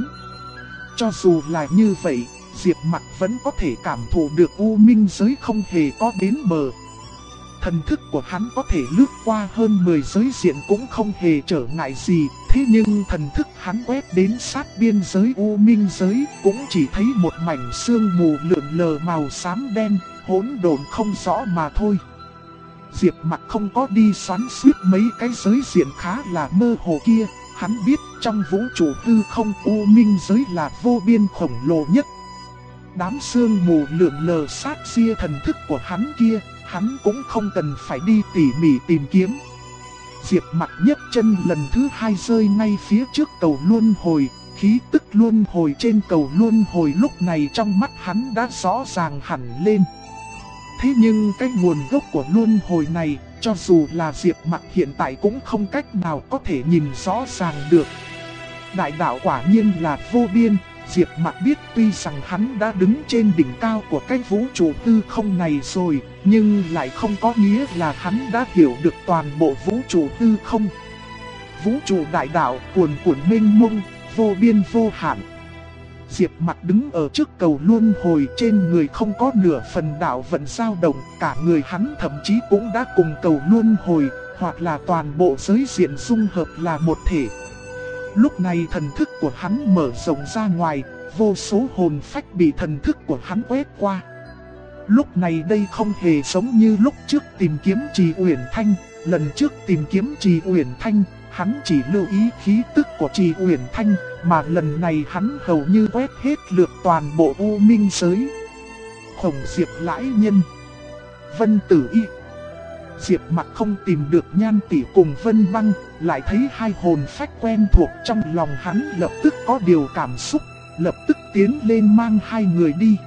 Speaker 1: Cho dù là như vậy, Diệp Mặc vẫn có thể cảm thụ được U Minh giới không hề có bến bờ. Thần thức của hắn có thể lướt qua hơn 10 giới diện cũng không hề trở ngại gì. Thế nhưng thần thức hắn quét đến sát biên giới U Minh giới, cũng chỉ thấy một mảnh sương mù lượn lờ màu xám đen, hỗn độn không rõ mà thôi. Diệp Mặc không có đi xoắn xuýt mấy cái giới diện khá là mơ hồ kia. Hắn biết trong vũ trụ hư không, U Minh giới là vô biên khổng lồ nhất. Đám sương mù lượn lờ sát ria thần thức của hắn kia, hắn cũng không cần phải đi tỉ mỉ tìm kiếm. Diệp Mặc nhấc chân lần thứ 2 rơi ngay phía trước cầu luân hồi. Khí tức luân hồi trên cầu luân hồi lúc này trong mắt hắn đã rõ ràng hẳn lên. Thế nhưng cái nguồn gốc của luân hồi này, cho dù là Diệp Mặc hiện tại cũng không cách nào có thể nhìn rõ ràng được. Đại đạo quả nhiên là vô biên. Diệp Mặc biết tuy rằng hắn đã đứng trên đỉnh cao của cái vũ trụ hư không này rồi, nhưng lại không có nghĩa là hắn đã hiểu được toàn bộ vũ trụ hư không. Vũ trụ đại đạo cuồn cuộn mênh mông, vô biên vô hạn. Diệp Mặc đứng ở trước cầu luân hồi, trên người không có nửa phần đạo vận dao động, cả người hắn thậm chí cũng đã cùng cầu luân hồi, hoặc là toàn bộ giới diện dung hợp là một thể. Lúc này thần thức của hắn mở rộng ra ngoài, vô số hồn phách bị thần thức của hắn quét qua. Lúc này đây không hề giống như lúc trước tìm kiếm Trì Uyển Thanh. Lần trước tìm kiếm Trì Uyển Thanh, hắn chỉ lưu ý khí tức của Trì Uyển Thanh, mà lần này hắn hầu như quét hết lượt toàn bộ U Minh giới. Khổng Diệp Lãi Nhân, Vân Tử Y. Diệp Mặc không tìm được Nhan Tỷ cùng Vân Băng, lại thấy hai hồn phách quen thuộc, trong lòng hắn lập tức có điều cảm xúc, lập tức tiến lên mang hai người đi.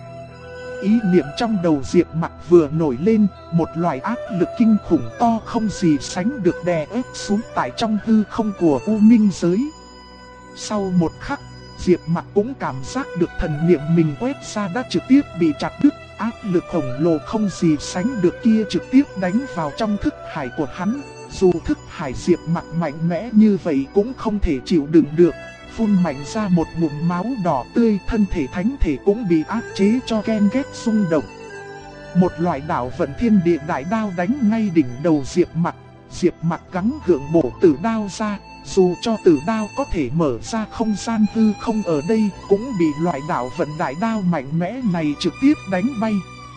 Speaker 1: Ý niệm trong đầu Diệp Mặc vừa nổi lên, một loại áp lực kinh khủng to không gì sánh được đè ép xuống tại trong hư không của U Minh giới. Sau một khắc, Diệp Mặc cũng cảm giác được thần niệm mình quét ra đã trực tiếp bị chặt đứt. Áp lực khổng lồ không gì sánh được kia trực tiếp đánh vào trong thức hải của hắn. Dù thức hải Diệp Mặc mạnh mẽ như vậy cũng không thể chịu đựng được, phun mạnh ra một ngụm máu đỏ tươi, thân thể thánh thể cũng bị áp chế cho ghen ghét rung động. Một loại đạo vận thiên địa đại đao đánh ngay đỉnh đầu Diệp Mặc. Diệp Mặc gắng gượng bổ tử đao ra, dù cho tử đao có thể mở ra không gian hư không ở đây, cũng bị loại đạo vận đại đao mạnh mẽ này trực tiếp đánh bay.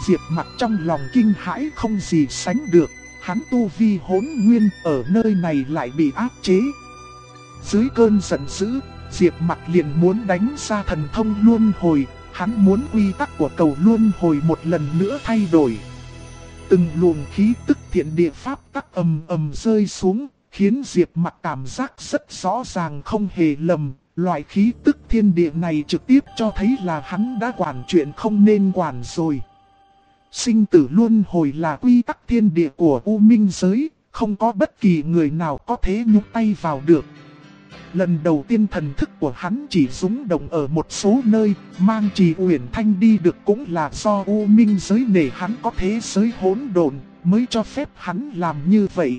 Speaker 1: Diệp Mặc trong lòng kinh hãi không gì sánh được, hắn tu vi hỗn nguyên ở nơi này lại bị áp chế. Dưới cơn giận dữ, Diệp Mặc liền muốn đánh ra thần thông luân hồi, hắn muốn quy tắc của cầu luân hồi một lần nữa thay đổi. Từng luồng khí tức thiện địa pháp tắc ầm ầm rơi xuống, khiến Diệp Mặc cảm giác rất rõ ràng không hề lầm. Loại khí tức thiên địa này trực tiếp cho thấy là hắn đã quản chuyện không nên quản rồi. Sinh tử luân hồi là quy tắc thiên địa của U Minh giới, không có bất kỳ người nào có thể nhúc tay vào được. Lần đầu tiên thần thức của hắn chỉ rung động ở một số nơi, mang Trì Uyển Thanh đi được cũng là do U Minh giới nể hắn có thế giới hỗn độn, mới cho phép hắn làm như vậy.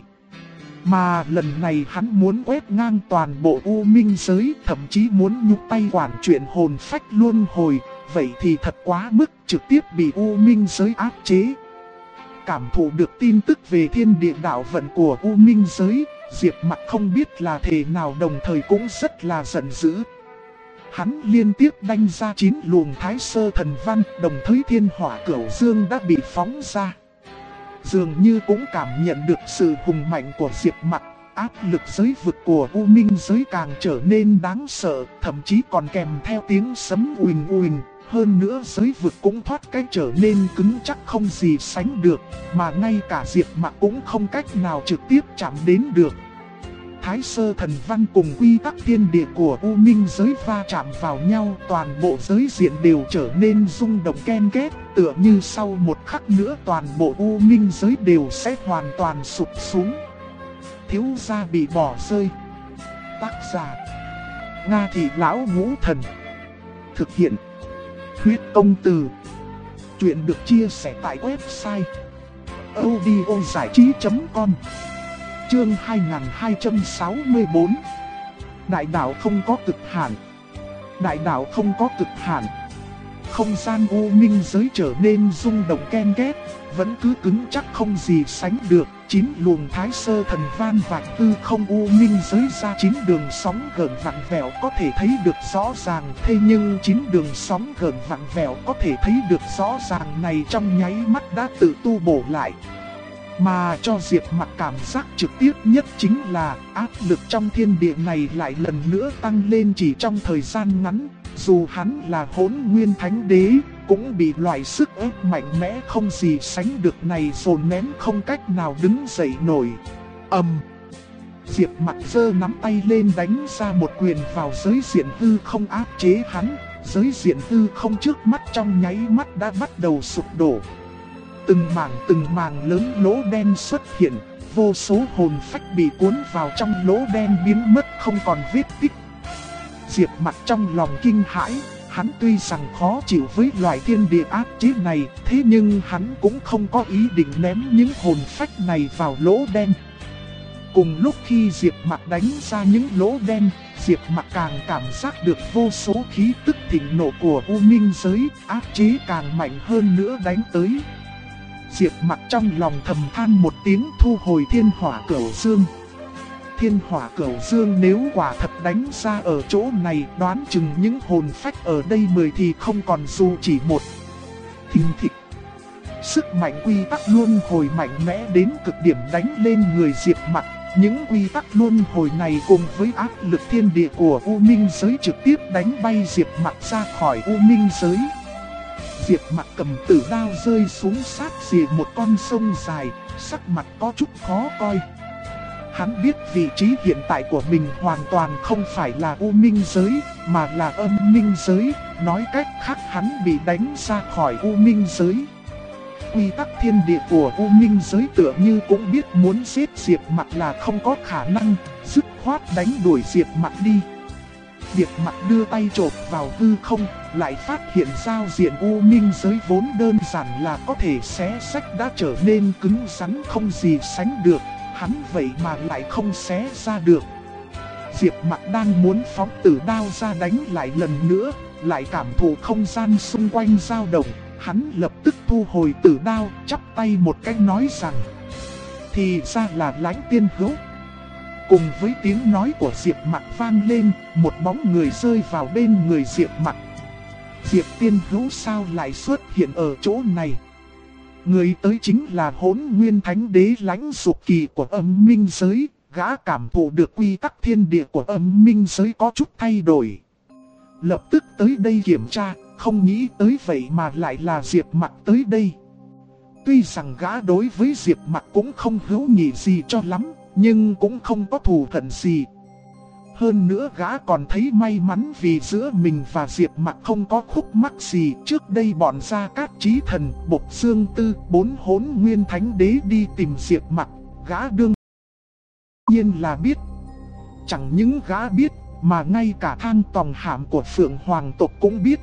Speaker 1: Mà lần này hắn muốn quét ngang toàn bộ U Minh giới, thậm chí muốn nhúc tay quản chuyện hồn phách luân hồi, vậy thì thật quá mức, trực tiếp bị U Minh giới áp chế. Cảm thụ được tin tức về thiên địa đạo vận của U Minh giới, Diệp Mặc không biết là thể nào đồng thời cũng rất là giận dữ. Hắn liên tiếp đánh ra 9 luồng thái sơ thần văn, đồng thời thiên hỏa cửu dương đã bị phóng ra. Dường như cũng cảm nhận được sự hùng mạnh của Diệp Mặc, áp lực giới vực của U Minh giới càng trở nên đáng sợ, thậm chí còn kèm theo tiếng sấm uỳnh uỳnh. Hơn nữa giới vực cũng thoát cách trở nên cứng chắc không gì sánh được, mà ngay cả Diệp Mặc cũng không cách nào trực tiếp chạm đến được. Thái sơ thần văn cùng quy tắc thiên địa của U Minh giới va chạm vào nhau, toàn bộ giới diện đều trở nên rung động ken két, tựa như sau một khắc nữa toàn bộ U Minh giới đều sẽ hoàn toàn sụp xuống. Thiếu gia bị bỏ rơi. Tác giả: Nga Thị Lão Ngũ Thần. Thực hiện: Huyết Công Từ. Chuyện được chia sẻ tại website audiozảichí.com. Chương 2264. Đại đạo không có cực hạn. Đại đạo không có cực hạn. Không gian U Minh giới trở nên rung động ken két, vẫn cứ cứng chắc không gì sánh được. 9 luồng thái sơ thần van vạch tư không U Minh giới ra 9 đường sóng gợn vặn vẹo có thể thấy được rõ ràng. Thế nhưng 9 đường sóng gợn vặn vẹo có thể thấy được rõ ràng này trong nháy mắt đã tự tu bổ lại. Mà cho Diệp Mặc cảm giác trực tiếp nhất chính là áp lực trong thiên địa này lại lần nữa tăng lên chỉ trong thời gian ngắn. Dù hắn là Hỗn Nguyên Thánh Đế, cũng bị loại sức ép mạnh mẽ không gì sánh được này dồn nén không cách nào đứng dậy nổi. Diệp Mặc giơ nắm tay lên đánh ra một quyền vào giới diện hư không áp chế hắn. Giới diện hư không trước mắt trong nháy mắt đã bắt đầu sụp đổ. Từng mảng lớn lỗ đen xuất hiện, vô số hồn phách bị cuốn vào trong lỗ đen biến mất không còn vết tích. Diệp Mặc trong lòng kinh hãi, hắn tuy rằng khó chịu với loại thiên địa áp chế này, thế nhưng hắn cũng không có ý định ném những hồn phách này vào lỗ đen. Cùng lúc khi Diệp Mặc đánh ra những lỗ đen, Diệp Mặc càng cảm giác được vô số khí tức thịnh nộ của U Minh giới, áp chế càng mạnh hơn nữa đánh tới. Diệp Mặc trong lòng thầm than một tiếng, thu hồi thiên hỏa cửu dương. Thiên hỏa cửu dương nếu quả thật đánh ra ở chỗ này, đoán chừng những hồn phách ở đây 10 thì không còn dù chỉ một. Thình thịch. Sức mạnh quy tắc luân hồi mạnh mẽ đến cực điểm đánh lên người Diệp Mặc. Những quy tắc luân hồi này cùng với áp lực thiên địa của U Minh giới trực tiếp đánh bay Diệp Mặc ra khỏi U Minh giới. Diệp Mặc cầm tử đao rơi xuống sát rìa một con sông dài, sắc mặt có chút khó coi. Hắn biết vị trí hiện tại của mình hoàn toàn không phải là U Minh giới, mà là Âm Minh giới, nói cách khác hắn bị đánh ra khỏi U Minh giới. Quy tắc thiên địa của U Minh giới tựa như cũng biết muốn giết Diệp Mặc là không có khả năng, dứt khoát đánh đuổi Diệp Mặc đi. Diệp Mặc đưa tay chộp vào hư không, lại phát hiện giao diện U Minh giới vốn đơn giản là có thể xé sách đã trở nên cứng rắn không gì sánh được, hắn vậy mà lại không xé ra được. Diệp Mặc đang muốn phóng tử đao ra đánh lại lần nữa, lại cảm thụ không gian xung quanh dao động, hắn lập tức thu hồi tử đao, chắp tay một cái nói rằng: thì ra là Lãnh Tiên Hữu. Cùng với tiếng nói của Diệp Mặc vang lên, một bóng người rơi vào bên người Diệp Mặc. Diệp Tiên Hữu sao lại xuất hiện ở chỗ này? Người tới chính là Hỗn Nguyên Thánh Đế Lãnh Dục Kỳ của Âm Minh Giới. Gã cảm thụ được quy tắc thiên địa của Âm Minh Giới có chút thay đổi. Lập tức tới đây kiểm tra, không nghĩ tới vậy mà lại là Diệp Mặc tới đây. Tuy rằng gã đối với Diệp Mặc cũng không hữu nghị gì cho lắm, nhưng cũng không có thù hận gì. Hơn nữa gã còn thấy may mắn vì giữa mình và Diệp Mặc không có khúc mắc gì. Trước đây bọn Gia Cát Chí Thần, Bộc Dương Tư, 4 Hỗn Nguyên Thánh Đế đi tìm Diệp Mặc, gã đương nhiên là biết. Chẳng những gã biết, mà ngay cả Thang Tòng Hàm của Phượng Hoàng tộc cũng biết.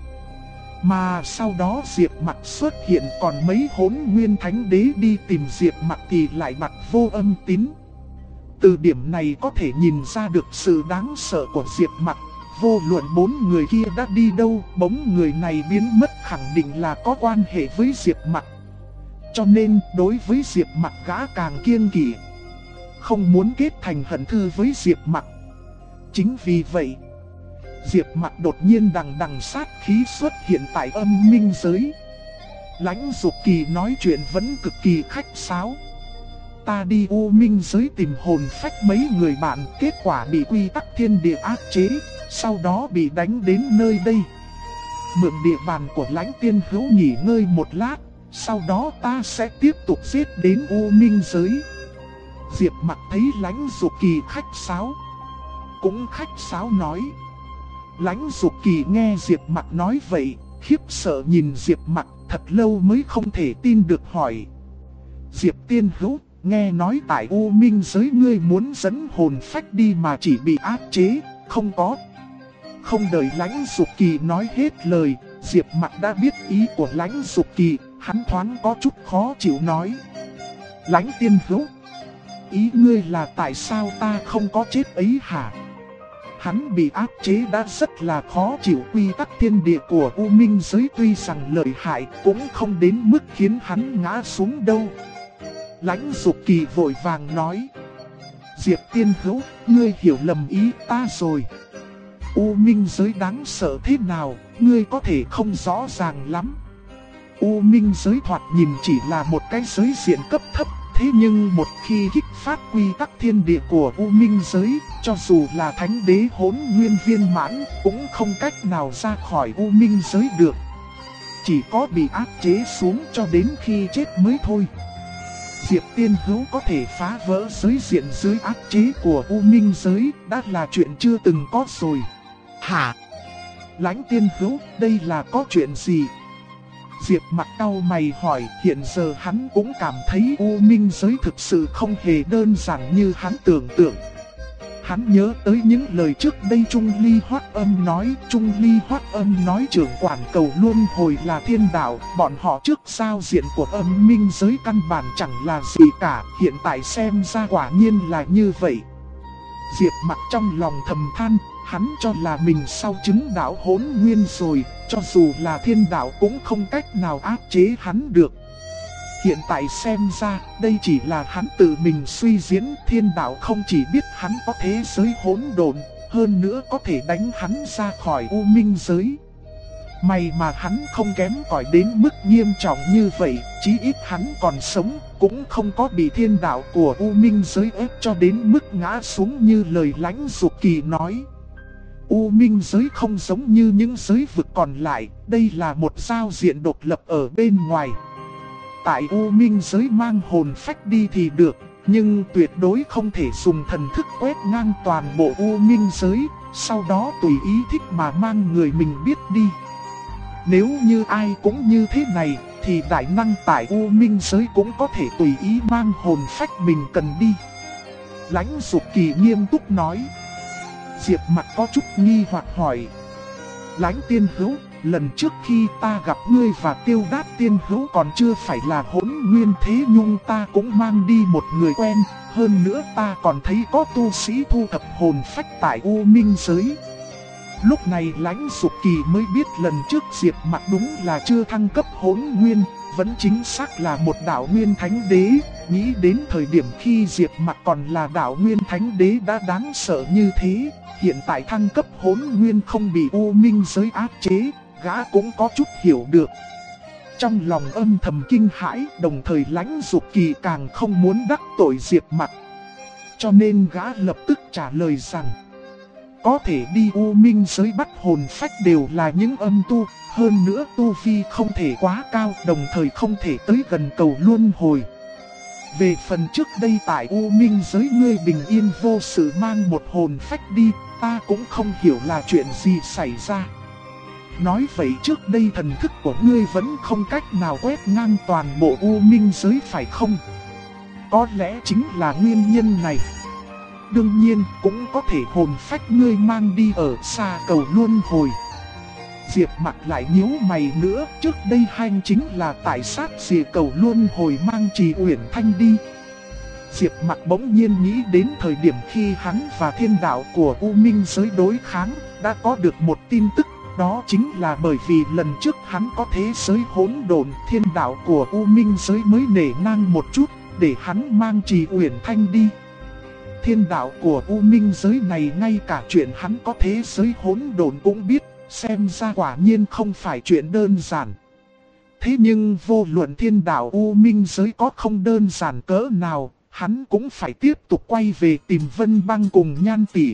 Speaker 1: Mà sau đó Diệp Mặc xuất hiện, còn mấy Hỗn Nguyên Thánh Đế đi tìm Diệp Mặc thì lại bặt vô âm tín. Từ điểm này có thể nhìn ra được sự đáng sợ của Diệp Mặc. Vô luận 4 người kia đã đi đâu, bóng người này biến mất khẳng định là có quan hệ với Diệp Mặc. Cho nên đối với Diệp Mặc gã càng kiêng kỵ, không muốn kết thành hận thù với Diệp Mặc. Chính vì vậy, Diệp Mặc đột nhiên đằng sát khí xuất hiện tại Âm Minh Giới. Lãnh Dục Kỳ nói chuyện vẫn cực kỳ khách sáo. Ta đi U Minh Giới tìm hồn phách mấy người bạn, kết quả bị quy tắc thiên địa áp chế, sau đó bị đánh đến nơi đây. Mượn địa bàn của Lãnh Tiên Hữu nghỉ ngơi một lát, sau đó ta sẽ tiếp tục giết đến U Minh Giới. Diệp Mặc thấy Lãnh Dục Kỳ khách sáo, cũng khách sáo nói. Lãnh Dục Kỳ nghe Diệp Mặc nói vậy, khiếp sợ nhìn Diệp Mặc thật lâu mới không thể tin được hỏi. Diệp Tiên Hữu, nghe nói tại U Minh Giới ngươi muốn dẫn hồn phách đi mà chỉ bị áp chế, không có. Không đợi Lãnh Dục Kỳ nói hết lời, Diệp Mặc đã biết ý của Lãnh Dục Kỳ, hắn thoáng có chút khó chịu nói. Lãnh Tiên Hữu, ý ngươi là tại sao ta không có chết ấy hả? Hắn bị áp chế đã rất là khó chịu, quy tắc thiên địa của U Minh Giới tuy rằng lợi hại cũng không đến mức khiến hắn ngã xuống đâu. Lãnh Dục Kỳ vội vàng nói. Diệp Tiên Hữu, ngươi hiểu lầm ý ta rồi. U Minh Giới đáng sợ thế nào, ngươi có thể không rõ ràng lắm. U Minh Giới thoạt nhìn chỉ là một cái giới diện cấp thấp. Thế nhưng một khi kích phát quy tắc thiên địa của U Minh Giới, cho dù là Thánh Đế Hỗn Nguyên viên mãn, cũng không cách nào ra khỏi U Minh Giới được. Chỉ có bị áp chế xuống cho đến khi chết mới thôi. Diệp Tiên Hữu có thể phá vỡ giới diện dưới áp chế của U Minh Giới, đã là chuyện chưa từng có rồi. Hả? Lãnh Tiên Hữu, đây là có chuyện gì? Diệp Mặc cau mày hỏi, hiện giờ hắn cũng cảm thấy U Minh Giới thực sự không hề đơn giản như hắn tưởng tượng. Hắn nhớ tới những lời trước đây Trung Ly Hoắc Âm nói. Trung Ly Hoắc Âm nói trưởng quản cầu luân hồi là thiên đạo, bọn họ trước giao diện của Âm Minh Giới căn bản chẳng là gì cả, hiện tại xem ra quả nhiên là như vậy. Diệp Mặc trong lòng thầm than, hắn cho là mình sau chứng đạo Hỗn Nguyên rồi, cho dù là thiên đạo cũng không cách nào áp chế hắn được. Hiện tại xem ra, đây chỉ là hắn tự mình suy diễn, thiên đạo không chỉ biết hắn có thế giới hỗn độn, hơn nữa có thể đánh hắn ra khỏi U Minh Giới. May mà hắn không kém cỏi đến mức nghiêm trọng như vậy, chí ít hắn còn sống, cũng không có bị thiên đạo của U Minh Giới ép cho đến mức ngã xuống như lời Lãnh Dục Kỳ nói. U Minh Giới không giống như những giới vực còn lại, đây là một giao diện độc lập ở bên ngoài. Tại U Minh Giới mang hồn phách đi thì được, nhưng tuyệt đối không thể dùng thần thức quét ngang toàn bộ U Minh Giới, sau đó tùy ý thích mà mang người mình biết đi. Nếu như ai cũng như thế này, thì đại năng tại U Minh Giới cũng có thể tùy ý mang hồn phách mình cần đi. Lãnh Dục Kỳ nghiêm túc nói. Diệp Mặc có chút nghi hoặc hỏi. Lãnh Tiên Hữu, lần trước khi ta gặp ngươi và Tiêu Đát Tiên Hữu còn chưa phải là Hỗn Nguyên thế nhưng ta cũng mang đi một người quen. Hơn nữa ta còn thấy có tu sĩ thu thập hồn phách tại U Minh Giới. Lúc này Lãnh Dục Kỳ mới biết lần trước Diệp Mặc đúng là chưa thăng cấp Hỗn Nguyên, vẫn chính xác là một đạo Nguyên Thánh Đế. Nghĩ đến thời điểm khi Diệp Mặc còn là đạo Nguyên Thánh Đế đã đáng sợ như thế, hiện tại thăng cấp Hỗn Nguyên không bị U Minh Giới áp chế, gã cũng có chút hiểu được. trong lòng âm thầm kinh hãi, đồng thời Lãnh Dục Kỳ càng không muốn đắc tội Diệp Mặc. Cho nên gã lập tức trả lời rằng, có thể đi U Minh giới bắt hồn phách đều là những âm tu, hơn nữa tu vi không thể quá cao, đồng thời không thể tới gần cầu luân hồi. Về phần trước đây tại U Minh giới ngươi bình yên vô sự mang một hồn phách đi, ta cũng không hiểu là chuyện gì xảy ra. Nói vậy trước đây thần thức của ngươi vẫn không cách nào quét ngang toàn bộ U Minh giới phải không? Có lẽ chính là nguyên nhân này. Đương nhiên cũng có thể hồn phách ngươi mang đi ở xa cầu luân hồi. Diệp Mặc lại nhíu mày nữa, trước đây hành chính là tại sát rìa cầu luân hồi mang Trì Uyển Thanh đi. Diệp Mặc bỗng nhiên nghĩ đến thời điểm khi hắn và thiên đạo của U Minh giới đối kháng, đã có được một tin tức, đó chính là bởi vì lần trước hắn có thế giới hỗn độn, thiên đạo của U Minh giới mới nể nang một chút, để hắn mang Trì Uyển Thanh đi. Thiên đạo của U Minh giới này ngay cả chuyện hắn có thế giới hỗn độn cũng biết, xem ra quả nhiên không phải chuyện đơn giản. Thế nhưng vô luận thiên đạo U Minh giới có không đơn giản cỡ nào, hắn cũng phải tiếp tục quay về tìm Vân Băng cùng Nhan Tỷ.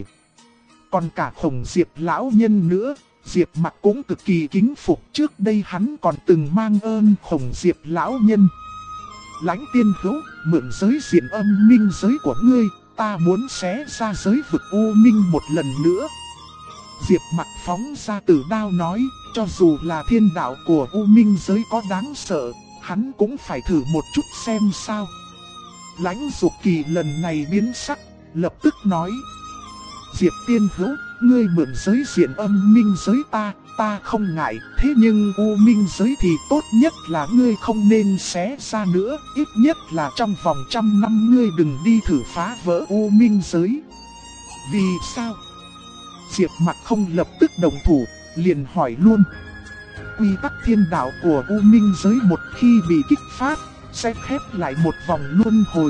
Speaker 1: Còn cả Khổng Diệp lão nhân nữa, Diệp Mặc cũng cực kỳ kính phục, trước đây hắn còn từng mang ơn Khổng Diệp lão nhân. Lãnh Tiên Hữu, mượn giới diện âm minh giới của ngươi, ta muốn xé ra giới vực U Minh một lần nữa. Diệp Mặc phóng ra tử đao nói, cho dù là thiên đạo của U Minh giới có đáng sợ, hắn cũng phải thử một chút xem sao. Lãnh Dục Kỳ lần này biến sắc, lập tức nói, Diệp Tiên Hữu, ngươi mượn giới diện âm minh giới ta không ngại, thế nhưng U Minh giới thì tốt nhất là ngươi không nên xé ra nữa, ít nhất là trong vòng 100 năm ngươi đừng đi thử phá vỡ U Minh giới. Vì sao? Diệp Mặc không lập tức đồng thủ, liền hỏi luôn. Quy tắc thiên đạo của U Minh giới một khi bị kích phát, sẽ khép lại một vòng luân hồi.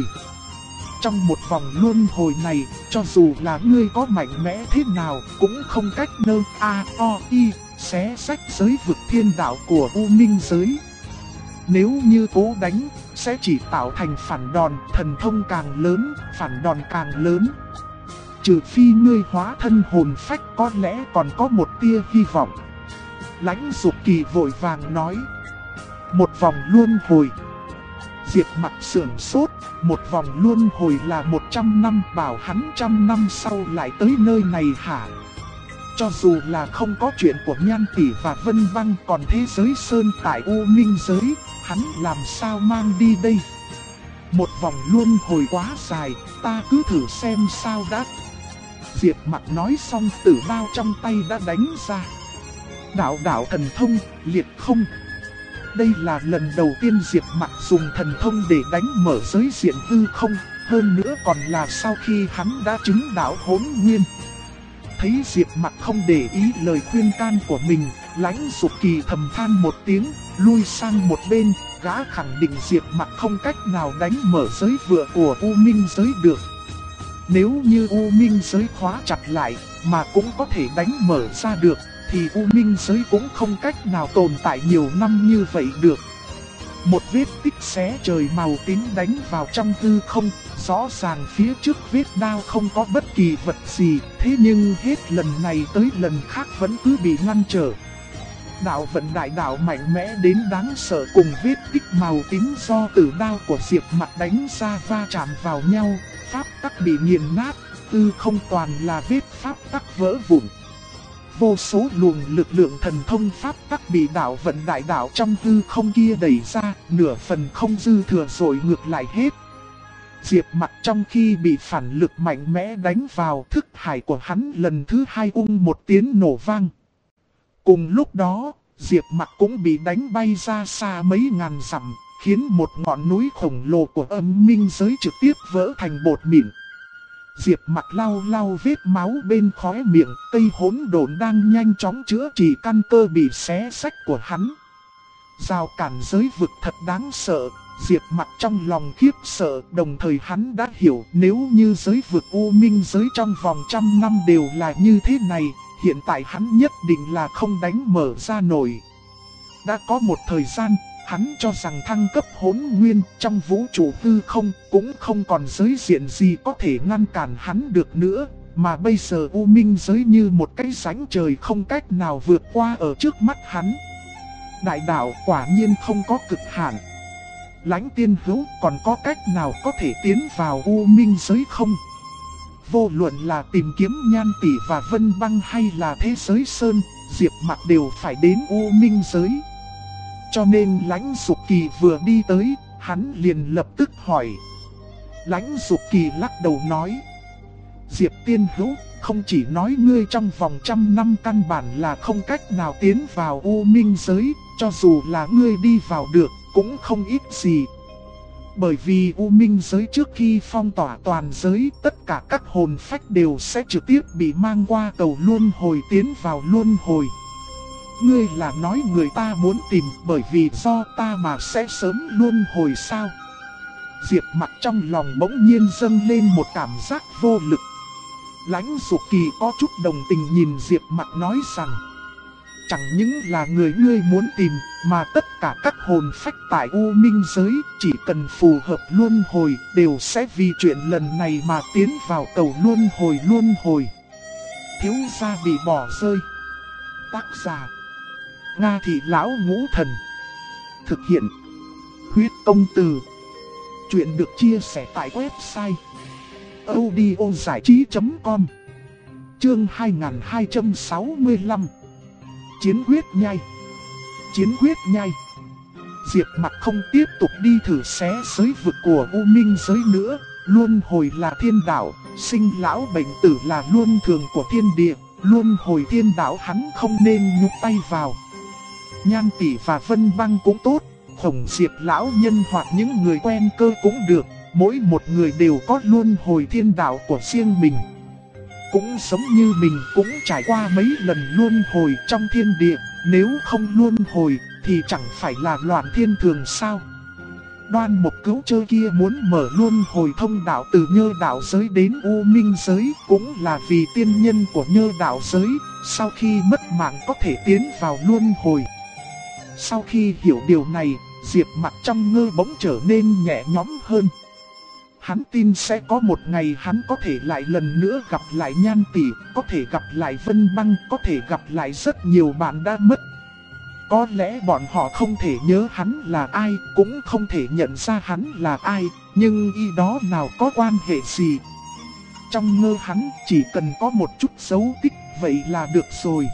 Speaker 1: Trong một vòng luân hồi này, cho dù là ngươi có mạnh mẽ thế nào, cũng không cách xé rách giới vực thiên đạo của U Minh giới. Nếu như cố đánh, sẽ chỉ tạo thành phản đòn, thần thông càng lớn, phản đòn càng lớn. Trừ phi ngươi hóa thân hồn phách, có lẽ còn có một tia hy vọng. Lãnh Dục Kỳ vội vàng nói, một vòng luân hồi. Diệp Mặc sửng sốt, một vòng luân hồi là 100 năm, bảo hắn 100 năm sau lại tới nơi này hả? Cho dù là không có chuyện của Nhan Tỷ và Vân Băng, còn thế giới sơn tại U Minh giới, hắn làm sao mang đi đây? Một vòng luân hồi quá dài, ta cứ thử xem sao đã. Diệp Mặc nói xong, tử đao trong tay đã đánh ra. Đạo thần thông, liệt không. Đây là lần đầu tiên Diệp Mặc dùng thần thông để đánh mở giới diện hư không, hơn nữa còn là sau khi hắn đã chứng đạo hỗn nguyên. Thấy Diệp Mặc không để ý lời khuyên can của mình, Lãnh Dục Kỳ thầm than một tiếng, lui sang một bên, gã khẳng định Diệp Mặc không cách nào đánh mở giới vựa của U Minh giới được. Nếu như U Minh giới khóa chặt lại, mà cũng có thể đánh mở ra được, thì U Minh giới cũng không cách nào tồn tại nhiều năm như vậy được. Một vết tích xé trời màu tím đánh vào trong hư không, rõ ràng phía trước vết đao không có bất kỳ vật gì, thế nhưng hết lần này tới lần khác vẫn cứ bị ngăn trở. Đạo vận đại đạo mạnh mẽ đến đáng sợ cùng vết tích màu tím do tử đao của Diệp Mặc đánh ra va chạm vào nhau, pháp tắc bị nghiền nát, tư không toàn là vết pháp tắc vỡ vụn. Vô số luồng lực lượng thần thông pháp tắc bị đạo vận đại đạo trong hư không kia đẩy ra, nửa phần không dư thừa rồi ngược lại hết. Diệp Mặc trong khi bị phản lực mạnh mẽ đánh vào, thức hải của hắn lần thứ hai một tiếng nổ vang. Cùng lúc đó, Diệp Mặc cũng bị đánh bay ra xa mấy ngàn dặm, khiến một ngọn núi khổng lồ của âm minh giới trực tiếp vỡ thành bột mịn. Diệp Mặc lau vết máu bên khóe miệng, cây hỗn độn đang nhanh chóng chữa trị căn cơ bị xé rách của hắn. Rào cản giới vực thật đáng sợ, Diệp Mặc trong lòng khiếp sợ, đồng thời hắn đã hiểu nếu như giới vực U Minh giới trong vòng 100 năm đều là như thế này, hiện tại hắn nhất định là không đánh mở ra nổi. Đã có một thời gian, Hắn cho rằng thăng cấp hỗn nguyên trong vũ trụ hư không cũng không còn giới diện gì có thể ngăn cản hắn được nữa. Mà bây giờ U Minh giới như một cái rãnh trời không cách nào vượt qua ở trước mắt hắn. Đại đạo quả nhiên không có cực hạn. Lãnh Tiên Hữu còn có cách nào có thể tiến vào U Minh giới không? Vô luận là tìm kiếm Nhan Tỷ và Vân Băng hay là thế giới Sơn, Diệp Mặc đều phải đến U Minh giới. Cho nên Lãnh Dục Kỳ vừa đi tới, hắn liền lập tức hỏi. Lãnh Dục Kỳ lắc đầu nói. Diệp Tiên Hữu, không chỉ nói ngươi trong vòng 100 năm căn bản là không cách nào tiến vào U Minh giới, cho dù là ngươi đi vào được, cũng không ít gì. Bởi vì U Minh giới trước khi phong tỏa toàn giới, tất cả các hồn phách đều sẽ trực tiếp bị mang qua cầu luân hồi tiến vào luân hồi. Ngươi là nói người ta muốn tìm bởi vì do ta mà sẽ sớm luân hồi sao? Diệp Mặc trong lòng bỗng nhiên dâng lên một cảm giác vô lực. Lãnh Dục Kỳ có chút đồng tình nhìn Diệp Mặc nói rằng, chẳng những là người ngươi muốn tìm, mà tất cả các hồn phách tại U Minh giới chỉ cần phù hợp luân hồi đều sẽ vì chuyện lần này mà tiến vào cầu luân hồi. Thiếu gia bị bỏ rơi. Tác giả Nga Thị Lão Ngũ Thần. Thực hiện Huyết Công Từ. Chuyện được chia sẻ tại website audiozảichí.com. Chương 2265. Chiến quyết nhai. Chiến quyết nhai. Diệp Mặc không tiếp tục đi thử xé giới vực của U Minh giới nữa. Luân hồi là thiên đạo, sinh lão bệnh tử là luân thường của thiên địa. Luân hồi thiên đạo hắn không nên nhúc tay vào. Nhan Tỷ và Vân Băng cũng tốt, Khổng Diệp lão nhân hoặc những người quen cơ cũng được. Mỗi một người đều có luân hồi thiên đạo của riêng mình. Cũng giống như mình cũng trải qua mấy lần luân hồi trong thiên địa. Nếu không luân hồi thì chẳng phải là loạn thiên thường sao? Đoan Mục Cứu Chơ kia muốn mở luân hồi thông đạo từ Nhơ đạo giới đến U Minh giới cũng là vì tiên nhân của Nhơ đạo giới, sau khi mất mạng có thể tiến vào luân hồi. Sau khi hiểu điều này, Diệp Mặc trong ngơ bỗng trở nên nhẹ nhõm hơn. Hắn tin sẽ có một ngày hắn có thể lại lần nữa gặp lại Nhan Tỷ, có thể gặp lại Vân Băng, có thể gặp lại rất nhiều bạn đã mất. Có lẽ bọn họ không thể nhớ hắn là ai, cũng không thể nhận ra hắn là ai, nhưng y đó nào có quan hệ gì. Trong ngơ hắn chỉ cần có một chút dấu tích, vậy là được rồi.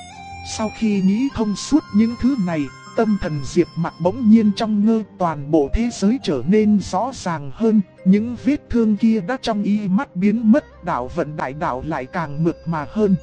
Speaker 1: Sau khi nghĩ thông suốt những thứ này, tâm thần Diệp Mặc bỗng nhiên trong ngơ, toàn bộ thế giới trở nên rõ ràng hơn. Những vết thương kia đã trong y mắt biến mất, đạo vận đại đạo lại càng mượt mà hơn.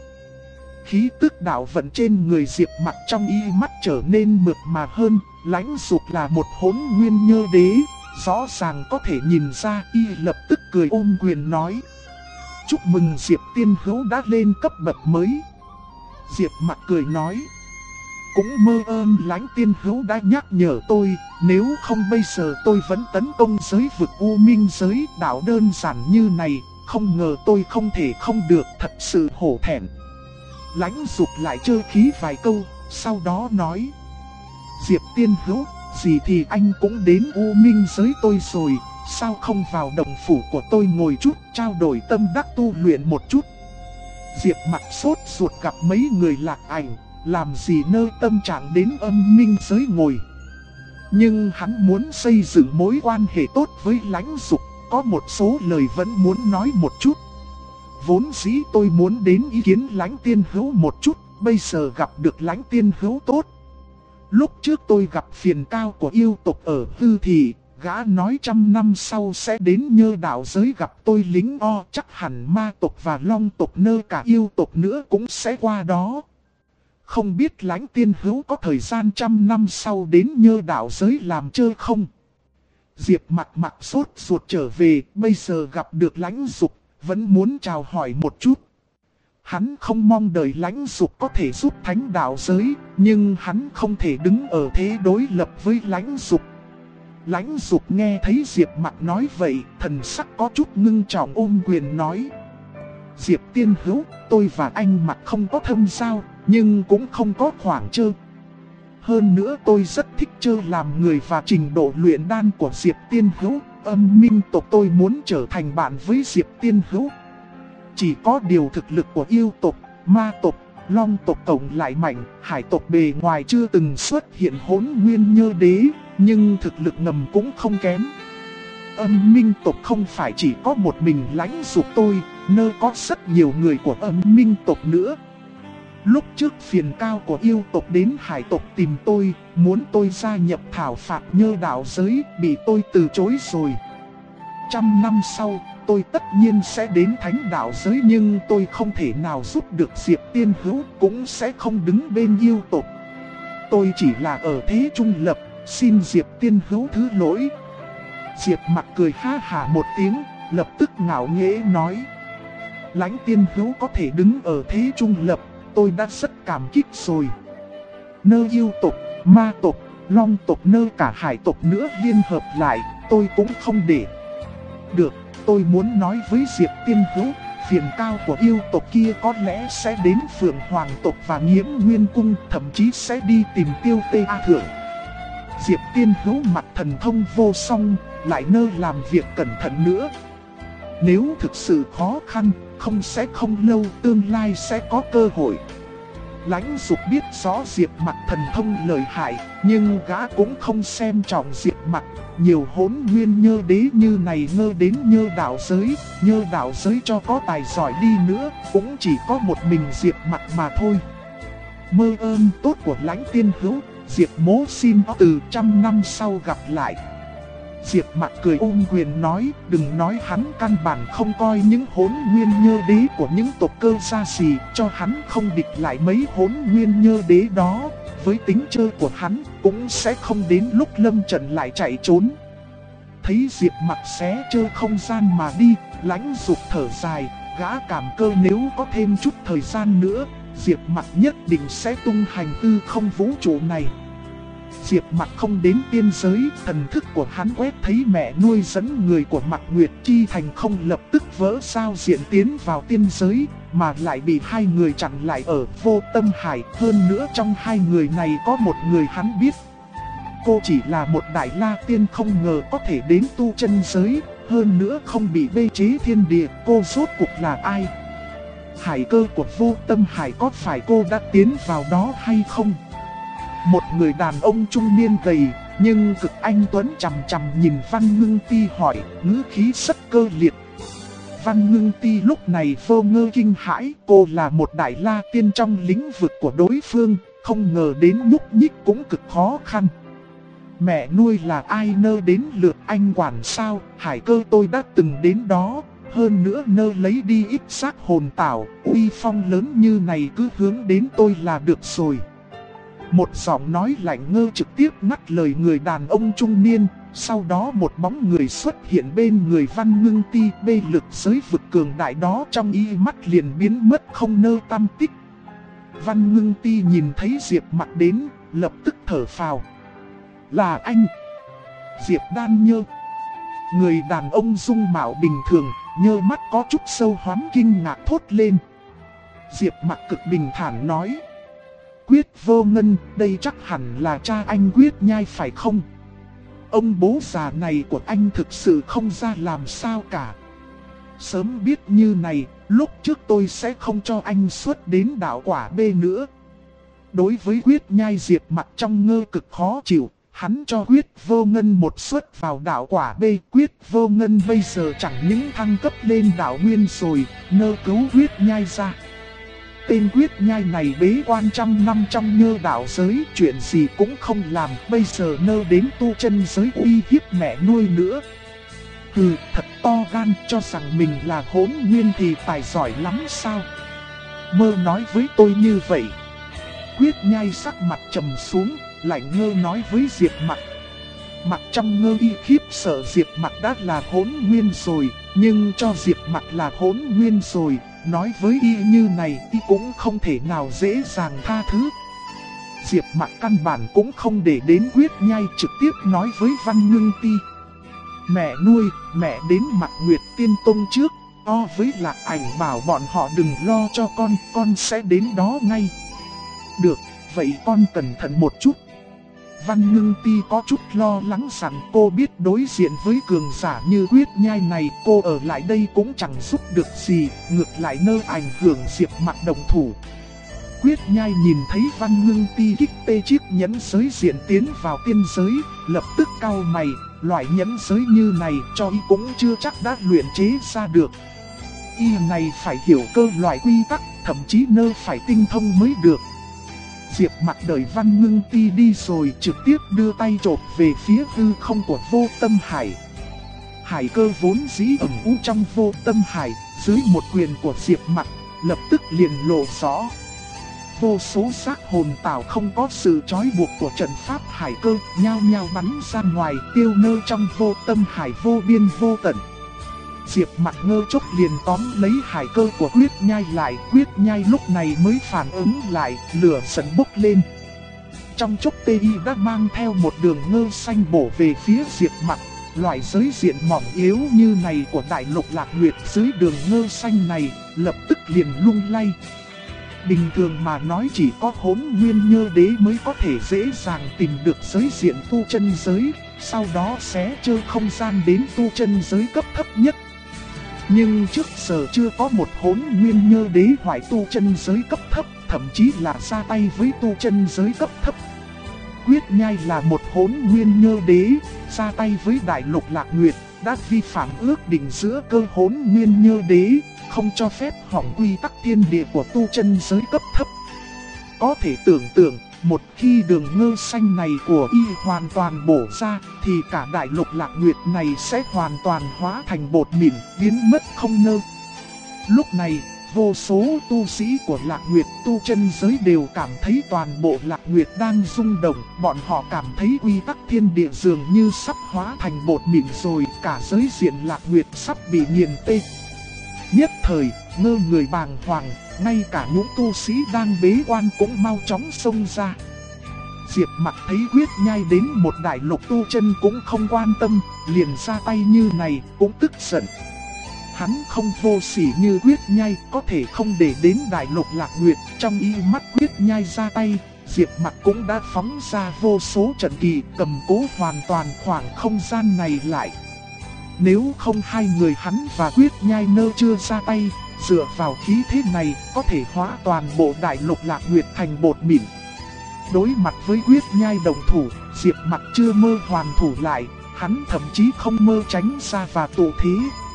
Speaker 1: Khí tức đạo vận trên người Diệp Mặc trong y mắt trở nên mượt mà hơn. Lãnh Dục là một hỗn nguyên nhơ đế, rõ ràng có thể nhìn ra. Y lập tức cười ôm quyền nói: chúc mừng Diệp Tiên Hữu đã lên cấp bậc mới. Diệp Mặc cười nói: cũng mơ ơn Lãnh Tiên Hữu đã nhắc nhở tôi, nếu không bây giờ tôi vẫn tấn công giới vực U Minh giới. Đạo đơn giản như này, không ngờ tôi không thể không được, thật sự hổ thẹn. Lãnh Dục lại chơi khí vài câu, sau đó nói: Diệp Tiên Hữu, gì thì anh cũng đến U Minh giới tôi rồi, sao không vào động phủ của tôi ngồi chút, trao đổi tâm đắc tu luyện một chút. Diệp Mặc sốt ruột gặp mấy người lạc ảnh, làm gì nơi tâm trạng đến âm minh giới ngồi. Nhưng hắn muốn xây dựng mối quan hệ tốt với Lãnh Dục, có một số lời vẫn muốn nói một chút. Vốn dĩ tôi muốn đến ý kiến Lãnh Tiên Hữu một chút, bây giờ gặp được Lãnh Tiên Hữu tốt. Lúc trước tôi gặp phiền cao của yêu tộc ở Hư Thị, gã nói 100 năm sau sẽ đến Nhơ đạo giới gặp tôi lính o, chắc hẳn ma tộc và long tộc nơ cả yêu tộc nữa cũng sẽ qua đó. Không biết Lãnh Tiên Hữu có thời gian 100 năm sau đến Nhơ đạo giới làm chơi không? Diệp Mặc sốt ruột trở về, bây giờ gặp được Lãnh Dục, vẫn muốn chào hỏi một chút. Hắn không mong đợi Lãnh Dục có thể giúp thánh đạo giới, nhưng hắn không thể đứng ở thế đối lập với Lãnh Dục. Lãnh Dục nghe thấy Diệp Mặc nói vậy, thần sắc có chút ngưng trọng ôm quyền nói: Diệp Tiên Hữu, tôi và anh Mặc không có thâm giao, nhưng cũng không có khoảng trơ. Hơn nữa tôi rất thích chơi làm người và trình độ luyện đan của Diệp Tiên Hữu. Âm minh tộc tôi muốn trở thành bạn với Diệp Tiên Hữu. Chỉ có điều thực lực của yêu tộc, ma tộc, long tộc cộng lại mạnh, hải tộc bề ngoài chưa từng xuất hiện Hỗn Nguyên Nhơ Đế, nhưng thực lực ngầm cũng không kém. Âm minh tộc không phải chỉ có một mình Lãnh Dục tôi, nơi có rất nhiều người của âm minh tộc nữa. Lúc trước phiền cao của yêu tộc đến hải tộc tìm tôi, muốn tôi gia nhập thảo phạt Nhơ đạo giới, bị tôi từ chối rồi. 100 năm sau, tôi tất nhiên sẽ đến thánh đạo giới, nhưng tôi không thể nào giúp được Diệp Tiên Hữu, cũng sẽ không đứng bên yêu tộc. Tôi chỉ là ở thế trung lập, xin Diệp Tiên Hữu thứ lỗi. Diệp Mặc cười ha hả một tiếng, lập tức ngạo nghễ nói: Lãnh Tiên Hữu có thể đứng ở thế trung lập, tôi đã rất cảm kích rồi. Nơ yêu tộc, ma tộc, long tộc, nơ cả hải tộc nữa liên hợp lại, tôi cũng không để. Được, tôi muốn nói với Diệp Tiên Hữu, phiền cao của yêu tộc kia có lẽ sẽ đến Phượng Hoàng tộc và Nghiễm Nguyên cung, thậm chí sẽ đi tìm Tiêu Tê A Thượng. Diệp Tiên Hữu mặt thần thông vô song, lại nơ làm việc cẩn thận nữa. Nếu thực sự khó khăn, không lâu tương lai sẽ có cơ hội. Lãnh Dục biết rõ Diệp Mặc thần thông lợi hại, nhưng gã cũng không xem trọng Diệp Mặc. Nhiều Hỗn Nguyên Nhơ Đế như này ngơ đến Nhơ đạo giới cho có tài giỏi đi nữa, cũng chỉ có một mình Diệp Mặc mà thôi. Mơ ơn tốt của Lãnh Tiên Hữu, Diệp mỗ xin từ 100 năm sau gặp lại. Diệp Mặc cười ôm quyền nói, đừng nói hắn căn bản không coi những Hỗn Nguyên Nhơ Đế của những tộc cơ gia gì, cho hắn không địch lại mấy Hỗn Nguyên Nhơ Đế đó. Với tính chơi của hắn, cũng sẽ không đến lúc lâm trận lại chạy trốn. Thấy Diệp Mặc xé chơi không gian mà đi, Lãnh Dục thở dài, gã cảm cơ nếu có thêm chút thời gian nữa, Diệp Mặc nhất định sẽ tung hành hư không vũ trụ này. Diệp Mặc không đến tiên giới, thần thức của hắn quét thấy mẹ nuôi dẫn người của Mặc Nguyệt Chi Thành không lập tức vỡ sao diện tiến vào tiên giới, mà lại bị hai người chặn lại ở Vô Tâm Hải. Hơn nữa trong hai người này có một người hắn biết. Cô chỉ là một đại la tiên, không ngờ có thể đến tu chân giới, hơn nữa không bị bê chế thiên địa. Cô rốt cuộc là ai? Hải cơ của Vô Tâm Hải có phải cô đã tiến vào đó hay không? Một người đàn ông trung niên gầy, nhưng cực anh tuấn chằm chằm nhìn Văn Ngưng Ti hỏi, ngữ khí rất cơ liệt. Văn Ngưng Ti lúc này vô ngơ kinh hãi, cô là một đại la tiên trong lĩnh vực của đối phương, không ngờ đến nhúc nhích cũng cực khó khăn. Mẹ nuôi là ai nơ đến lượt anh quản sao? Hải cơ tôi đã từng đến đó, hơn nữa nơ lấy đi ít xác hồn tảo, uy phong lớn như này cứ hướng đến tôi là được rồi. Một giọng nói lạnh ngơ trực tiếp ngắt lời người đàn ông trung niên, sau đó một bóng người xuất hiện bên người Văn Ngưng Ti, bê lực giới vực cường đại đó trong y mắt liền biến mất không nơ tăm tích. Văn Ngưng Ti nhìn thấy Diệp Mặc đến, lập tức thở phào. Là anh, Diệp Đan Nhơ. Người đàn ông dung mạo bình thường, nhơ mắt có chút sâu hoắm kinh ngạc thốt lên. Diệp Mặc cực bình thản nói. Quyết Vô Ngân, đây chắc hẳn là cha anh Quyết Nhai phải không? Ông bố già này của anh thực sự không ra làm sao cả. Sớm biết như này, lúc trước tôi sẽ không cho anh xuất đến đạo quả B nữa. Đối với Quyết Nhai, Diệp Mặc trong ngơ cực khó chịu, hắn cho Quyết Vô Ngân một suất vào đạo quả B. Quyết Vô Ngân bây giờ chẳng những thăng cấp lên đạo nguyên rồi, nơ cứu Quyết Nhai ra. Tên Quyết Nhai này bế quan 100 năm trong Nhơ đạo giới, chuyện gì cũng không làm, bây giờ nơ đến tu chân giới uy hiếp mẹ nuôi nữa. Hừ, thật to gan, cho rằng mình là Hỗn Nguyên thì tài giỏi lắm sao? Mơ nói với tôi như vậy. Quyết Nhai sắc mặt trầm xuống, lạnh ngơ nói với Diệp Mặc. Mặc trong ngơ y khiếp sợ Diệp Mặc đã là Hỗn Nguyên rồi, nhưng cho Diệp Mặc là Hỗn Nguyên rồi, nói với y như này y cũng không thể nào dễ dàng tha thứ. Diệp Mặc căn bản cũng không để đến Quyết Nhai, trực tiếp nói với Văn Ngưng Ti. Mẹ nuôi, mẹ đến Mặc Nguyệt Tiên Tông trước, với Lạc Ảnh bảo bọn họ đừng lo cho con sẽ đến đó ngay. Được, vậy con cẩn thận một chút. Văn Ngưng Ti có chút lo lắng rằng cô biết đối diện với cường giả như Quyết Nhai này, cô ở lại đây cũng chẳng giúp được gì, ngược lại nơ ảnh hưởng Diệp Mặc đồng thủ. Quyết Nhai nhìn thấy Văn Ngưng Ti kích tê chiếc nhẫn giới diện tiến vào tiên giới, lập tức cau mày, loại nhẫn giới như này cho y cũng chưa chắc đã luyện chế ra được. Y này phải hiểu cơ loại quy tắc, thậm chí nơ phải tinh thông mới được. Diệp Mặc đợi Văn Ngưng Ti đi rồi trực tiếp đưa tay chộp về phía hư không của Vô Tâm Hải. Hải cơ vốn dĩ ẩn u trong Vô Tâm Hải, dưới một quyền của Diệp Mặc, lập tức liền lộ rõ. Vô số xác hồn tảo không có sự trói buộc của trận pháp hải cơ, nhao nhao bắn ra ngoài, tiêu nơ trong Vô Tâm Hải vô biên vô tận. Diệp Mặc ngơ chốc liền tóm lấy hải cơ của Quyết Nhai lại, Quyết Nhai lúc này mới phản ứng lại, lửa giận bốc lên. Trong chốc TI đã mang theo một đường ngơ xanh bổ về phía Diệp Mặc, loại giới diện mỏng yếu như này của Đại Lục Lạc Nguyệt dưới đường ngơ xanh này, lập tức liền lung lay. Bình thường mà nói chỉ có Hỗn Nguyên Nhơ Đế mới có thể dễ dàng tìm được giới diện tu chân giới, sau đó xé chơi không gian đến tu chân giới cấp thấp nhất. Nhưng trước giờ chưa có một Hỗn Nguyên Nhơ Đế hoại tu chân giới cấp thấp, thậm chí là ra tay với tu chân giới cấp thấp. Quyết Nhai là một Hỗn Nguyên Nhơ Đế, ra tay với Đại Lục Lạc Nguyệt, đã vi phạm ước định giữa cơ Hỗn Nguyên Nhơ Đế, không cho phép hỏng quy tắc thiên địa của tu chân giới cấp thấp. Có thể tưởng tượng, một khi đường ngơ xanh này của y hoàn toàn bổ ra, thì cả Đại Lục Lạc Nguyệt này sẽ hoàn toàn hóa thành bột mịn, biến mất không nơ. Lúc này, vô số tu sĩ của Lạc Nguyệt tu chân giới đều cảm thấy toàn bộ Lạc Nguyệt đang rung động, bọn họ cảm thấy quy tắc thiên địa dường như sắp hóa thành bột mịn rồi, cả giới diện Lạc Nguyệt sắp bị nghiền tê. Nhất thời, ngơ người bàng hoàng, ngay cả những tu sĩ đang bế quan cũng mau chóng xông ra. Diệp Mặc thấy Quyết Nhai đến một đại lục tu chân cũng không quan tâm, liền ra tay như này, cũng tức giận. Hắn không vô sỉ như Quyết Nhai, có thể không để đến Đại Lục Lạc Nguyệt, trong y mắt Quyết Nhai ra tay, Diệp Mặc cũng đã phóng ra vô số trận kỳ, cầm cố hoàn toàn khoảng không gian này lại. Nếu không hai người hắn và Quyết Nhai nơ chưa ra tay, dựa vào khí thế này, có thể hóa toàn bộ Đại Lục Lạc Nguyệt thành bột mịn. Đối mặt với Quyết Nhai đồng thủ, Diệp Mặc chưa mơ hoàn thủ lại, hắn thậm chí không mơ tránh ra và tụ thế.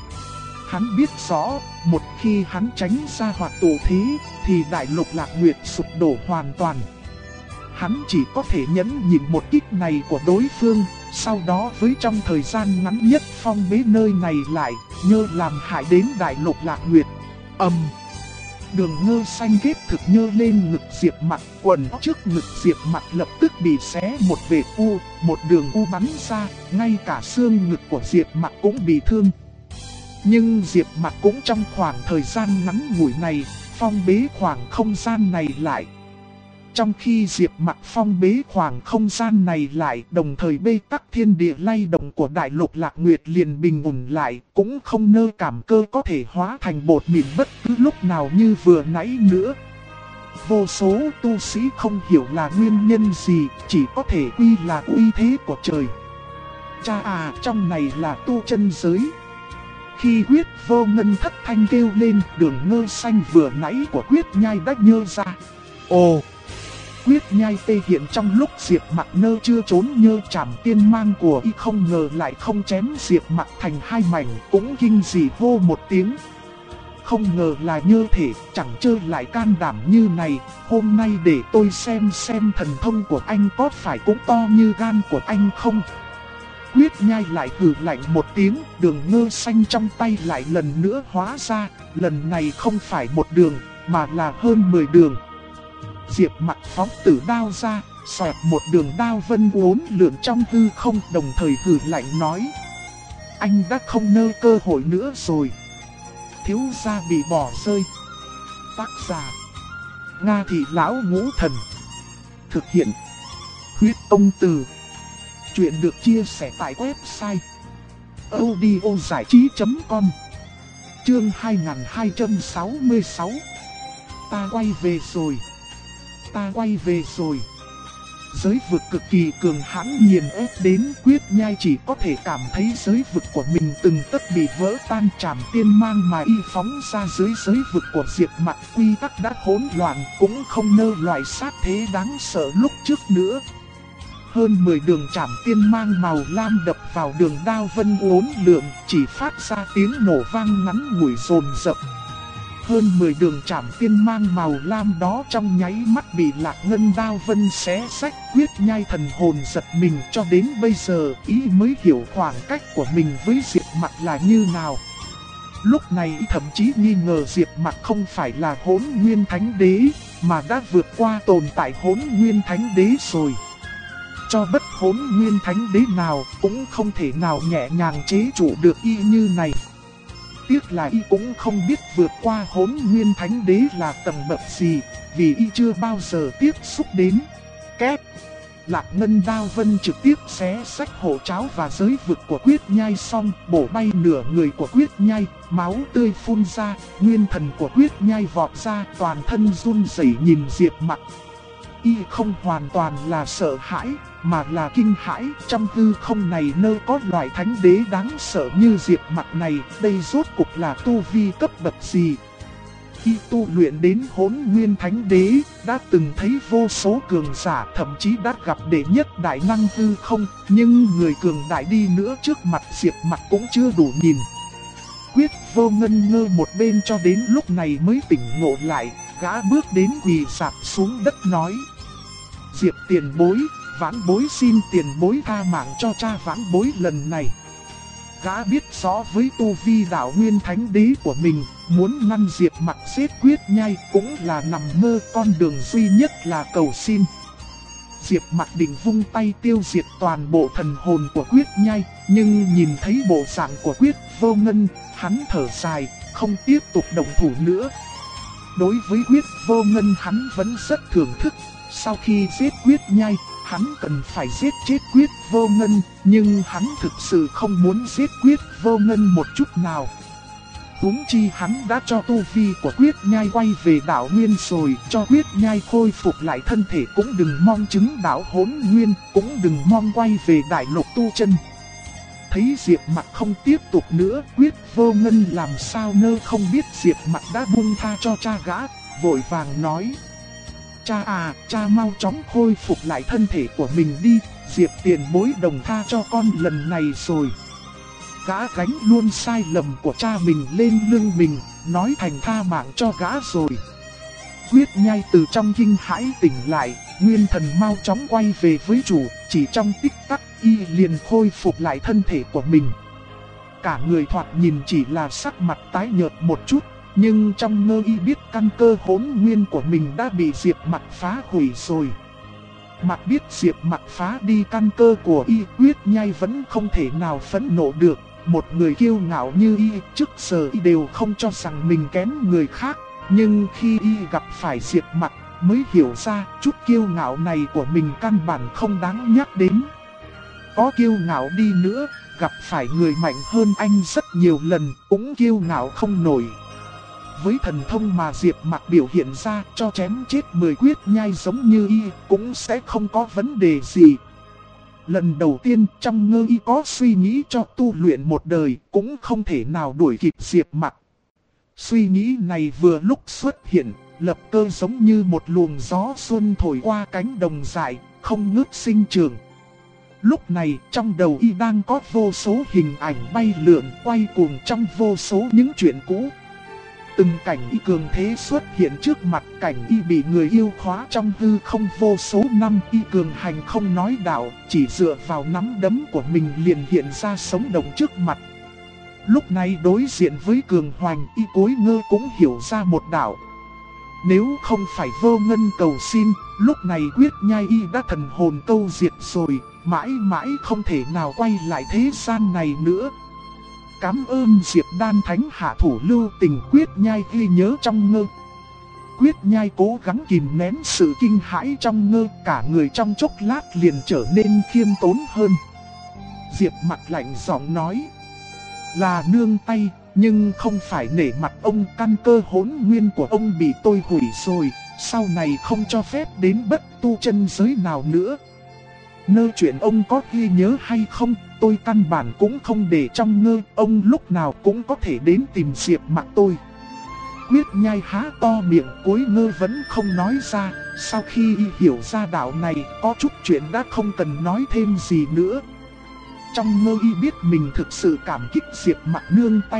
Speaker 1: Hắn biết rõ, một khi hắn tránh ra hoặc tụ thế, thì Đại Lục Lạc Nguyệt sụp đổ hoàn toàn. Hắn chỉ có thể nhẫn nhịn một kích này của đối phương, sau đó với trong thời gian ngắn nhất phong bế nơi này lại, nhơ làm hại đến Đại Lục Lạc Nguyệt. Đường ngơ xanh kết thực nhơ lên ngực Diệp Mặc, quần trước ngực Diệp Mặc lập tức bị xé một vệt u, một đường u bắn ra, ngay cả xương ngực của Diệp Mặc cũng bị thương. Nhưng Diệp Mặc cũng trong khoảng thời gian ngắn ngủi này, phong bế khoảng không gian này lại. Trong khi Diệp Mặc phong bế khoảng không gian này lại, đồng thời bê tắc thiên địa lay động của Đại Lục Lạc Nguyệt liền bình ổn lại, cũng không nơ cảm cơ có thể hóa thành bột mịn bất cứ lúc nào như vừa nãy nữa. Vô số tu sĩ không hiểu là nguyên nhân gì, chỉ có thể quy là uy thế của trời. Cha à, trong này là tu chân giới. Khi Quyết Vô Ngân thất thanh kêu lên, đường ngơ xanh vừa nãy của Quyết Nhai đã nhơ ra. Ồ! Quyết Nhai tê hiện trong lúc Diệp Mặc nơ chưa trốn nhơ trảm tiên mang của y, không ngờ lại không chém Diệp Mặc thành hai mảnh, cũng kinh dị hô một tiếng. Không ngờ là nhơ thể, chẳng chơi lại can đảm như này, hôm nay để tôi xem thần thông của anh có phải cũng to như gan của anh không. Quyết Nhai lại hừ lạnh một tiếng, đường ngơ xanh trong tay lại lần nữa hóa ra, lần này không phải một đường, mà là hơn 10 đường. Diệp Mặc phóng tử đao ra, xoẹt một đường đao vân uốn lượn trong hư không, đồng thời hừ lạnh nói: anh đã không nơ cơ hội nữa rồi. Thiếu gia bị bỏ rơi. Tác giả: Nga Thị Lão Ngũ Thần. Thực hiện: Huyết Công Từ. Chuyện được chia sẻ tại website audiozảichí.com. Chương 2266. Ta quay về rồi. Ta quay về rồi. giới vực cực kỳ cường hãn nghiền ép đến Quyết Nhai chỉ có thể cảm thấy giới vực của mình từng tấc bị vỡ tan. Trảm tiên mang mà y phóng ra dưới giới vực của Diệp Mặc quy tắc đã hỗn loạn, cũng không nơ loại sát thế đáng sợ lúc trước nữa. Hơn 10 đường trảm tiên mang màu lam đập vào đường đao vân uốn lượn, chỉ phát ra tiếng nổ vang ngắn ngủi dồn dập. Hơn 10 đường trảm tiên mang màu lam đó trong nháy mắt bị Lạc Ngân đao vân xé rách. Quyết Nhai thần hồn giật mình, cho đến bây giờ ý mới hiểu khoảng cách của mình với Diệp Mặc là như nào. Lúc này thậm chí nghi ngờ Diệp Mặc không phải là Hỗn Nguyên Thánh Đế, mà đã vượt qua tồn tại Hỗn Nguyên Thánh Đế rồi. Cho bất Hỗn Nguyên Thánh Đế nào cũng không thể nào nhẹ nhàng chế trụ được y như này. Tiếc là y cũng không biết vượt qua Hỗn Nguyên Thánh Đế là tầng bậc gì, vì y chưa bao giờ tiếp xúc đến. Két! Lạc Ngân đao vân trực tiếp xé rách hộ tráo và giới vực của Quyết Nhai, xong bổ bay nửa người của Quyết Nhai, máu tươi phun ra, nguyên thần của Quyết Nhai vọt ra, toàn thân run rẩy nhìn Diệp Mặc. Y không hoàn toàn là sợ hãi, mà là kinh hãi. Trong hư không này nơi có loại thánh đế đáng sợ như Diệp Mặc này, đây rốt cuộc là tu vi cấp bậc gì? Y tu luyện đến Hỗn Nguyên Thánh Đế, đã từng thấy vô số cường giả, thậm chí đã gặp đệ nhất đại năng hư không, nhưng người cường đại đi nữa trước mặt Diệp Mặc cũng chưa đủ nhìn. Quyết Vô Ngân ngơ một bên cho đến lúc này mới tỉnh ngộ lại, gã bước đến quỳ sạp xuống đất nói: Diệp tiền bối, vãn bối xin tiền bối tha mạng cho cha vãn bối lần này. Gã biết rõ với tu vi đạo Nguyên Thánh Đế của mình, muốn ngăn Diệp Mặc giết Quyết Nhai cũng là nằm mơ, con đường duy nhất là cầu xin. Diệp Mặc định vung tay tiêu diệt toàn bộ thần hồn của Quyết Nhai, nhưng nhìn thấy bộ dạng của Quyết Vô Ngân, hắn thở dài, không tiếp tục động thủ nữa. Đối với Quyết Vô Ngân hắn vẫn rất thưởng thức. Sau khi giết Quyết Nhai, hắn cần phải giết chết Quyết Vô Ngân, nhưng hắn thực sự không muốn giết Quyết Vô Ngân một chút nào. Huống chi hắn đã cho tu vi của Quyết Nhai quay về đạo Nguyên rồi, cho Quyết Nhai khôi phục lại thân thể cũng đừng mong chứng đạo Hỗn Nguyên, cũng đừng mong quay về đại lục tu chân. Thấy Diệp Mặc không tiếp tục nữa, Quyết Vô Ngân làm sao nơ không biết Diệp Mặc đã buông tha cho cha gã, vội vàng nói: Cha à, cha mau chóng khôi phục lại thân thể của mình đi, Diệp tiền bối đồng tha cho con lần này rồi. Gã gánh luôn sai lầm của cha mình lên lưng mình, nói thành tha mạng cho gã rồi. Quyết Nhai từ trong kinh hãi tỉnh lại, nguyên thần mau chóng quay về với chủ, chỉ trong tích tắc y liền khôi phục lại thân thể của mình. Cả người thoạt nhìn chỉ là sắc mặt tái nhợt một chút, nhưng trong ngơ y biết căn cơ Hỗn Nguyên của mình đã bị Diệp Mặc phá hủy rồi. Mặc biết Diệp Mặc phá đi căn cơ của y, Quyết Nhai vẫn không thể nào phẫn nộ được. Một người kiêu ngạo như y, trước giờ y đều không cho rằng mình kém người khác. Nhưng khi y gặp phải Diệp Mặc mới hiểu ra chút kiêu ngạo này của mình căn bản không đáng nhắc đến. Có kiêu ngạo đi nữa, gặp phải người mạnh hơn anh rất nhiều lần cũng kiêu ngạo không nổi. Với thần thông mà Diệp Mặc biểu hiện ra, cho chém chết 10 Quyết Nhai giống như y cũng sẽ không có vấn đề gì. Lần đầu tiên trong ngơ y có suy nghĩ cho tu luyện một đời, cũng không thể nào đuổi kịp Diệp Mặc. Suy nghĩ này vừa lúc xuất hiện, lập cơ giống như một luồng gió xuân thổi qua cánh đồng dại, không ngớt sinh trưởng. Lúc này trong đầu y đang có vô số hình ảnh bay lượn quay cuồng trong vô số những chuyện cũ. Từng cảnh y cường thế xuất hiện trước mặt, cảnh y bị người yêu khóa trong hư không vô số năm, y cường hành không nói đạo, chỉ dựa vào nắm đấm của mình liền hiện ra sống động trước mặt. Lúc này đối diện với cường hoành, y cối ngơ cũng hiểu ra một đạo. Nếu không phải Vô Ngân cầu xin, lúc này Quyết Nhai y đã thần hồn câu diệt rồi, mãi mãi không thể nào quay lại thế gian này nữa. Cảm ơn Diệp Đan Thánh hạ thủ lưu tình, Quyết Nhai ghi nhớ trong ngơ. Quyết Nhai cố gắng kìm nén sự kinh hãi trong ngơ, cả người trong chốc lát liền trở nên khiêm tốn hơn. Diệp Mặc lạnh giọng nói: Là nương tay, Nhưng không phải nể mặt ông, căn cơ hỗn nguyên của ông bị tôi hủy rồi, sau này không cho phép đến bất tu chân giới nào nữa. Nơ chuyện ông có ghi nhớ hay không, tôi căn bản cũng không để trong ngơ, ông lúc nào cũng có thể đến tìm Diệp Mặc tôi. Quyết Nhai há to miệng cúi ngơ vẫn không nói ra, sau khi y hiểu ra đạo này có chút chuyện đã không cần nói thêm gì nữa. Trong ngơ y biết mình thực sự cảm kích Diệp Mặc nương tay.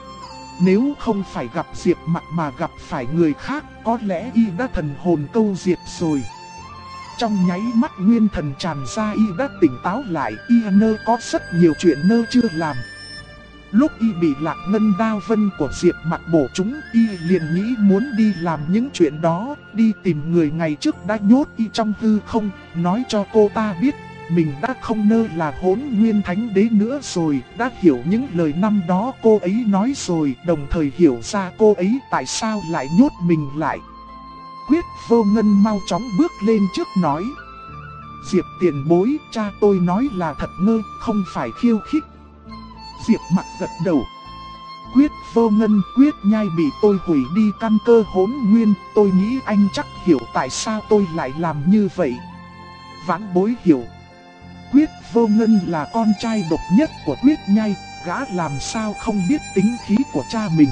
Speaker 1: Nếu không phải gặp Diệp Mặc mà gặp phải người khác, có lẽ y đã thần hồn câu diệt rồi. Trong nháy mắt nguyên thần tràn ra y đã tỉnh táo lại, y nơ có rất nhiều chuyện nơ chưa làm. Lúc y bị Lạc Ngân Đao Vân của Diệp Mặc bổ trúng, y liền nghĩ muốn đi làm những chuyện đó, đi tìm người ngày trước đã nhốt y trong hư không, nói cho cô ta biết mình đã không nơ là Hỗn Nguyên Thánh Đế nữa rồi, đã hiểu những lời năm đó cô ấy nói rồi, đồng thời hiểu ra cô ấy tại sao lại nhốt mình lại. Quyết Vô Ngân mau chóng bước lên trước nói: Diệp tiền bối, cha tôi nói là thật ngơ, không phải khiêu khích. Diệp Mặc gật đầu. Quyết Vô Ngân, Quyết Nhai bị tôi hủy đi căn cơ hỗn nguyên, tôi nghĩ anh chắc hiểu tại sao tôi lại làm như vậy. Vãn bối hiểu. Quyết Vô Ngân là con trai độc nhất của Quyết Nhai, gã làm sao không biết tính khí của cha mình.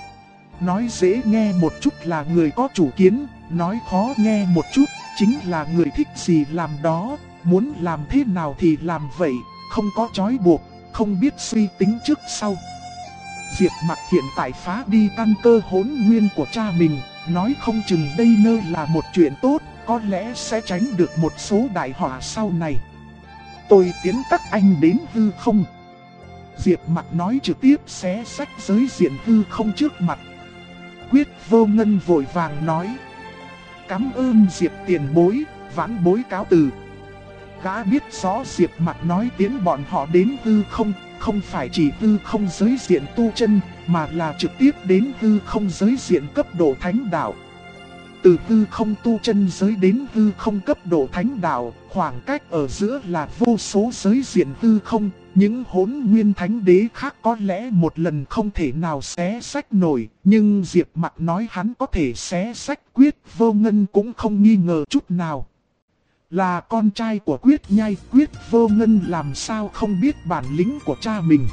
Speaker 1: Nói dễ nghe một chút là người có chủ kiến, nói khó nghe một chút, chính là người thích gì làm đó, muốn làm thế nào thì làm vậy, không có trói buộc, không biết suy tính trước sau. Diệp Mặc hiện tại phá đi căn cơ hỗn nguyên của cha mình, nói không chừng đây nơ là một chuyện tốt, có lẽ sẽ tránh được một số đại họa sau này. Tôi tiến các anh đến hư không. Diệp Mặc nói trực tiếp xé rách giới diện hư không trước mặt. Quyết Vô Ngân vội vàng nói: Cảm ơn Diệp tiền bối, vãn bối cáo từ. Gã biết rõ Diệp Mặc nói tiến bọn họ đến hư không, không phải chỉ hư không giới diện tu chân, mà là trực tiếp đến hư không giới diện cấp độ thánh đạo. Từ hư không tu chân giới đến hư không cấp độ thánh đạo, khoảng cách ở giữa là vô số giới diện hư không. Những Hỗn Nguyên Thánh Đế khác có lẽ một lần không thể nào xé sách nổi, nhưng Diệp Mặc nói hắn có thể xé sách. Quyết Vô Ngân cũng không nghi ngờ chút nào. Là con trai của Quyết Nhai, Quyết Vô Ngân làm sao không biết bản lĩnh của cha mình.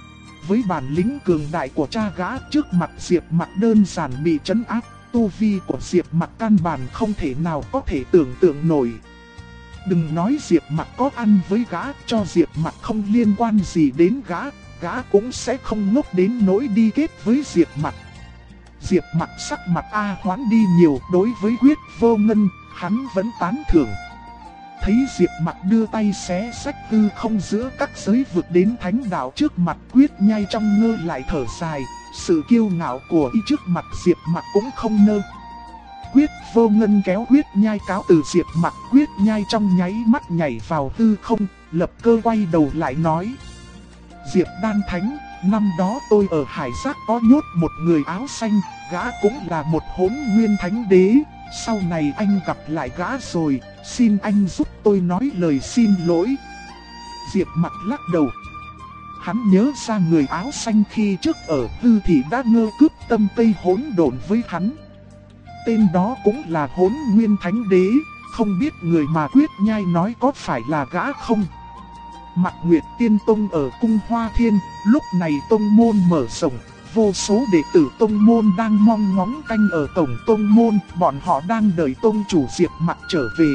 Speaker 1: Với bản lĩnh cường đại của cha gã, trước mặt Diệp Mặc đơn giản bị trấn áp, tu vi của Diệp Mặc căn bản không thể nào có thể tưởng tượng nổi. Đừng nói Diệp Mặc có ăn với gã, cho Diệp Mặc không liên quan gì đến gã cũng sẽ không ngốc đến nỗi đi kết với Diệp Mặc. Diệp Mặc sắc mặt hoán đi nhiều, đối với Quyết Vô Ngân, hắn vẫn tán thưởng. Thấy Diệp Mặc đưa tay xé rách hư không giữa các giới vực đến thánh đạo trước mặt, Quyết Nhai trong ngơ lại thở dài, sự kiêu ngạo của y trước mặt Diệp Mặc cũng không nơ. Quyết Vô Ngân kéo Quyết Nhai cáo từ Diệp Mặc, Quyết Nhai trong nháy mắt nhảy vào hư không, lập cơ quay đầu lại nói: Diệp Đan Thánh, năm đó tôi ở Hải Giác có nhốt một người áo xanh, gã cũng là một Hỗn Nguyên Thánh Đế, sau này anh gặp lại gã rồi, xin anh giúp tôi nói lời xin lỗi. Diệp Mặc lắc đầu. Hắn nhớ ra người áo xanh khi trước ở hư thì đã ngơ cướp tâm Tây hỗn độn với hắn. Tên đó cũng là Hỗn Nguyên Thánh Đế, không biết người mà Quyết Nhai nói có phải là gã không? Mạc Nguyệt Tiên Tông ở Cung Hoa Thiên, lúc này tông môn mở rộng, vô số đệ tử tông môn đang mong ngóng canh ở cổng tông môn, bọn họ đang đợi tông chủ Diệp Mặc trở về.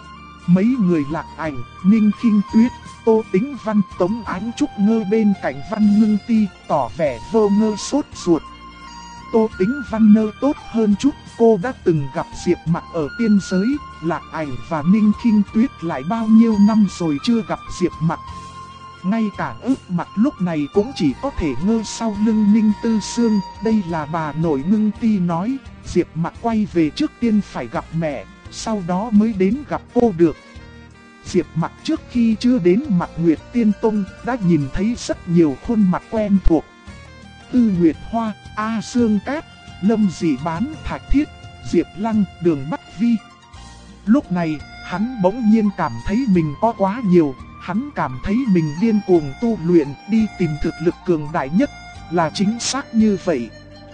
Speaker 1: Mấy người Lạc Ảnh, Ninh Khinh Tuyết, Tô Tĩnh Văn, Tống Ánh Trúc ngơ bên cạnh Văn Ngưng Ti, tỏ vẻ vô ngơ sốt ruột. Tô Tĩnh Văn nơ tốt hơn chút, cô đã từng gặp Diệp Mặc ở tiên giới, Lạc Ảnh và Ninh Khinh Tuyết lại bao nhiêu năm rồi chưa gặp Diệp Mặc. Ngay cả ước mặt lúc này cũng chỉ có thể ngơ sau lưng Ninh Tư Sương, đây là bà nội Ngưng Ti nói, Diệp Mặc quay về trước tiên phải gặp mẹ, sau đó mới đến gặp cô được. Diệp Mặc trước khi chưa đến Mạc Nguyệt Tiên Tông đã nhìn thấy rất nhiều khuôn mặt quen thuộc. Tư Nguyệt Hoa, A Sương Cát, Lâm Dị Bán, Thạch Thiết, Diệp Lăng, Đường Bắc Vi. Lúc này, hắn bỗng nhiên cảm thấy mình có quá nhiều, hắn cảm thấy mình điên cuồng tu luyện, đi tìm thực lực cường đại nhất, là chính xác như vậy.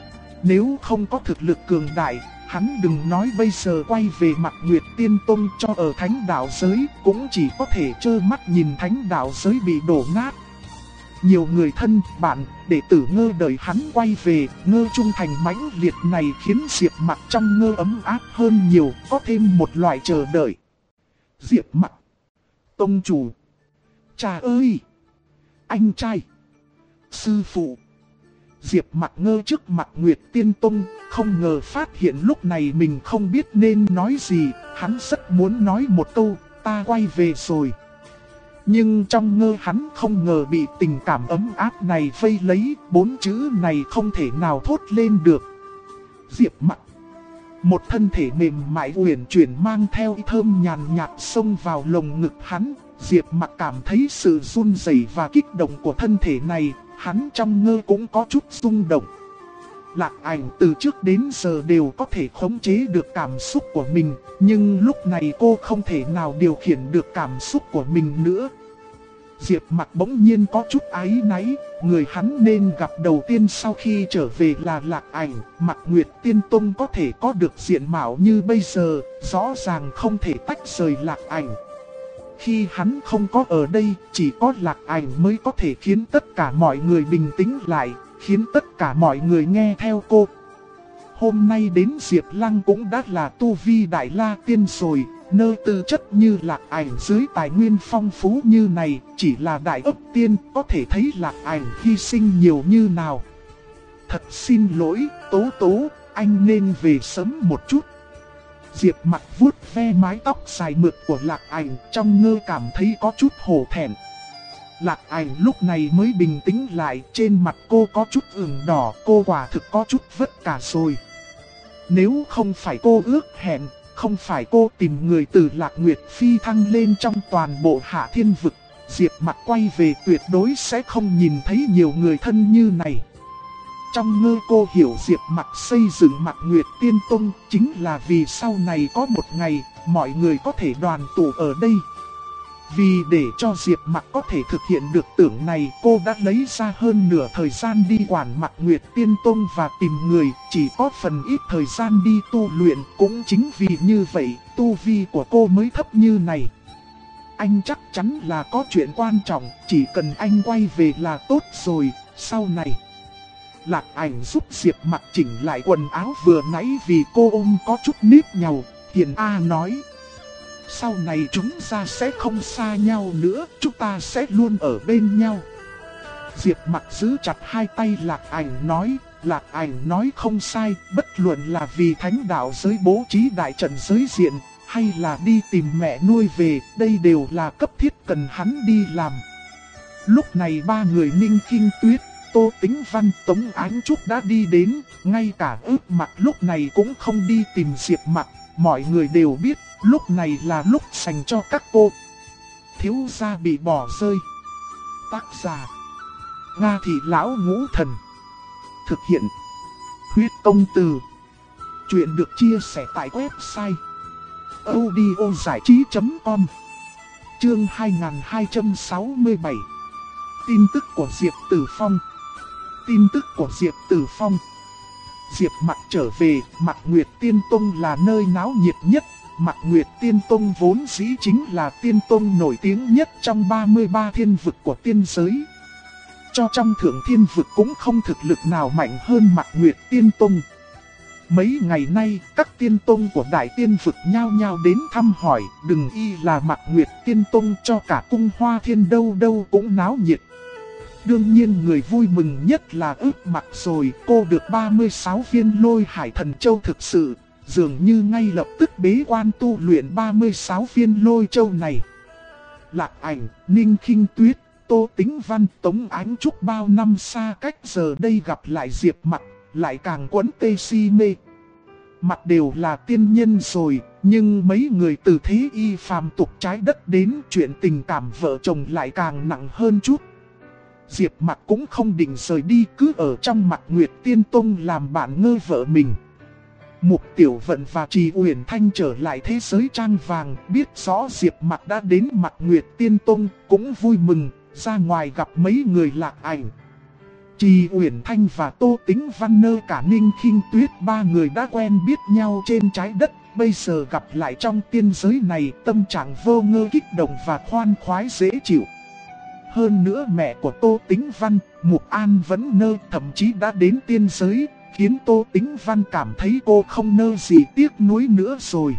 Speaker 1: Nếu không có thực lực cường đại, hắn đừng nói bây giờ quay về Mạc Nguyệt Tiên Tông cho ở thánh đạo giới, cũng chỉ có thể trơ mắt nhìn thánh đạo giới bị đổ nát. Nhiều người thân, bạn, đệ tử Ngơ đợi hắn quay về, Ngơ trung thành mãnh liệt này khiến Diệp Mặc trong Ngơ ấm áp hơn nhiều, có thêm một loại chờ đợi. Diệp Mặc, tông chủ, cha ơi, anh trai, sư phụ. Diệp Mặc ngơ trước Mạc Nguyệt Tiên Tông, không ngờ phát hiện lúc này mình không biết nên nói gì, hắn rất muốn nói một câu, ta quay về rồi. Nhưng trong Ngơ hắn không ngờ bị tình cảm ấm áp này vây lấy, 4 chữ này không thể nào thốt lên được. Diệp Mặc, một thân thể mềm mại uyển chuyển mang theo thơm nhàn nhạt xông vào lồng ngực hắn. Diệp Mặc cảm thấy sự run rẩy và kích động của thân thể này, hắn trong Ngơ cũng có chút rung động. Lạc Ảnh từ trước đến giờ đều có thể khống chế được cảm xúc của mình, nhưng lúc này cô không thể nào điều khiển được cảm xúc của mình nữa. Diệp Mặc bỗng nhiên có chút áy náy, người hắn nên gặp đầu tiên sau khi trở về là Lạc Ảnh. Mạc Nguyệt Tiên Tông có thể có được diện mạo như bây giờ, rõ ràng không thể tách rời Lạc Ảnh. Khi hắn không có ở đây, chỉ có Lạc Ảnh mới có thể khiến tất cả mọi người bình tĩnh lại, khiến tất cả mọi người nghe theo cô. Hôm nay đến Diệp Lăng cũng đã là tu vi Đại La Tiên rồi, nơi tư chất như Lạc Ảnh dưới tài nguyên phong phú như này, chỉ là Đại Ấp Tiên có thể thấy Lạc Ảnh hy sinh nhiều như nào. Thật xin lỗi, Tố Tố, anh nên về sớm một chút. Diệp Mặc vuốt ve mái tóc dài mượt của Lạc Ảnh, trong Ngơ cảm thấy có chút hổ thẹn. Lạc Ảnh lúc này mới bình tĩnh lại, trên mặt cô có chút ửng đỏ, cô quả thực có chút vất cả rồi. Nếu không phải cô ước hẹn, không phải cô tìm người từ Lạc Nguyệt phi thăng lên trong toàn bộ Hạ Thiên Vực, Diệp Mặc quay về tuyệt đối sẽ không nhìn thấy nhiều người thân như này. Trong Ngơ cô hiểu Diệp Mặc xây dựng Mạc Nguyệt Tiên Tông chính là vì sau này có một ngày mọi người có thể đoàn tụ ở đây. Vì để cho Diệp Mặc có thể thực hiện được tưởng này, cô đã lấy ra hơn nửa thời gian đi quản Mạc Nguyệt Tiên Tông và tìm người, chỉ có phần ít thời gian đi tu luyện. Cũng chính vì như vậy, tu vi của cô mới thấp như này. Anh chắc chắn là có chuyện quan trọng, chỉ cần anh quay về là tốt rồi, sau này. Lạc Ảnh giúp Diệp Mặc chỉnh lại quần áo vừa nãy vì cô ôm có chút nếp nhàu, Hiền A nói. Sau này chúng ta sẽ không xa nhau nữa, chúng ta sẽ luôn ở bên nhau. Diệp Mặc giữ chặt hai tay Lạc Ảnh nói, Lạc Ảnh nói không sai, bất luận là vì thánh đạo giới bố trí đại trận giới diện, hay là đi tìm mẹ nuôi về, đây đều là cấp thiết cần hắn đi làm. Lúc này ba người Ninh Kinh Tuyết, Tô Tĩnh Văn, Tống Ánh Trúc đã đi đến, ngay cả Ước Mặc lúc này cũng không đi tìm Diệp Mặc, mọi người đều biết, lúc này là lúc dành cho các cô. Thiếu gia bị bỏ rơi. Tác giả Nga Thị Lão Ngũ Thần. Thực hiện Huyết Công Từ. Chuyện được chia sẻ tại website audiozảichí.com. Chương 2267. Tin tức của Diệp Tử Phong. Tin tức của Diệp Tử Phong. Diệp Mặc trở về, Mạc Nguyệt Tiên Tông là nơi náo nhiệt nhất. Mạc Nguyệt Tiên Tông vốn dĩ chính là tiên tông nổi tiếng nhất trong 33 thiên vực của tiên giới. Cho trong thượng thiên vực cũng không thực lực nào mạnh hơn Mạc Nguyệt Tiên Tông. Mấy ngày nay, các tiên tông của đại tiên vực nhao nhao đến thăm hỏi, đừng y là Mạc Nguyệt Tiên Tông, cho cả cung Hoa Thiên đâu đâu cũng náo nhiệt. Đương nhiên người vui mừng nhất là Ước Mặc rồi, cô được 36 viên Lôi Hải Thần Châu thực sự, dường như ngay lập tức bế quan tu luyện 36 viên Lôi Châu này. Lạc Ảnh, Ninh Kinh Tuyết, Tô Tĩnh Văn, Tống Ánh Trúc bao năm xa cách giờ đây gặp lại Diệp Mặc, lại càng quấn tê si mê. Mặt đều là tiên nhân rồi, nhưng mấy người từ thế y phàm tục trái đất đến, chuyện tình cảm vợ chồng lại càng nặng hơn chút. Diệp Mặc cũng không định rời đi, cứ ở trong Mạc Nguyệt Tiên Tông làm bạn Ngơ vợ mình. Mục Tiểu Vận và Trì Uyển Thanh trở lại thế giới trang vàng, biết rõ Diệp Mặc đã đến Mạc Nguyệt Tiên Tông, cũng vui mừng, ra ngoài gặp mấy người Lạc Ảnh. Trì Uyển Thanh và Tô Tĩnh Văn nơ cả Ninh Khinh Tuyết, ba người đã quen biết nhau trên trái đất, bây giờ gặp lại trong tiên giới này, tâm trạng vô ngơ kích động và khoan khoái dễ chịu. Hơn nữa mẹ của Tô Tĩnh Văn, Mục An Vẫn Nơ thậm chí đã đến tiên giới, khiến Tô Tĩnh Văn cảm thấy cô không nơ gì tiếc nuối nữa rồi.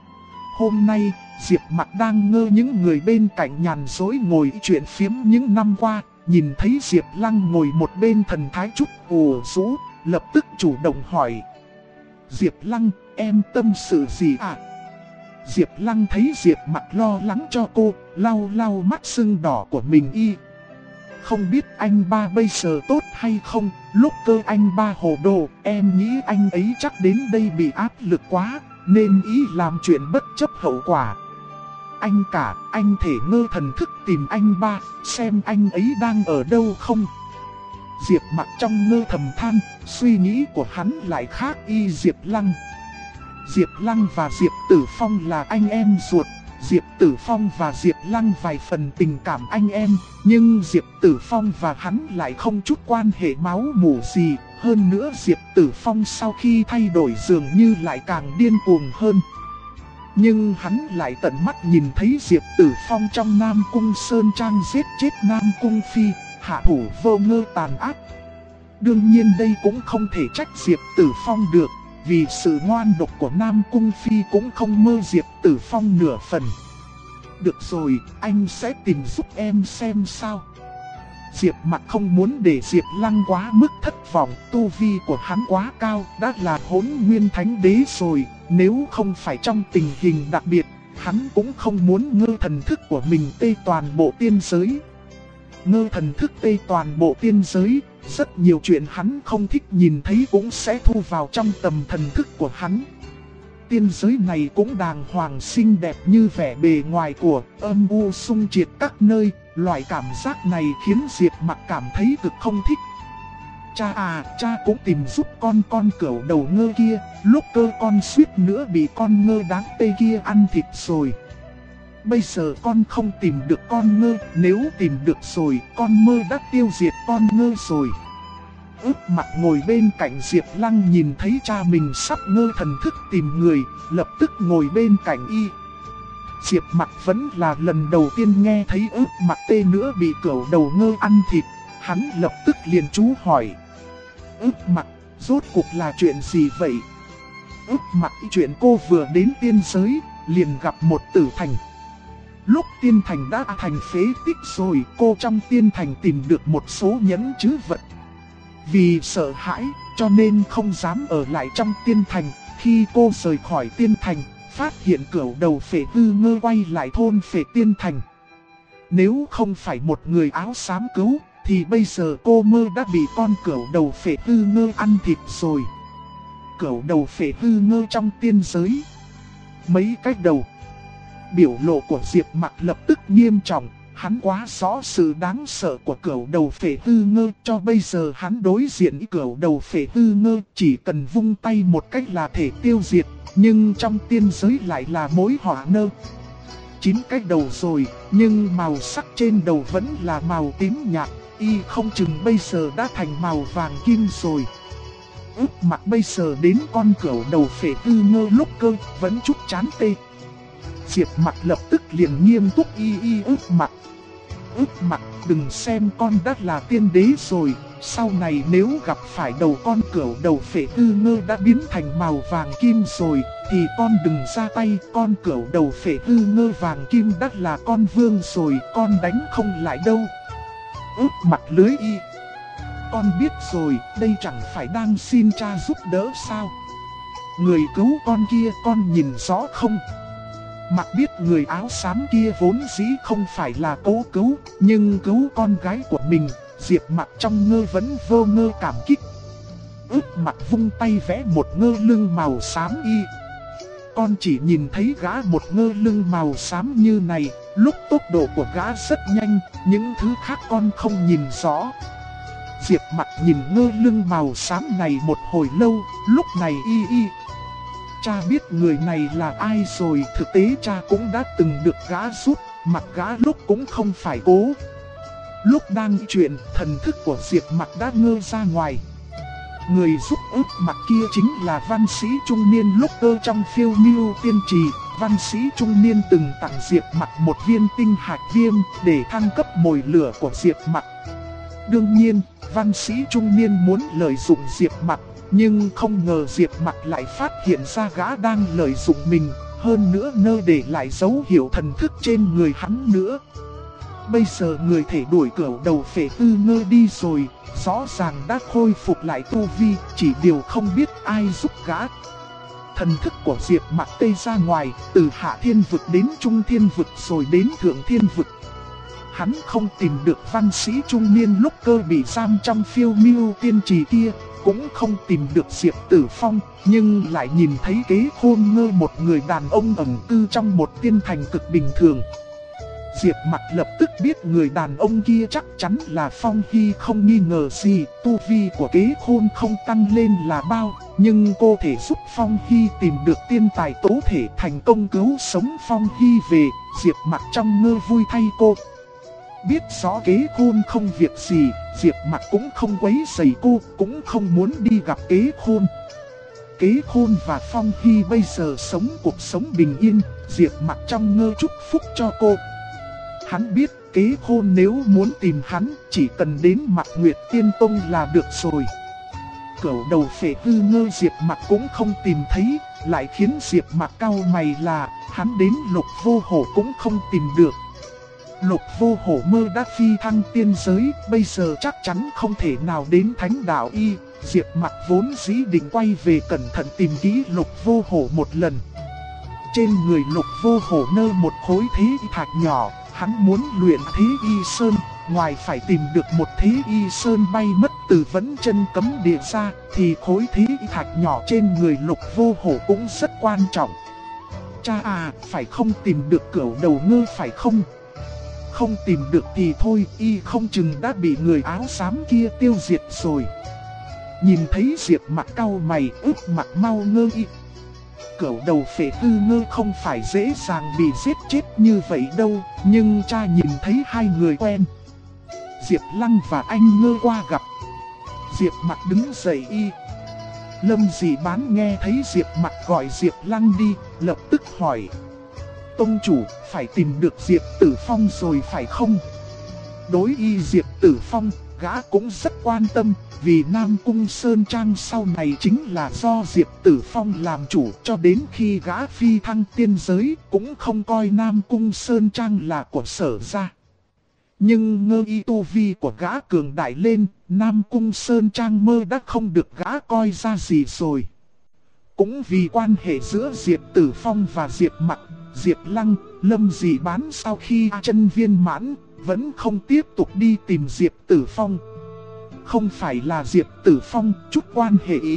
Speaker 1: Hôm nay, Diệp Mặc đang ngơ những người bên cạnh nhàn rỗi ngồi chuyện phiếm những năm qua, nhìn thấy Diệp Lăng ngồi một bên thần thái chút ủ rũ, lập tức chủ động hỏi. Diệp Lăng, em tâm sự gì ạ? Diệp Lăng thấy Diệp Mặc lo lắng cho cô, lau lau mắt sưng đỏ của mình Không biết anh ba bây giờ tốt hay không, lúc cơ anh ba hồ đồ, em nghĩ anh ấy chắc đến đây bị áp lực quá, nên ý làm chuyện bất chấp hậu quả. Anh cả, anh thể ngơ thần thức tìm anh ba, xem anh ấy đang ở đâu không? Diệp Mặc trong ngơ thầm than, suy nghĩ của hắn lại khác Diệp Lăng. Diệp Lăng và Diệp Tử Phong là anh em ruột, Diệp Tử Phong và Diệp Lăng vài phần tình cảm anh em, nhưng Diệp Tử Phong và hắn lại không chút quan hệ máu mủ gì. Hơn nữa Diệp Tử Phong sau khi thay đổi dường như lại càng điên cuồng hơn. Nhưng hắn lại tận mắt nhìn thấy Diệp Tử Phong trong Nam Cung Sơn Trang giết chết Nam Cung Phi, hạ thủ vô ngơ tàn ác. Đương nhiên đây cũng không thể trách Diệp Tử Phong được, vì sự ngoan độc của Nam Cung Phi cũng không mơ Diệp Tử Phong nửa phần. Được rồi, anh sẽ tìm giúp em xem sao. Diệp Mặc không muốn để Diệp Lăng quá mức thất vọng, tu vi của hắn quá cao, đã là Hỗn Nguyên Thánh Đế rồi, nếu không phải trong tình hình đặc biệt, hắn cũng không muốn ngơ thần thức của mình tê toàn bộ tiên giới. Ngơ thần thức tê toàn bộ tiên giới, rất nhiều chuyện hắn không thích nhìn thấy cũng sẽ thu vào trong tầm thần thức của hắn. Tiên giới này cũng đàng hoàng xinh đẹp như vẻ bề ngoài của, âm u sung triệt các nơi, loại cảm giác này khiến Diệp Mặc cảm thấy cực không thích. Cha cũng tìm giúp con cẩu đầu ngơ kia, lúc cơ con suýt nữa bị con ngơ đáng tê kia ăn thịt rồi. Bây giờ con không tìm được con ngơ, nếu tìm được rồi, con mơ đã tiêu diệt con ngơ rồi. Mặc ngồi bên cạnh Diệp Lăng nhìn thấy cha mình sắp ngơ thần thức tìm người, lập tức ngồi bên cạnh Diệp Mặc vẫn là lần đầu tiên nghe thấy Mặc tê nữa bị cẩu đầu ngơ ăn thịt, hắn lập tức liền chú hỏi. Mặc, rốt cuộc là chuyện gì vậy? Mặc, chuyện cô vừa đến tiên giới, liền gặp một tử thành. Lúc tiên thành đã thành phế tích rồi, cô trong tiên thành tìm được một số nhẫn trữ vật. Vì sợ hãi, cho nên không dám ở lại trong tiên thành. Khi cô rời khỏi tiên thành, phát hiện cẩu đầu phệ hư ngơ quay lại thôn phệ tiên thành. Nếu không phải một người áo xám cứu, thì bây giờ cô mơ đã bị con cẩu đầu phệ hư ngơ ăn thịt rồi. Cẩu đầu phệ hư ngơ trong tiên giới. Mấy cách đầu, biểu lộ của Diệp Mặc lập tức nghiêm trọng. Hắn quá rõ sự đáng sợ của cẩu đầu phệ hư ngơ, cho bây giờ hắn đối diện với cẩu đầu phệ hư ngơ chỉ cần vung tay một cách là thể tiêu diệt, nhưng trong tiên giới lại là mối họa nơ. 9 cái đầu rồi, nhưng màu sắc trên đầu vẫn là màu tím nhạt, không chừng bây giờ đã thành màu vàng kim rồi. Mặc bây giờ đến con cẩu đầu phệ hư ngơ lúc cơ vẫn chút chán tê. Diệp Mặc lập tức liền nghiêm túc Mặc. Mặc, đừng xem con đã là tiên đế rồi, sau này nếu gặp phải đầu con cẩu đầu phệ hư ngơ đã biến thành màu vàng kim rồi, thì con đừng ra tay, con cẩu đầu phệ hư ngơ vàng kim đã là con vương rồi, con đánh không lại đâu. Mặc lưới con biết rồi, đây chẳng phải đang xin cha giúp đỡ sao? Người cứu con kia con nhìn rõ không? Mặc biết người áo xám kia vốn dĩ không phải là cố cứu, nhưng cứu con gái của mình, Diệp Mặc trong ngơ vẫn vô ngơ cảm kích. Mặc vung tay vẽ một ngơ lưng màu xám Con chỉ nhìn thấy gã một ngơ lưng màu xám như này, lúc tốc độ của gã rất nhanh, những thứ khác con không nhìn rõ. Diệp Mặc nhìn ngơ lưng màu xám này một hồi lâu, lúc này cha biết người này là ai rồi, thực tế cha cũng đã từng được gã giúp, mặt gã lúc cũng không phải cố Lúc đang chuyện, thần thức của Diệp Mặc đã ngơ ra ngoài. Người giúp ướp mặt kia chính là văn sĩ trung niên lúc cơ trong Phiêu Miêu Tiên Trì. Văn sĩ trung niên từng tặng Diệp Mặc một viên tinh hạch viêm để thăng cấp mồi lửa của Diệp Mặc. Đương nhiên, văn sĩ trung niên muốn lợi dụng Diệp Mặc, nhưng không ngờ Diệp Mặc lại phát hiện ra gã đang lợi dụng mình, hơn nữa nơi để lại dấu hiệu thần thức trên người hắn nữa. Bây giờ người thể đuổi cẩu đầu Phệ Tư Ngơ đi rồi, rõ ràng đã khôi phục lại tu vi, chỉ điều không biết ai giúp gã. Thần thức của Diệp Mặc tê ra ngoài, từ Hạ Thiên Vực đến Trung Thiên Vực rồi đến Thượng Thiên Vực. Hắn không tìm được văn sĩ trung niên lúc cơ bị giam trong Phiêu Miêu Tiên Trì kia, cũng không tìm được Diệp Tử Phong, nhưng lại nhìn thấy Kế Khôn Ngơ, một người đàn ông ẩn cư trong một tiên thành cực bình thường. Diệp Mặc lập tức biết người đàn ông kia chắc chắn là Phong Hy, không nghi ngờ gì. Tu vi của Kế Khôn không tăng lên là bao, nhưng cô thể giúp Phong Hy tìm được tiên tài tố thể, thành công cứu sống Phong Hy về. Diệp Mặc trong ngơ vui thay cô. Biết rõ Kế Khôn không việc gì, Diệp Mặc cũng không quấy rầy cô, cũng không muốn đi gặp Kế Khôn. Kế Khôn và Phong Hy bây giờ sống cuộc sống bình yên, Diệp Mặc trong ngơ chúc phúc cho cô. Hắn biết Kế Khôn nếu muốn tìm hắn, chỉ cần đến Mạc Nguyệt Tiên Tông là được rồi. Cẩu đầu Phệ Tư Ngơ Diệp Mặc cũng không tìm thấy, lại khiến Diệp Mặc cau mày là hắn đến Lục Vô Hổ cũng không tìm được. Lục Vô Hổ mơ đã phi thăng tiên giới, bây giờ chắc chắn không thể nào đến Thánh Đạo Y. Diệp Mặc vốn dĩ định quay về cẩn thận tìm kỹ Lục Vô Hổ một lần. Trên người Lục Vô Hổ nơ một khối thế y thạch nhỏ, hắn muốn luyện thế y sơn, ngoài phải tìm được một thế y sơn bay mất từ Vẫn Chân Cấm Địa ra, thì khối thế y thạch nhỏ trên người Lục Vô Hổ cũng rất quan trọng. Cha à, phải không tìm được cẩu đầu Ngơ phải không? Không tìm được thì thôi, y không chừng đã bị người áo xám kia tiêu diệt rồi. Nhìn thấy Diệp Mặc cau mày, ướp mặt mau ngơ y. Cẩu đầu Phệ Tư Ngơ không phải dễ dàng bị giết chết như vậy đâu, nhưng cha nhìn thấy hai người quen. Diệp Lăng và anh Ngơ qua gặp. Diệp Mặc đứng dậy y. Lâm Dị Bán nghe thấy Diệp Mặc gọi Diệp Lăng đi, lập tức hỏi. Tông chủ, phải tìm được Diệp Tử Phong rồi phải không? Đối y Diệp Tử Phong, gã cũng rất quan tâm, vì Nam Cung Sơn Trang sau này chính là do Diệp Tử Phong làm chủ, cho đến khi gã phi thăng tiên giới cũng không coi Nam Cung Sơn Trang là của Sở gia. Nhưng ngơ y tu vi của gã cường đại lên, Nam Cung Sơn Trang mơ đã không được gã coi ra gì rồi. Cũng vì quan hệ giữa Diệp Tử Phong và Diệp Mặc, Diệp Lăng, Lâm Dị Bán sau khi chân viên mãn, vẫn không tiếp tục đi tìm Diệp Tử Phong. Không phải là Diệp Tử Phong, chút quan hệ ý.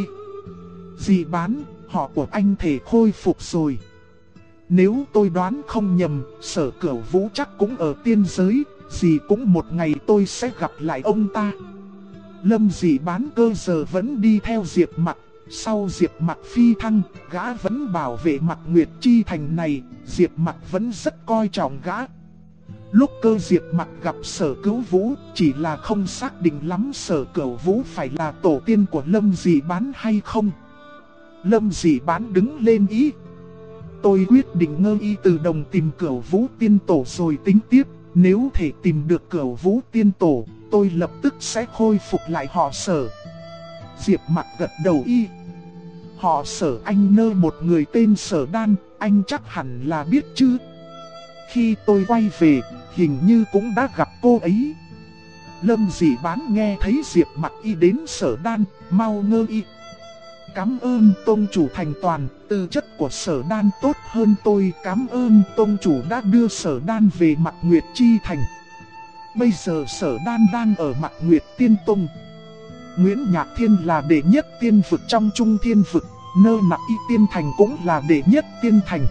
Speaker 1: Dị Bán, họ của anh thể khôi phục rồi. Nếu tôi đoán không nhầm, Sở Cửu Vũ chắc cũng ở tiên giới, gì cũng một ngày tôi sẽ gặp lại ông ta. Lâm Dị Bán cơ giờ vẫn đi theo Diệp Mặc. Sau Diệp Mặc phi thăng, gã vẫn bảo vệ Mạc Nguyệt Chi thành này, Diệp Mặc vẫn rất coi trọng gã. Lúc cơ Diệp Mặc gặp Sở Cửu Vũ, chỉ là không xác định lắm Sở Cửu Vũ phải là tổ tiên của Lâm Dị Bán hay không. Lâm Dị Bán đứng lên ý. Tôi quyết định ngơ y từ đồng tìm Cửu Vũ tiên tổ rồi tính tiếp. Nếu thể tìm được Cửu Vũ tiên tổ, tôi lập tức sẽ khôi phục lại họ Sở. Diệp Mặc gật đầu y. Họ Sở anh nơ một người tên Sở Đan, anh chắc hẳn là biết chứ. Khi tôi quay về, hình như cũng đã gặp cô ấy. Lâm Dị Bán nghe thấy Diệp Mặc y đến Sở Đan, mau ngơ y. Cảm ơn tông chủ thành toàn, tư chất của Sở Đan tốt hơn tôi. Cảm ơn tông chủ đã đưa Sở Đan về Mạc Nguyệt Chi thành. Bây giờ Sở Đan đang ở Mạc Nguyệt Tiên Tông. Nguyễn Nhạc Thiên là đệ nhất tiên vực trong Trung Thiên vực, Nơ Nặc Y Tiên Thành cũng là đệ nhất tiên thành.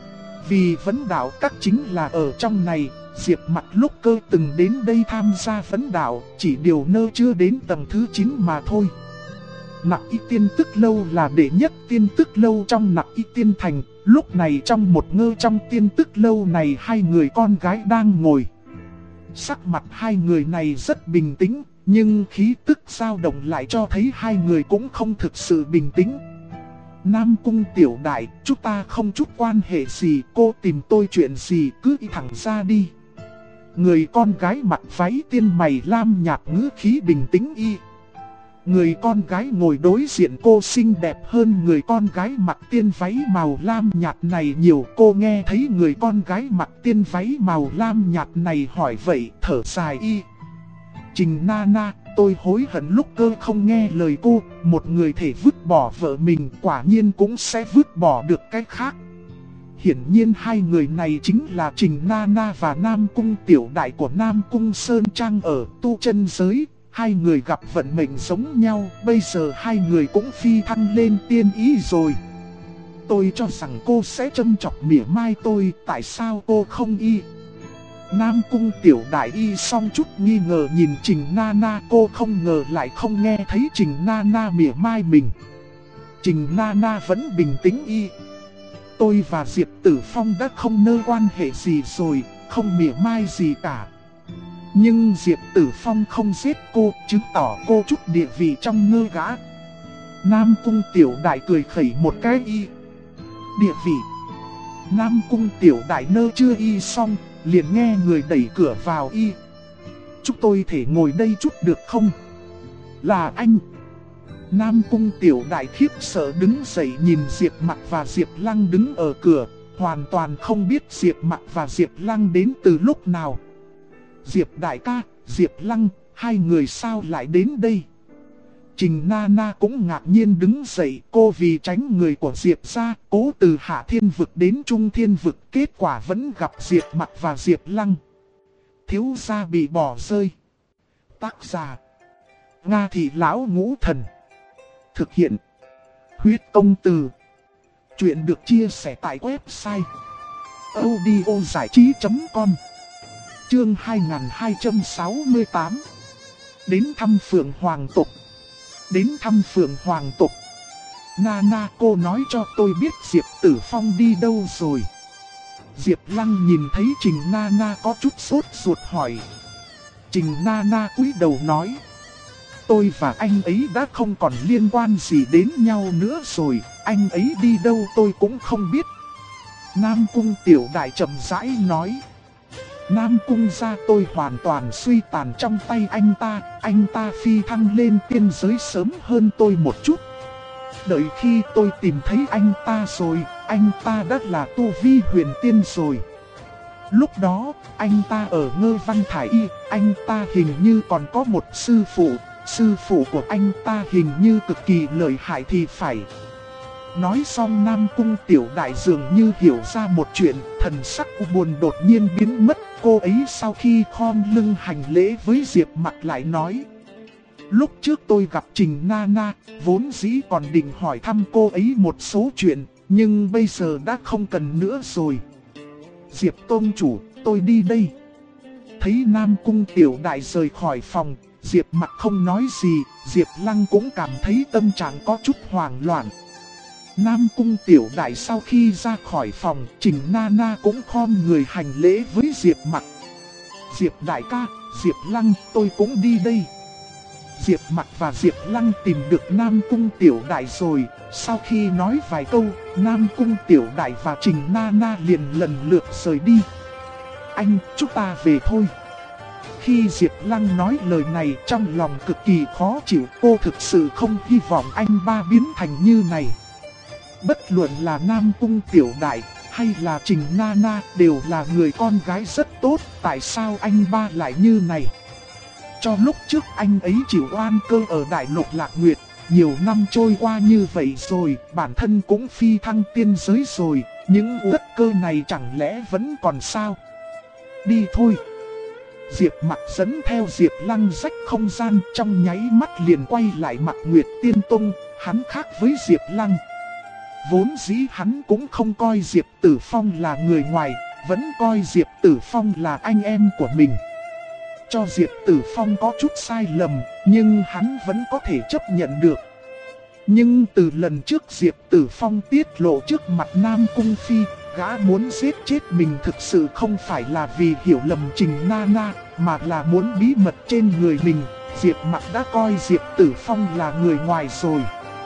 Speaker 1: Vì vấn đạo các chính là ở trong này, Diệp Mặc lúc cơ từng đến đây tham gia vấn đạo, chỉ điều nơ chưa đến tầng thứ 9 mà thôi. Nặc Y Tiên Tức Lâu là đệ nhất tiên tức lâu trong Nặc Y Tiên Thành, lúc này trong một ngơ trong tiên tức lâu này hai người con gái đang ngồi. Sắc mặt hai người này rất bình tĩnh, nhưng khí tức dao động lại cho thấy hai người cũng không thực sự bình tĩnh. Nam Cung tiểu đại, chúng ta không chút quan hệ gì, cô tìm tôi chuyện gì cứ đi thẳng ra đi. Người con gái mặc váy tiên mày lam nhạt ngữ khí bình tĩnh y. Người con gái ngồi đối diện cô xinh đẹp hơn người con gái mặc tiên váy màu lam nhạt này nhiều. Cô nghe thấy người con gái mặc tiên váy màu lam nhạt này hỏi vậy, thở dài y. Trình Nana, tôi hối hận lúc cơ không nghe lời cô. Một người thể vứt bỏ vợ mình quả nhiên cũng sẽ vứt bỏ được cái khác. Hiển nhiên hai người này chính là Trình Nana và Nam Cung tiểu đại của Nam Cung Sơn Trang ở tu chân giới. Hai người gặp vận mệnh giống nhau, bây giờ hai người cũng phi thăng lên tiên ý rồi. Tôi cho rằng cô sẽ châm chọc mỉa mai tôi, tại sao cô không y? Nam Cung tiểu đại y xong chút nghi ngờ nhìn Trình Nana, cô không ngờ lại không nghe thấy Trình Nana mỉa mai mình. Trình Nana vẫn bình tĩnh y. Tôi và Diệp Tử Phong đã không nơ quan hệ gì rồi, không mỉa mai gì cả. Nhưng Diệp Tử Phong không giết cô, chứng tỏ cô chút địa vị trong ngơ gã. Nam Cung tiểu đại cười khẩy một cái y. Địa vị. Nam Cung tiểu đại nơ chưa y xong, liền nghe người đẩy cửa vào y. Chúng tôi thể ngồi đây chút được không? Là anh. Nam Cung tiểu đại khiếp sợ đứng dậy nhìn Diệp Mặc và Diệp Lăng đứng ở cửa, hoàn toàn không biết Diệp Mặc và Diệp Lăng đến từ lúc nào. Diệp đại ca, Diệp Lăng, hai người sao lại đến đây? Trình Nana cũng ngạc nhiên đứng dậy, cô vì tránh người của Diệp ra, cố từ Hạ Thiên Vực đến Trung Thiên Vực, kết quả vẫn gặp Diệp Mặc và Diệp Lăng. Thiếu gia bị bỏ rơi. Tác giả: Nga Thị Lão Ngũ Thần. Thực hiện: Huyết Công Từ. Chuyện được chia sẻ tại website audiozảichí.com. Chương 2268. Đến thăm Phượng Hoàng tộc. Đến thăm Phượng Hoàng tộc. Nana, cô nói cho tôi biết Diệp Tử Phong đi đâu rồi. Diệp Lăng nhìn thấy Trình Nana có chút sốt ruột hỏi. Trình Nana cúi đầu nói. Tôi và anh ấy đã không còn liên quan gì đến nhau nữa rồi, anh ấy đi đâu tôi cũng không biết. Nam Cung tiểu đại chậm rãi nói. Nam Cung gia tôi hoàn toàn suy tàn trong tay anh ta phi thăng lên tiên giới sớm hơn tôi một chút. Đợi khi tôi tìm thấy anh ta rồi, anh ta đã là tu vi huyền tiên rồi. Lúc đó, anh ta ở Ngơ Văn Thải Y, anh ta hình như còn có một sư phụ của anh ta hình như cực kỳ lợi hại thì phải. Nói xong Nam Cung tiểu đại dường như hiểu ra một chuyện, thần sắc buồn đột nhiên biến mất. Cô ấy sau khi khom lưng hành lễ với Diệp Mặc lại nói. Lúc trước tôi gặp Trình Nana, vốn dĩ còn định hỏi thăm cô ấy một số chuyện, nhưng bây giờ đã không cần nữa rồi. Diệp tôn chủ, tôi đi đây. Thấy Nam Cung tiểu đại rời khỏi phòng, Diệp Mặc không nói gì, Diệp Lăng cũng cảm thấy tâm trạng có chút hoảng loạn. Nam Cung tiểu đại sau khi ra khỏi phòng, Trình Nana cũng khom người hành lễ với Diệp Mặc. Diệp đại ca, Diệp Lăng, tôi cũng đi đây. Diệp Mặc và Diệp Lăng tìm được Nam Cung tiểu đại rồi. Sau khi nói vài câu, Nam Cung tiểu đại và Trình Nana liền lần lượt rời đi. Anh, chúng ta về thôi. Khi Diệp Lăng nói lời này trong lòng cực kỳ khó chịu, cô thực sự không hy vọng anh ba biến thành như này. Bất luận là Nam Cung tiểu đại hay là Trình Nana đều là người con gái rất tốt, tại sao anh ba lại như này? Cho lúc trước anh ấy chịu oan cơ ở Đại Lục Lạc Nguyệt, nhiều năm trôi qua như vậy rồi, bản thân cũng phi thăng tiên giới rồi, những uất cơ này chẳng lẽ vẫn còn sao? Đi thôi. Diệp Mặc dẫn theo Diệp Lăng rách không gian, trong nháy mắt liền quay lại Mặc Nguyệt Tiên Tông. Hắn khác với Diệp Lăng, vốn dĩ hắn cũng không coi Diệp Tử Phong là người ngoài, vẫn coi Diệp Tử Phong là anh em của mình. Cho Diệp Tử Phong có chút sai lầm, nhưng hắn vẫn có thể chấp nhận được. Nhưng từ lần trước Diệp Tử Phong tiết lộ trước mặt Nam Cung Phi, gã muốn giết chết mình thực sự không phải là vì hiểu lầm Trình Nana, mà là muốn bí mật trên người mình. Diệp Mặc đã coi Diệp Tử Phong là người ngoài rồi.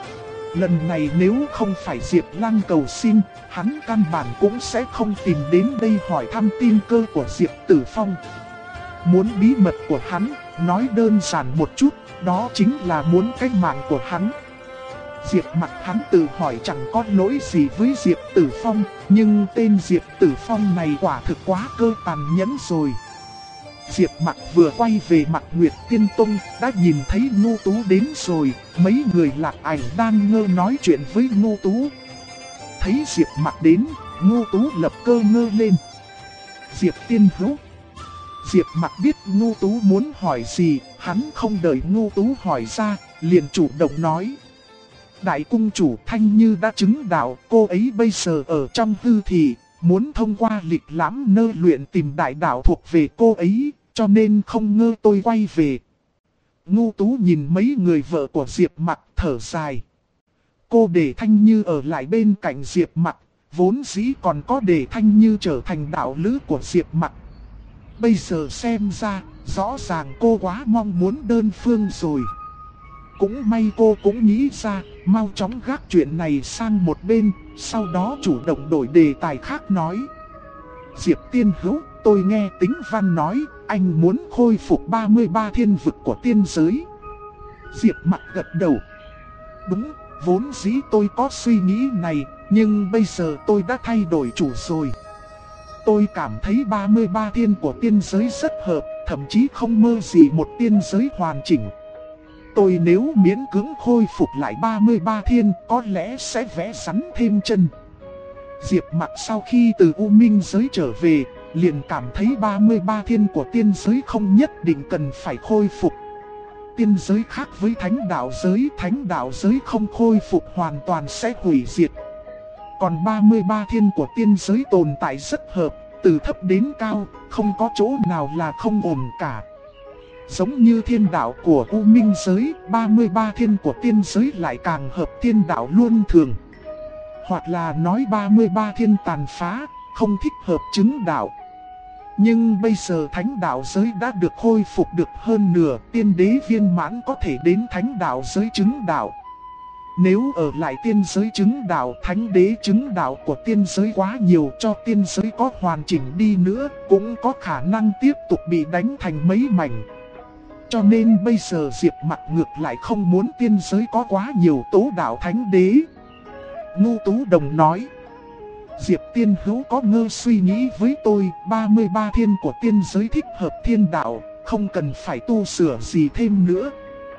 Speaker 1: Lần này nếu không phải Diệp Lăng cầu xin, hắn căn bản cũng sẽ không tìm đến đây hỏi thăm tin cơ của Diệp Tử Phong. Muốn bí mật của hắn, nói đơn giản một chút, đó chính là muốn cái mạng của hắn. Diệp Mặc hắn tự hỏi chẳng có lỗi gì với Diệp Tử Phong, nhưng tên Diệp Tử Phong này quả thực quá cơ tàn nhẫn rồi. Diệp Mặc vừa quay về Mạc Nguyệt Tiên Tông, đã nhìn thấy Ngô Tú đến rồi, mấy người Lạc Ảnh đang ngơ nói chuyện với Ngô Tú. Thấy Diệp Mặc đến, Ngô Tú lập cơ ngơ lên. Diệp Tiên Hữu. Diệp Mặc biết Ngô Tú muốn hỏi gì, hắn không đợi Ngô Tú hỏi ra, liền chủ động nói. Đại cung chủ Thanh Như đã chứng đạo, cô ấy bây giờ ở trong hư thị, muốn thông qua lịch lãm nơi luyện tìm đại đạo thuộc về cô ấy, cho nên không ngơ tôi quay về. Ngô Tú nhìn mấy người vợ của Diệp Mặc thở dài. Cô để Thanh Như ở lại bên cạnh Diệp Mặc, vốn dĩ còn có để Thanh Như trở thành đạo lữ của Diệp Mặc. Bây giờ xem ra, rõ ràng cô quá mong muốn đơn phương rồi. Cũng may cô cũng nghĩ ra, mau chóng gác chuyện này sang một bên, sau đó chủ động đổi đề tài khác nói. Diệp Tiên Hữu, tôi nghe Tính Văn nói, anh muốn khôi phục 33 thiên vực của tiên giới. Diệp Mặc gật đầu. Đúng, vốn dĩ tôi có suy nghĩ này, nhưng bây giờ tôi đã thay đổi chủ rồi. Tôi cảm thấy 33 thiên của tiên giới rất hợp, thậm chí không mơ gì một tiên giới hoàn chỉnh. Tôi nếu miễn cưỡng khôi phục lại 33 thiên, có lẽ sẽ vẽ rắn thêm chân. Diệp Mặc sau khi từ U Minh giới trở về, liền cảm thấy 33 thiên của tiên giới không nhất định cần phải khôi phục. Tiên giới khác với thánh đạo giới không khôi phục hoàn toàn sẽ hủy diệt. Còn 33 thiên của tiên giới tồn tại rất hợp, từ thấp đến cao, không có chỗ nào là không ổn cả. Giống như thiên đạo của U Minh giới, 33 thiên của tiên giới lại càng hợp thiên đạo luân thường. Hoặc là nói 33 thiên tàn phá, không thích hợp chứng đạo. Nhưng bây giờ thánh đạo giới đã được khôi phục được hơn nửa, tiên đế viên mãn có thể đến thánh đạo giới chứng đạo. Nếu ở lại tiên giới chứng đạo, thánh đế chứng đạo của tiên giới quá nhiều, cho tiên giới có hoàn chỉnh đi nữa, cũng có khả năng tiếp tục bị đánh thành mấy mảnh. Cho nên bây giờ Diệp Mặc ngược lại không muốn tiên giới có quá nhiều tố đạo thánh đế. Ngô Tú Đồng nói. Diệp Tiên Hữu có ngơ suy nghĩ với tôi, 33 thiên của tiên giới thích hợp thiên đạo, không cần phải tu sửa gì thêm nữa.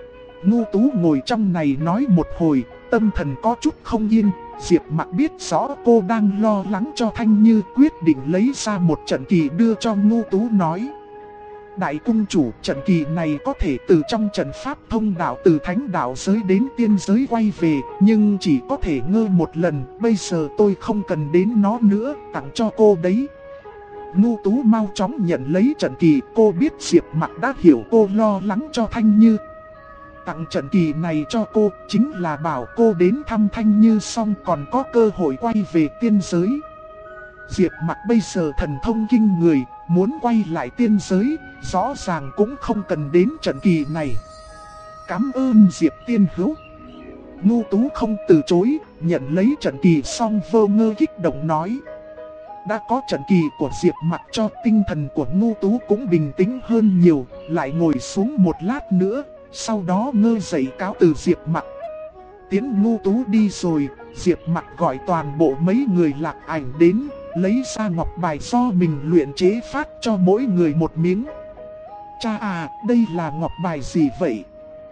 Speaker 1: Ngô Tú ngồi trong này nói một hồi, tâm thần có chút không yên. Diệp Mặc biết rõ cô đang lo lắng cho Thanh Như, quyết định lấy ra một trận kỳ đưa cho Ngô Tú nói. Đại cung chủ, trận kỳ này có thể từ trong trận pháp thông đạo từ thánh đạo giới đến tiên giới quay về, nhưng chỉ có thể ngơ một lần, bây giờ tôi không cần đến nó nữa, tặng cho cô đấy. Ngô Tú mau chóng nhận lấy trận kỳ, cô biết Diệp Mặc đã hiểu cô lo lắng cho Thanh Như. Tặng trận kỳ này cho cô, chính là bảo cô đến thăm Thanh Như xong còn có cơ hội quay về tiên giới. Diệp Mặc bây giờ thần thông kinh người, muốn quay lại tiên giới, rõ ràng cũng không cần đến trận kỳ này. Cảm ơn Diệp Tiên Hữu. Ngô Tú không từ chối, nhận lấy trận kỳ xong vơ ngơ kích động nói. Đã có trận kỳ của Diệp Mặc cho tinh thần của Ngô Tú cũng bình tĩnh hơn nhiều, lại ngồi xuống một lát nữa, sau đó ngơ dậy cáo từ Diệp Mặc. Tiễn Ngô Tú đi rồi, Diệp Mặc gọi toàn bộ mấy người Lạc Ảnh đến, lấy ra ngọc bài do mình luyện chế phát cho mỗi người một miếng. Cha à, đây là ngọc bài gì vậy?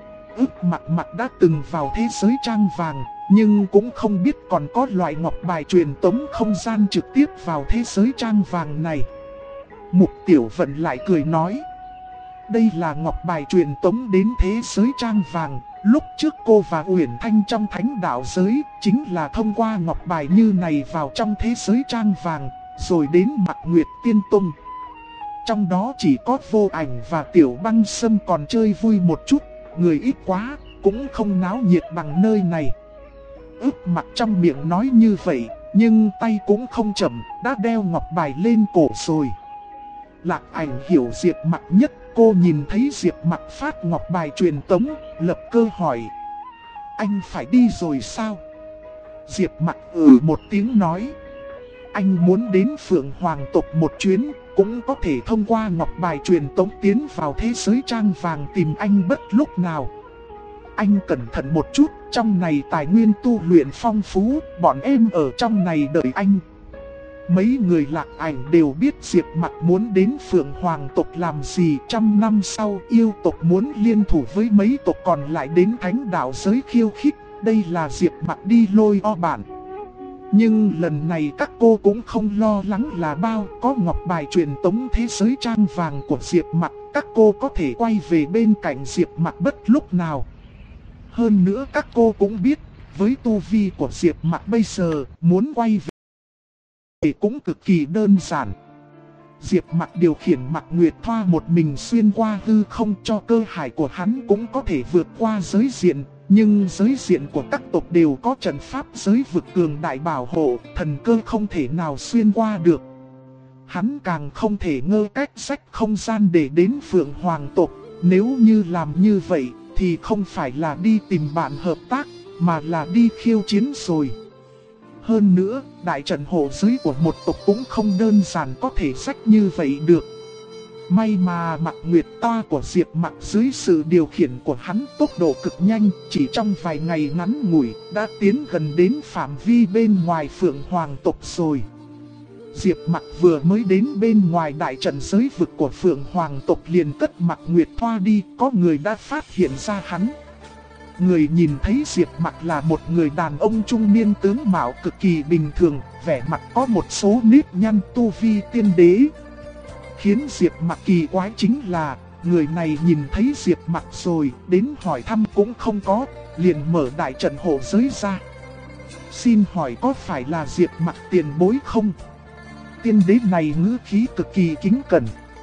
Speaker 1: Mặc đã từng vào thế giới trang vàng, nhưng cũng không biết còn có loại ngọc bài truyền tống không gian trực tiếp vào thế giới trang vàng này. Mục Tiểu Vận lại cười nói. Đây là ngọc bài truyền tống đến thế giới trang vàng. Lúc trước cô và Uyển Thanh trong thánh đạo giới chính là thông qua ngọc bài như này vào trong thế giới trang vàng, rồi đến Mạc Nguyệt Tiên Tông. Trong đó chỉ có Vô Ảnh và Tiểu Băng Sâm còn chơi vui một chút, người ít quá, cũng không náo nhiệt bằng nơi này. Mặc trong miệng nói như vậy, nhưng tay cũng không chậm, đã đeo ngọc bài lên cổ rồi. Lạc Ảnh hiểu Diệp Mặc nhất. Cô nhìn thấy Diệp Mặc phát ngọc bài truyền tống, lập cơ hỏi: anh phải đi rồi sao? Diệp Mặc một tiếng nói: anh muốn đến Phượng Hoàng tộc một chuyến, cũng có thể thông qua ngọc bài truyền tống tiến vào thế giới trang vàng tìm anh bất lúc nào. Anh cẩn thận một chút, trong này tài nguyên tu luyện phong phú, bọn em ở trong này đợi anh. Mấy người Lạc Ảnh đều biết Diệp Mặc muốn đến Phượng Hoàng tộc làm gì. 100 năm sau, yêu tộc muốn liên thủ với mấy tộc còn lại đến thánh đạo giới khiêu khích. Đây là Diệp Mặc đi lôi o bản. Nhưng lần này các cô cũng không lo lắng là bao. Có ngọc bài truyền tống thế giới trang vàng của Diệp Mặc, các cô có thể quay về bên cạnh Diệp Mặc bất lúc nào. Hơn nữa các cô cũng biết, với tu vi của Diệp Mặc bây giờ, muốn quay về cũng cực kỳ đơn giản. Diệp Mặc điều khiển Mặc Nguyệt Thoa một mình xuyên qua hư không, cho cơ hải của hắn cũng có thể vượt qua giới diện. Nhưng giới diện của các tộc đều có trận pháp giới vực cường đại bảo hộ, thần cơ không thể nào xuyên qua được. Hắn càng không thể ngơ cách rách không gian để đến Phượng Hoàng tộc. Nếu như làm như vậy thì không phải là đi tìm bạn hợp tác, mà là đi khiêu chiến rồi. Hơn nữa, đại trận hộ giới của một tộc cũng không đơn giản có thể rách như vậy được. May mà Mặc Nguyệt Toa của Diệp Mặc dưới sự điều khiển của hắn tốc độ cực nhanh, chỉ trong vài ngày ngắn ngủi đã tiến gần đến phạm vi bên ngoài Phượng Hoàng tộc rồi. Diệp Mặc vừa mới đến bên ngoài đại trận giới vực của Phượng Hoàng tộc liền cất Mặc Nguyệt Thoa đi, có người đã phát hiện ra hắn. Người nhìn thấy Diệp Mặc là một người đàn ông trung niên tướng mạo cực kỳ bình thường, vẻ mặt có một số nếp nhăn, tu vi tiên đế. Khiến Diệp Mặc kỳ quái chính là, người này nhìn thấy Diệp Mặc rồi, đến hỏi thăm cũng không có, liền mở đại trận hộ giới ra. Xin hỏi có phải là Diệp Mặc tiền bối không? Tiên đế này ngữ khí cực kỳ kính cẩn.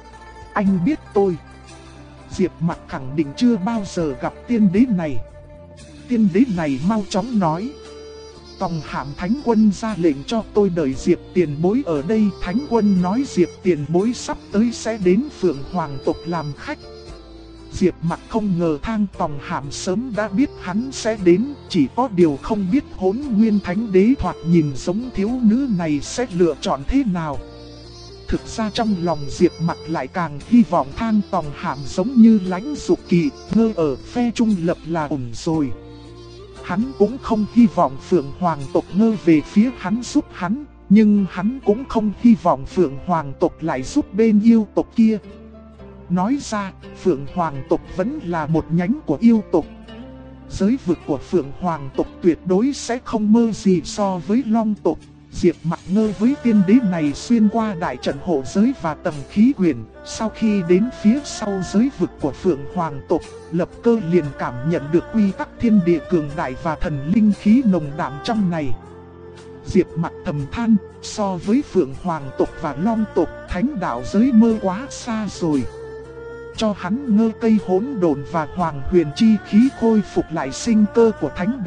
Speaker 1: Anh biết tôi. Diệp Mặc khẳng định chưa bao giờ gặp tiên đế này. Tiên đế này mau chóng nói: Tòng Hàm Thánh Quân ra lệnh cho tôi đợi Diệp tiền bối ở đây. Thánh Quân nói Diệp tiền bối sắp tới sẽ đến Phượng Hoàng tộc làm khách. Diệp Mặc không ngờ Thang Tòng Hàm sớm đã biết hắn sẽ đến, chỉ có điều không biết Hỗn Nguyên Thánh Đế thoạt nhìn giống thiếu nữ này sẽ lựa chọn thế nào. Thực ra trong lòng Diệp Mặc lại càng hy vọng Thang Tòng Hàm giống như Lãnh Dục Kỳ, ngơ ở phe trung lập là ổn rồi. Hắn cũng không hy vọng Phượng Hoàng tộc ngơ về phía hắn giúp hắn, nhưng hắn cũng không hy vọng Phượng Hoàng tộc lại giúp bên yêu tộc kia. Nói ra, Phượng Hoàng tộc vẫn là một nhánh của yêu tộc. Giới vực của Phượng Hoàng tộc tuyệt đối sẽ không mơ gì so với Long tộc. Diệp Mặc ngơ với tiên đế này xuyên qua đại trận hộ giới và tầng khí quyển. Sau khi đến phía sau giới vực của Phượng Hoàng tộc, lập cơ liền cảm nhận được quy tắc thiên địa cường đại và thần linh khí nồng đậm trong này. Diệp Mặc thầm than, so với Phượng Hoàng tộc và Long tộc, thánh đạo giới mơ quá xa rồi. Cho hắn ngơ cây hỗn độn và hoàng huyền chi khí khôi phục lại sinh cơ của thánh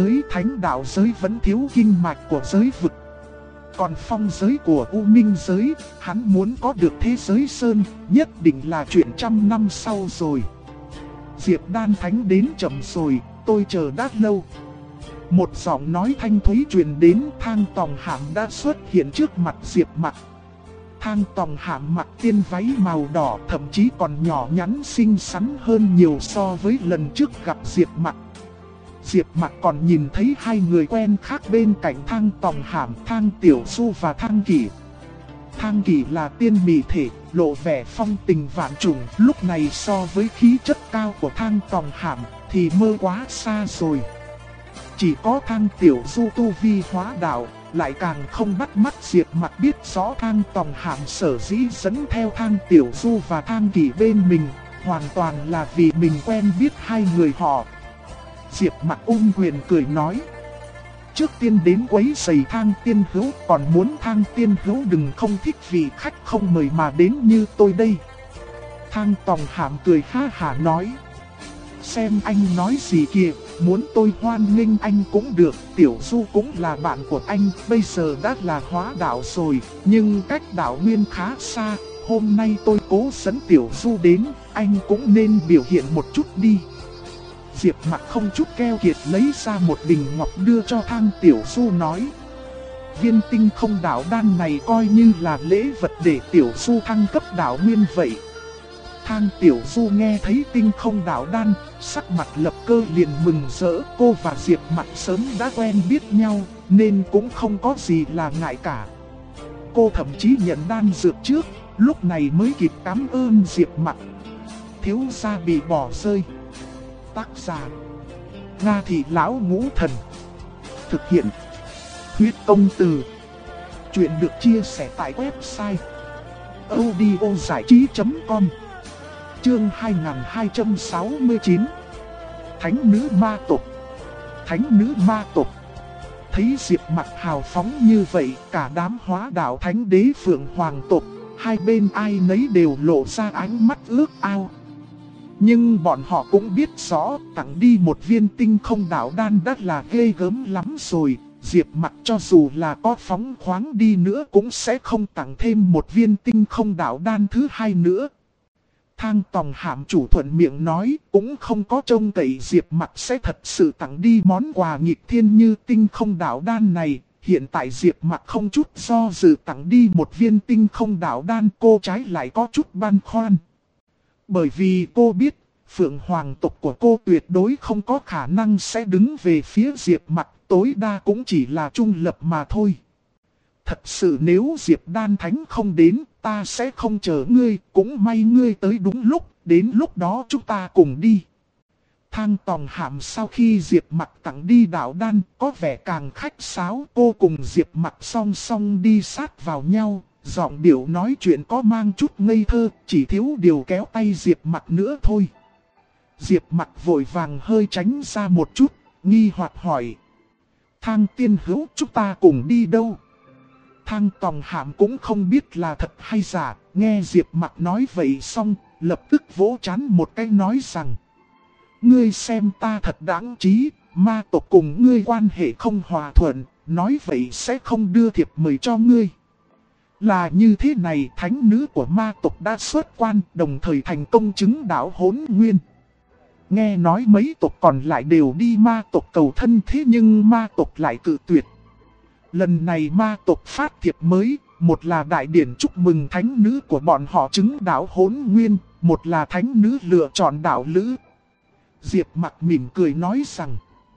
Speaker 1: đạo giới vẫn thiếu kinh mạch của giới vực. Còn phong giới của U Minh giới, hắn muốn có được thế giới sơn, nhất định là chuyện 100 năm sau rồi. Diệp Đan Thánh đến chậm rồi, tôi chờ đã lâu. Một giọng nói thanh thúy truyền đến. Thang Tòng Hàm đã xuất hiện trước mặt Diệp Mặc. Thang Tòng Hàm mặc tiên váy màu đỏ, thậm chí còn nhỏ nhắn xinh xắn hơn nhiều so với lần trước gặp Diệp Mặc. Diệp Mặc còn nhìn thấy hai người quen khác bên cạnh Thang Tòng Hàm, Thang Tiểu Du và Thang Kỷ. Thang Kỷ là tiên mị thể, lộ vẻ phong tình vạn trùng, lúc này so với khí chất cao của Thang Tòng Hàm thì mơ quá xa rồi. Chỉ có Thang Tiểu Du tu vi hóa đạo, lại càng không bắt mắt. Diệp Mặc biết rõ Thang Tòng Hàm sở dĩ dẫn theo Thang Tiểu Du và Thang Kỷ bên mình, hoàn toàn là vì mình quen biết hai người họ. Diệp Mặc ung quyền cười nói: trước tiên đến quấy rầy Thang tiên hữu, còn muốn Thang tiên hữu đừng không thích vì khách không mời mà đến như tôi đây. Thang Tòng Hàm cười ha hả nói: xem anh nói gì kìa, muốn tôi hoan nghênh anh cũng được, Tiểu Du cũng là bạn của anh, bây giờ đã là hóa đạo rồi, nhưng cách đạo nguyên khá xa, hôm nay tôi cố dẫn Tiểu Du đến, anh cũng nên biểu hiện một chút đi. Diệp Mặc không chút keo kiệt lấy ra một bình ngọc đưa cho Thang Tiểu Du nói. Viên tinh không đạo đan này coi như là lễ vật để Tiểu Du thăng cấp đạo nguyên vậy. Thang Tiểu Du nghe thấy tinh không đạo đan, sắc mặt lập cơ liền mừng rỡ. Cô và Diệp Mặc sớm đã quen biết nhau, nên cũng không có gì là ngại cả. Cô thậm chí nhận đan dược trước, lúc này mới kịp cảm ơn Diệp Mặc. Thiếu gia bị bỏ rơi. Tác giả: Nga Thị Lão Ngũ Thần. Thực hiện: Huyết Công Từ. Chuyện được chia sẻ tại website audiozảichí.com. Chương 2269. Thánh nữ ma tộc. Thánh nữ ma tộc. Thấy Diệp Mặc hào phóng như vậy, cả đám hóa đạo thánh đế Phượng Hoàng tộc, hai bên ai nấy đều lộ ra ánh mắt ước ao. Nhưng bọn họ cũng biết rõ, tặng đi một viên tinh không đạo đan đã là ghê gớm lắm rồi. Diệp Mặc cho dù là có phóng khoáng đi nữa cũng sẽ không tặng thêm một viên tinh không đạo đan thứ hai nữa. Thang Tòng Hàm chủ thuận miệng nói, cũng không có trông cậy Diệp Mặc sẽ thật sự tặng đi món quà nghịch thiên như tinh không đạo đan này. Hiện tại Diệp Mặc không chút do dự tặng đi một viên tinh không đạo đan, cô trái lại có chút băn khoăn. Bởi vì cô biết, Phượng Hoàng tộc của cô tuyệt đối không có khả năng sẽ đứng về phía Diệp Mặc, tối đa cũng chỉ là trung lập mà thôi. Thật sự nếu Diệp Đan Thánh không đến, ta sẽ không chờ ngươi, cũng may ngươi tới đúng lúc, đến lúc đó chúng ta cùng đi. Thang Tòng Hàm sau khi Diệp Mặc tặng đi đạo đan, có vẻ càng khách sáo, cô cùng Diệp Mặc song song đi sát vào nhau, giọng điệu nói chuyện có mang chút ngây thơ, chỉ thiếu điều kéo tay Diệp Mặc nữa thôi. Diệp Mặc vội vàng hơi tránh ra một chút, nghi hoặc hỏi. Thang tiên hữu, chúng ta cùng đi đâu? Thang Tòng Hàm cũng không biết là thật hay giả, nghe Diệp Mặc nói vậy xong, lập tức vỗ trán một cái nói rằng. Ngươi xem ta thật đáng trí, ma tộc cùng ngươi quan hệ không hòa thuận, nói vậy sẽ không đưa thiệp mời cho ngươi. Là như thế này, thánh nữ của ma tộc đã xuất quan, đồng thời thành công chứng đạo Hỗn Nguyên. Nghe nói mấy tộc còn lại đều đi ma tộc cầu thân, thế nhưng ma tộc lại cự tuyệt. Lần này ma tộc phát thiệp mới, một là đại điển chúc mừng thánh nữ của bọn họ chứng đạo Hỗn Nguyên, một là thánh nữ lựa chọn đạo lữ. Diệp Mặc mỉm cười nói rằng.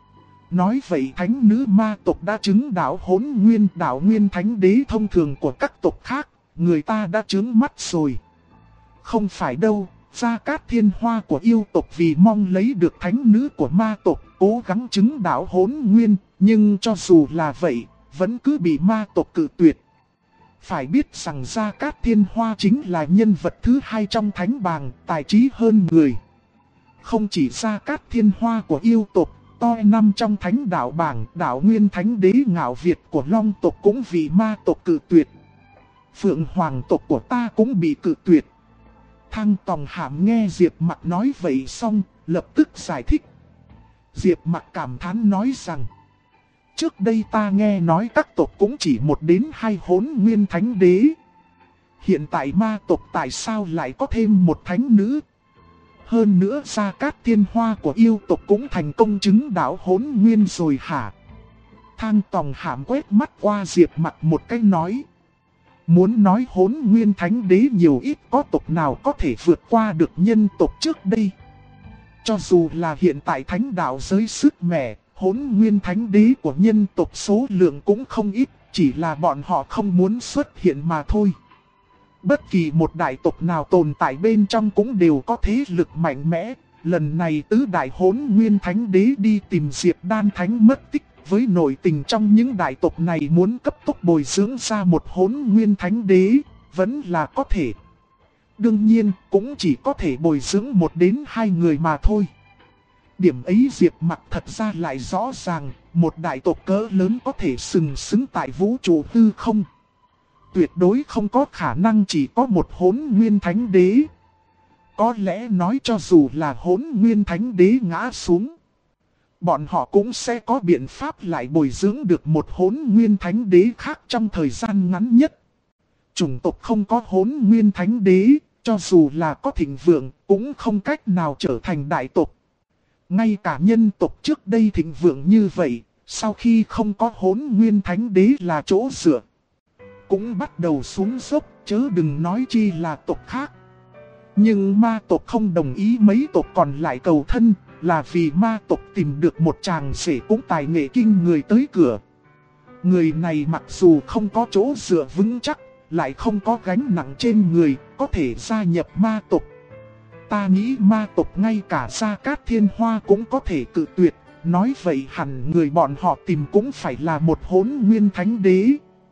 Speaker 1: Nói vậy thánh nữ ma tộc đã chứng đạo Hỗn Nguyên, đạo nguyên thánh đế thông thường của các tộc khác, người ta đã chứng mắt rồi. Không phải đâu, Gia Cát Thiên Hoa của yêu tộc vì mong lấy được thánh nữ của ma tộc, cố gắng chứng đạo Hỗn Nguyên, nhưng cho dù là vậy, vẫn cứ bị ma tộc cự tuyệt. Phải biết rằng Gia Cát Thiên Hoa chính là nhân vật thứ hai trong thánh bảng, tài trí hơn người. Không chỉ Gia Cát Thiên Hoa của yêu tộc, toi năm trong thánh đạo bảng, đạo nguyên thánh đế Ngạo Việt của Long tộc cũng vì ma tộc cự tuyệt. Phượng Hoàng tộc của ta cũng bị cự tuyệt. Thang Tòng Hàm nghe Diệp Mặc nói vậy xong, lập tức giải thích. Diệp Mặc cảm thán nói rằng. Trước đây ta nghe nói các tộc cũng chỉ 1 đến 2 Hỗn Nguyên thánh đế. Hiện tại ma tộc tại sao lại có thêm một thánh nữ? Hơn nữa Gia Cát Thiên Hoa của yêu tộc cũng thành công chứng đạo Hỗn Nguyên rồi hả? Thang Tòng Hàm quét mắt qua Diệp Mặc một cái nói. Muốn nói Hỗn Nguyên thánh đế nhiều ít, có tộc nào có thể vượt qua được nhân tộc trước đây? Cho dù là hiện tại thánh đạo giới sức mẻ, Hỗn Nguyên thánh đế của nhân tộc số lượng cũng không ít, chỉ là bọn họ không muốn xuất hiện mà thôi. Bất kỳ một đại tộc nào tồn tại bên trong cũng đều có thế lực mạnh mẽ. Lần này tứ đại Hỗn Nguyên thánh đế đi tìm Diệp Đan Thánh mất tích, với nội tình trong những đại tộc này muốn cấp tốc bồi dưỡng ra một Hỗn Nguyên thánh đế, vẫn là có thể. Đương nhiên, cũng chỉ có thể bồi dưỡng 1 đến 2 người mà thôi. Điểm ấy Diệp Mặc thật ra lại rõ ràng, một đại tộc cỡ lớn có thể sừng sững tại vũ trụ hư không. Tuyệt đối không có khả năng chỉ có một Hỗn Nguyên thánh đế. Có lẽ nói cho dù là Hỗn Nguyên thánh đế ngã xuống, bọn họ cũng sẽ có biện pháp lại bồi dưỡng được một Hỗn Nguyên thánh đế khác trong thời gian ngắn nhất. chủng tộc không có Hỗn Nguyên Thánh Đế, cho dù là có thịnh vượng, cũng không cách nào trở thành đại tộc. Ngay cả nhân tộc trước đây thịnh vượng như vậy, sau khi không có Hỗn Nguyên Thánh Đế là chỗ dựa, cũng bắt đầu xuống dốc, chớ đừng nói chi là tộc khác. Nhưng ma tộc không đồng ý mấy tộc còn lại cầu thân, là vì ma tộc tìm được một chàng rể cũng tài nghệ kinh người tới cửa. Người này mặc dù không có chỗ dựa vững chắc, lại không có gánh nặng trên người, có thể gia nhập ma tộc. Ta nghĩ ma tộc ngay cả Gia Cát Thiên Hoa cũng có thể cự tuyệt, nói vậy hẳn người bọn họ tìm cũng phải là một Hỗn Nguyên Thánh Đế.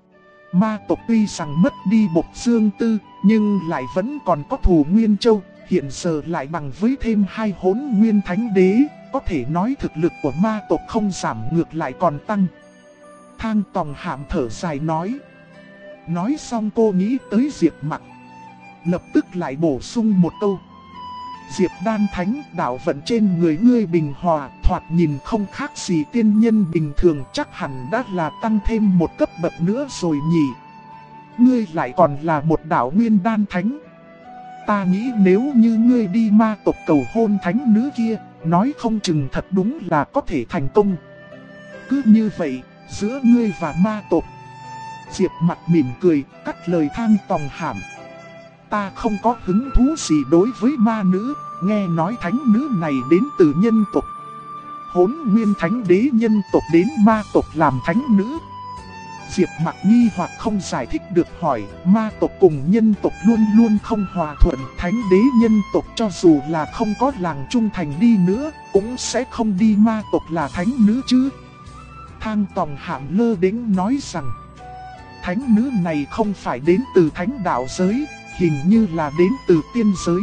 Speaker 1: Ma tộc tuy rằng mất đi Bộc Dương Tư, nhưng lại vẫn còn có thù Nguyên Châu, hiện giờ lại bằng với thêm 2 Hỗn Nguyên Thánh Đế, có thể nói thực lực của ma tộc không giảm ngược lại còn tăng. Thang Tòng Hạm thở dài nói. Nói xong cô nghĩ tới Diệp Mặc, lập tức lại bổ sung một câu. Diệp Đan Thánh, đạo vận trên người ngươi bình hòa, thoạt nhìn không khác gì tiên nhân bình thường, chắc hẳn đã là tăng thêm một cấp bậc nữa rồi nhỉ. Ngươi lại còn là một đạo Nguyên Đan Thánh. Ta nghĩ nếu như ngươi đi ma tộc cầu hôn thánh nữ kia, nói không chừng thật đúng là có thể thành công. Cứ như vậy, giữa ngươi và ma tộc. Diệp Mặc mỉm cười, cắt lời Thang Tòng Hạm. Ta không có hứng thú gì đối với ma nữ, nghe nói thánh nữ này đến từ nhân tộc. Hỗn Nguyên Thánh Đế nhân tộc đến ma tộc làm thánh nữ. Diệp Mặc nghi hoặc không giải thích được hỏi, ma tộc cùng nhân tộc luôn luôn không hòa thuận, thánh đế nhân tộc cho dù là không có làng trung thành đi nữa, cũng sẽ không đi ma tộc là thánh nữ chứ. Thang Tòng Hạm lơ đễnh nói rằng, thánh nữ này không phải đến từ thánh đạo giới, hình như là đến từ tiên giới.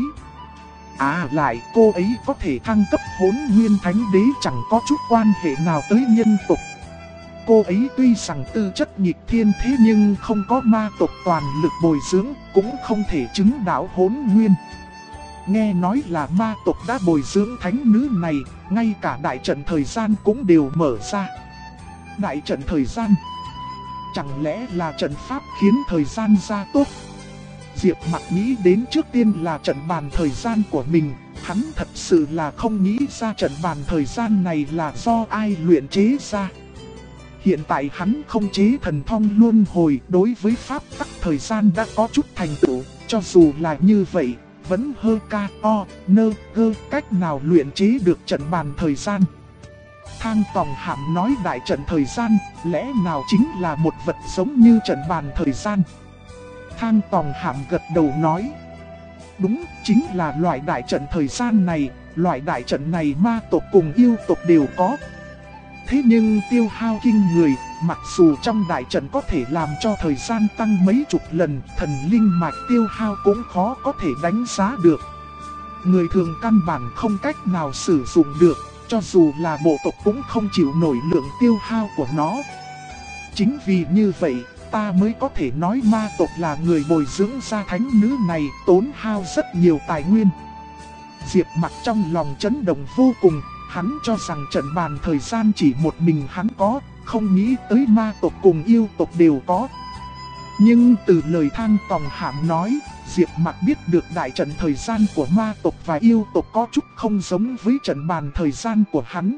Speaker 1: À lại cô ấy có thể thăng cấp Hỗn Nguyên Thánh Đế chẳng có chút quan hệ nào tới nhân tộc. Cô ấy tuy rằng tư chất nghịch thiên thế nhưng không có ma tộc toàn lực bồi dưỡng, cũng không thể chứng đạo Hỗn Nguyên. Nghe nói là ma tộc đã bồi dưỡng thánh nữ này, ngay cả đại trận thời gian cũng đều mở ra. Đại trận thời gian? Chẳng lẽ là trận pháp khiến thời gian gia tốc? Diệp Mặc nghĩ đến trước tiên là trận bàn thời gian của mình, hắn thật sự là không nghĩ ra trận bàn thời gian này là do ai luyện chế ra. Hiện tại hắn không chế thần thông luân hồi, đối với pháp tắc thời gian đã có chút thành tựu, cho dù là như vậy, vẫn hơ ca o nơ gơ cách nào luyện chế được trận bàn thời gian. Thang Tòng Hạm nói đại trận thời gian, lẽ nào chính là một vật giống như trận bàn thời gian? Thang Tòng Hạm gật đầu nói, đúng, chính là loại đại trận thời gian này, loại đại trận này ma tộc cùng yêu tộc đều có. Thế nhưng tiêu hao kinh người, mặc dù trong đại trận có thể làm cho thời gian tăng mấy chục lần, thần linh mạch tiêu hao cũng khó có thể đánh giá được. Người thường căn bản không cách nào sử dụng được, cho dù là bộ tộc cũng không chịu nổi lượng tiêu hao của nó. Chính vì như vậy, ta mới có thể nói ma tộc là người bồi dưỡng ra thánh nữ này, tốn hao rất nhiều tài nguyên. Diệp Mặc trong lòng chấn động vô cùng, hắn cho rằng trận bàn thời gian chỉ một mình hắn có, không nghĩ tới ma tộc cùng yêu tộc đều có. Nhưng từ lời Thang Tòng Hạm nói, Diệp Mặc biết được đại trận thời gian của ma tộc và yêu tộc có chút không giống với trận bàn thời gian của hắn.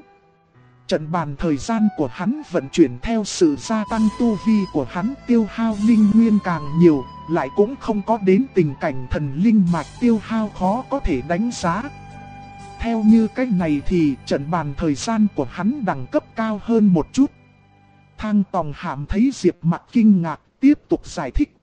Speaker 1: Trận bàn thời gian của hắn vận chuyển theo sự gia tăng tu vi của hắn, tiêu hao linh nguyên càng nhiều, lại cũng không có đến tình cảnh thần linh mạch tiêu hao khó có thể đánh giá. Theo như cách này thì trận bàn thời gian của hắn đẳng cấp cao hơn một chút. Thang Tòng Hạm thấy Diệp Mặc kinh ngạc, tiếp tục giải thích.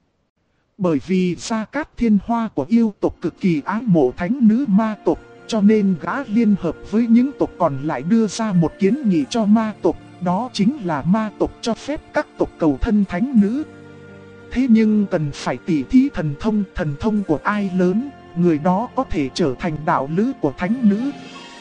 Speaker 1: Bởi vì Gia Cát Thiên Hoa của yêu tộc cực kỳ ái mộ thánh nữ ma tộc, cho nên gã liên hợp với những tộc còn lại đưa ra một kiến nghị cho ma tộc, đó chính là ma tộc cho phép các tộc cầu thân thánh nữ. Thế nhưng cần phải tỉ thí thần thông của ai lớn, người đó có thể trở thành đạo lữ của thánh nữ.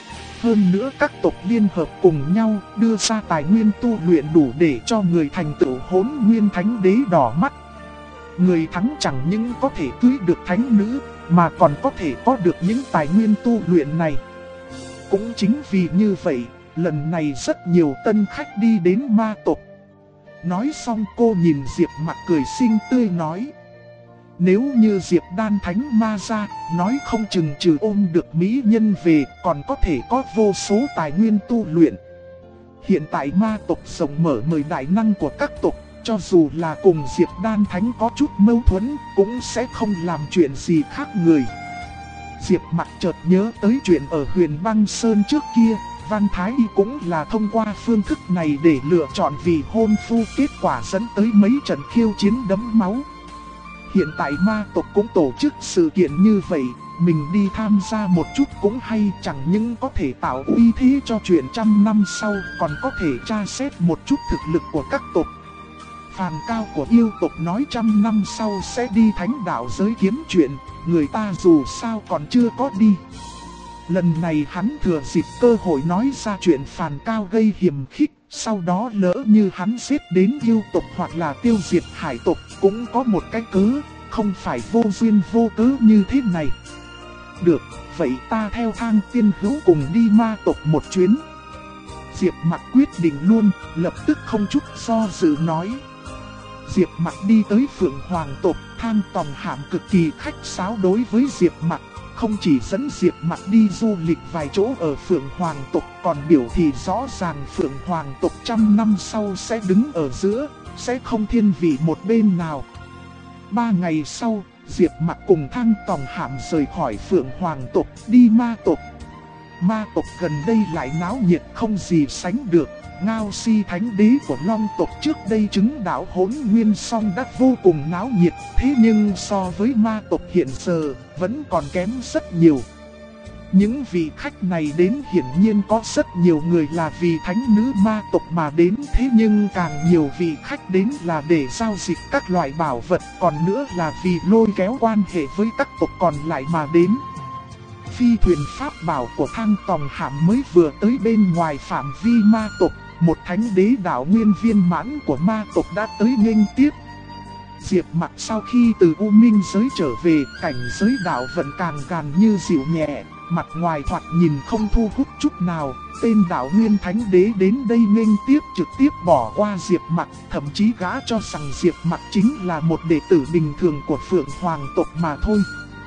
Speaker 1: Hơn nữa các tộc liên hợp cùng nhau đưa ra tài nguyên tu luyện đủ để cho người thành tựu Hỗn Nguyên Thánh Đế đỏ mắt. Người thắng chẳng những có thể cưới được thánh nữ, mà còn có thể có được những tài nguyên tu luyện này. Cũng chính vì như vậy, lần này rất nhiều tân khách đi đến ma tộc. Nói xong cô nhìn Diệp Mặc cười xinh tươi nói, Nếu như Diệp Đan Thánh Ma ra, nói không chừng trừ ôm được mỹ nhân về, còn có thể có vô số tài nguyên tu luyện. Hiện tại ma tộc rộng mở mời đại năng của các tộc, cho dù là cùng Diệp Đan Thánh có chút mâu thuẫn, cũng sẽ không làm chuyện gì khác người. Diệp Mặc chợt nhớ tới chuyện ở Huyền Băng Sơn trước kia, Văn Thái Y cũng là thông qua phương thức này để lựa chọn vị hôn phu, kết quả dẫn tới mấy trận khiêu chiến đẫm máu. Hiện tại ma tộc cũng tổ chức sự kiện như vậy, mình đi tham gia một chút cũng hay, chẳng những có thể tạo uy thế cho chuyện trăm năm sau, còn có thể tra xét một chút thực lực của các tộc. Phàn Cao của yêu tộc nói trăm năm sau sẽ đi thánh đạo giới kiếm chuyện, người ta dù sao còn chưa có đi. Lần này hắn thừa dịp cơ hội nói ra chuyện Phàn Cao gây hiểm khích, sau đó lỡ như hắn giết đến yêu tộc hoặc là tiêu diệt hải tộc cũng có một cái cớ, không phải vô duyên vô cớ như thế này. Được, vậy ta theo Thang Tiên Hữu cùng đi ma tộc một chuyến. Diệp Mặc quyết định luôn, lập tức không chút do dự nói. Diệp Mặc đi tới Phượng Hoàng tộc, Thang Tòng Hàm cực kỳ khách sáo đối với Diệp Mặc, không chỉ dẫn Diệp Mặc đi du lịch vài chỗ ở Phượng Hoàng tộc, còn biểu thị rõ ràng Phượng Hoàng tộc trăm năm sau sẽ đứng ở giữa, sẽ không thiên vị một bên nào. 3 ngày sau, Diệp Mặc cùng Thang Tòng Hàm rời khỏi Phượng Hoàng tộc, đi ma tộc. Ma tộc gần đây lại náo nhiệt không gì sánh được. Ngao Si thánh đế của Long tộc trước đây chứng đạo Hỗn Nguyên Song đã vô cùng náo nhiệt, thế nhưng so với ma tộc hiện giờ, vẫn còn kém rất nhiều. Những vị khách này đến hiển nhiên có rất nhiều người là vì thánh nữ ma tộc mà đến, thế nhưng càng nhiều vị khách đến là để giao dịch các loại bảo vật, còn nữa là vì lôi kéo quan hệ với các tộc còn lại mà đến. Phi thuyền pháp bảo của Thang Tòng Hàm mới vừa tới bên ngoài phạm vi ma tộc, một thánh đế đạo nguyên viên mãn của ma tộc đã tới nghênh tiếp. Diệp Mặc sau khi từ U Minh giới trở về, cảnh giới đạo vận càng gàn như dịu nhẹ, mặt ngoài thoạt nhìn không thu hút chút nào. Tên đạo nguyên thánh đế đến đây nghênh tiếp trực tiếp bỏ qua Diệp Mặc, thậm chí gã cho rằng Diệp Mặc chính là một đệ tử bình thường của Phượng Hoàng tộc mà thôi.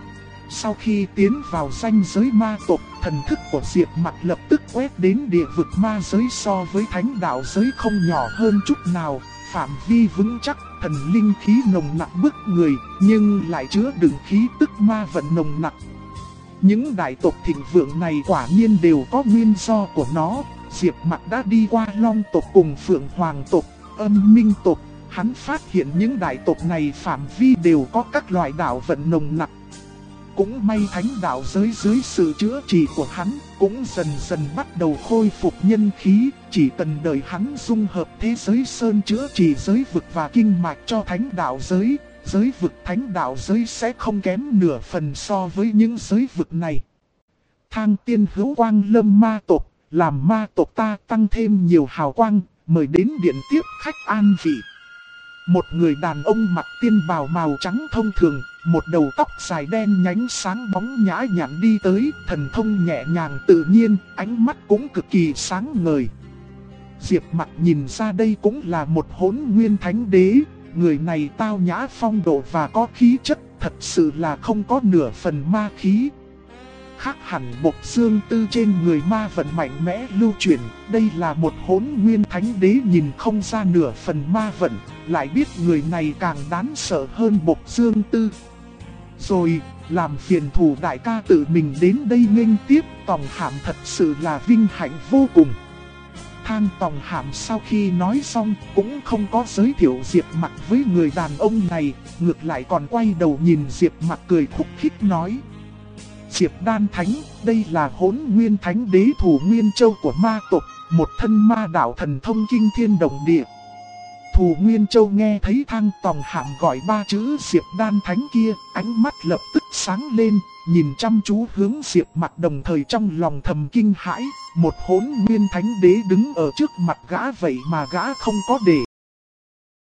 Speaker 1: Sau khi tiến vào ranh giới ma tộc, thần thức của Diệp Mặc lập tức quét đến địa vực ma giới, so với thánh đạo giới không nhỏ hơn chút nào, phạm vi vững chắc, thần linh khí nồng nặng bức người, nhưng lại chứa đựng khí tức ma vận nồng nặng. Những đại tộc thịnh vượng này quả nhiên đều có nguyên do của nó. Diệp Mặc đã đi qua Long tộc cùng Phượng Hoàng tộc, Âm Minh tộc, hắn phát hiện những đại tộc này phạm vi đều có các loại đạo vận nồng nặng. Cũng may thánh đạo giới dưới sự chữa trị của hắn, cũng dần dần bắt đầu khôi phục nhân khí, chỉ cần đợi hắn dung hợp thế giới sơn chữa trị giới vực và kinh mạch cho thánh đạo giới, giới vực thánh đạo giới sẽ không kém nửa phần so với những giới vực này. Thang Tiên Hữu quang lâm ma tộc, làm ma tộc ta tăng thêm nhiều hào quang, mời đến điện tiếp khách an vị. Một người đàn ông mặc tiên bào màu trắng thông thường, một đầu tóc dài đen nhánh sáng bóng nhã nhặn đi tới, thần thông nhẹ nhàng tự nhiên, ánh mắt cũng cực kỳ sáng ngời. Diệp Mặc nhìn ra đây cũng là một Hỗn Nguyên thánh đế, người này tao nhã phong độ và có khí chất, thật sự là không có nửa phần ma khí. Khác hẳn Bộc Dương Tư trên người ma vận mạnh mẽ lưu chuyển, đây là một Hỗn Nguyên thánh đế nhìn không ra nửa phần ma vận, lại biết người này càng đáng sợ hơn Bộc Dương Tư. Rồi, làm phiền thủ đại ca tự mình đến đây nghênh tiếp Tòng Hàm, thật sự là vinh hạnh vô cùng. Thang Tòng Hàm sau khi nói xong cũng không có giới thiệu Diệp Mặc với người đàn ông này, ngược lại còn quay đầu nhìn Diệp Mặc cười khúc khích nói. Diệp Đan Thánh, đây là Hỗn Nguyên thánh đế Thủ Nguyên Châu của ma tộc, một thân ma đạo thần thông kinh thiên động địa. Thủ Nguyên Châu nghe thấy Thang Tòng Hàm gọi 3 chữ Diệp Đan Thánh kia, ánh mắt lập tức sáng lên, nhìn chăm chú hướng Diệp Mặc, đồng thời trong lòng thầm kinh hãi, một Hỗn Nguyên thánh đế đứng ở trước mặt gã vậy mà gã không có để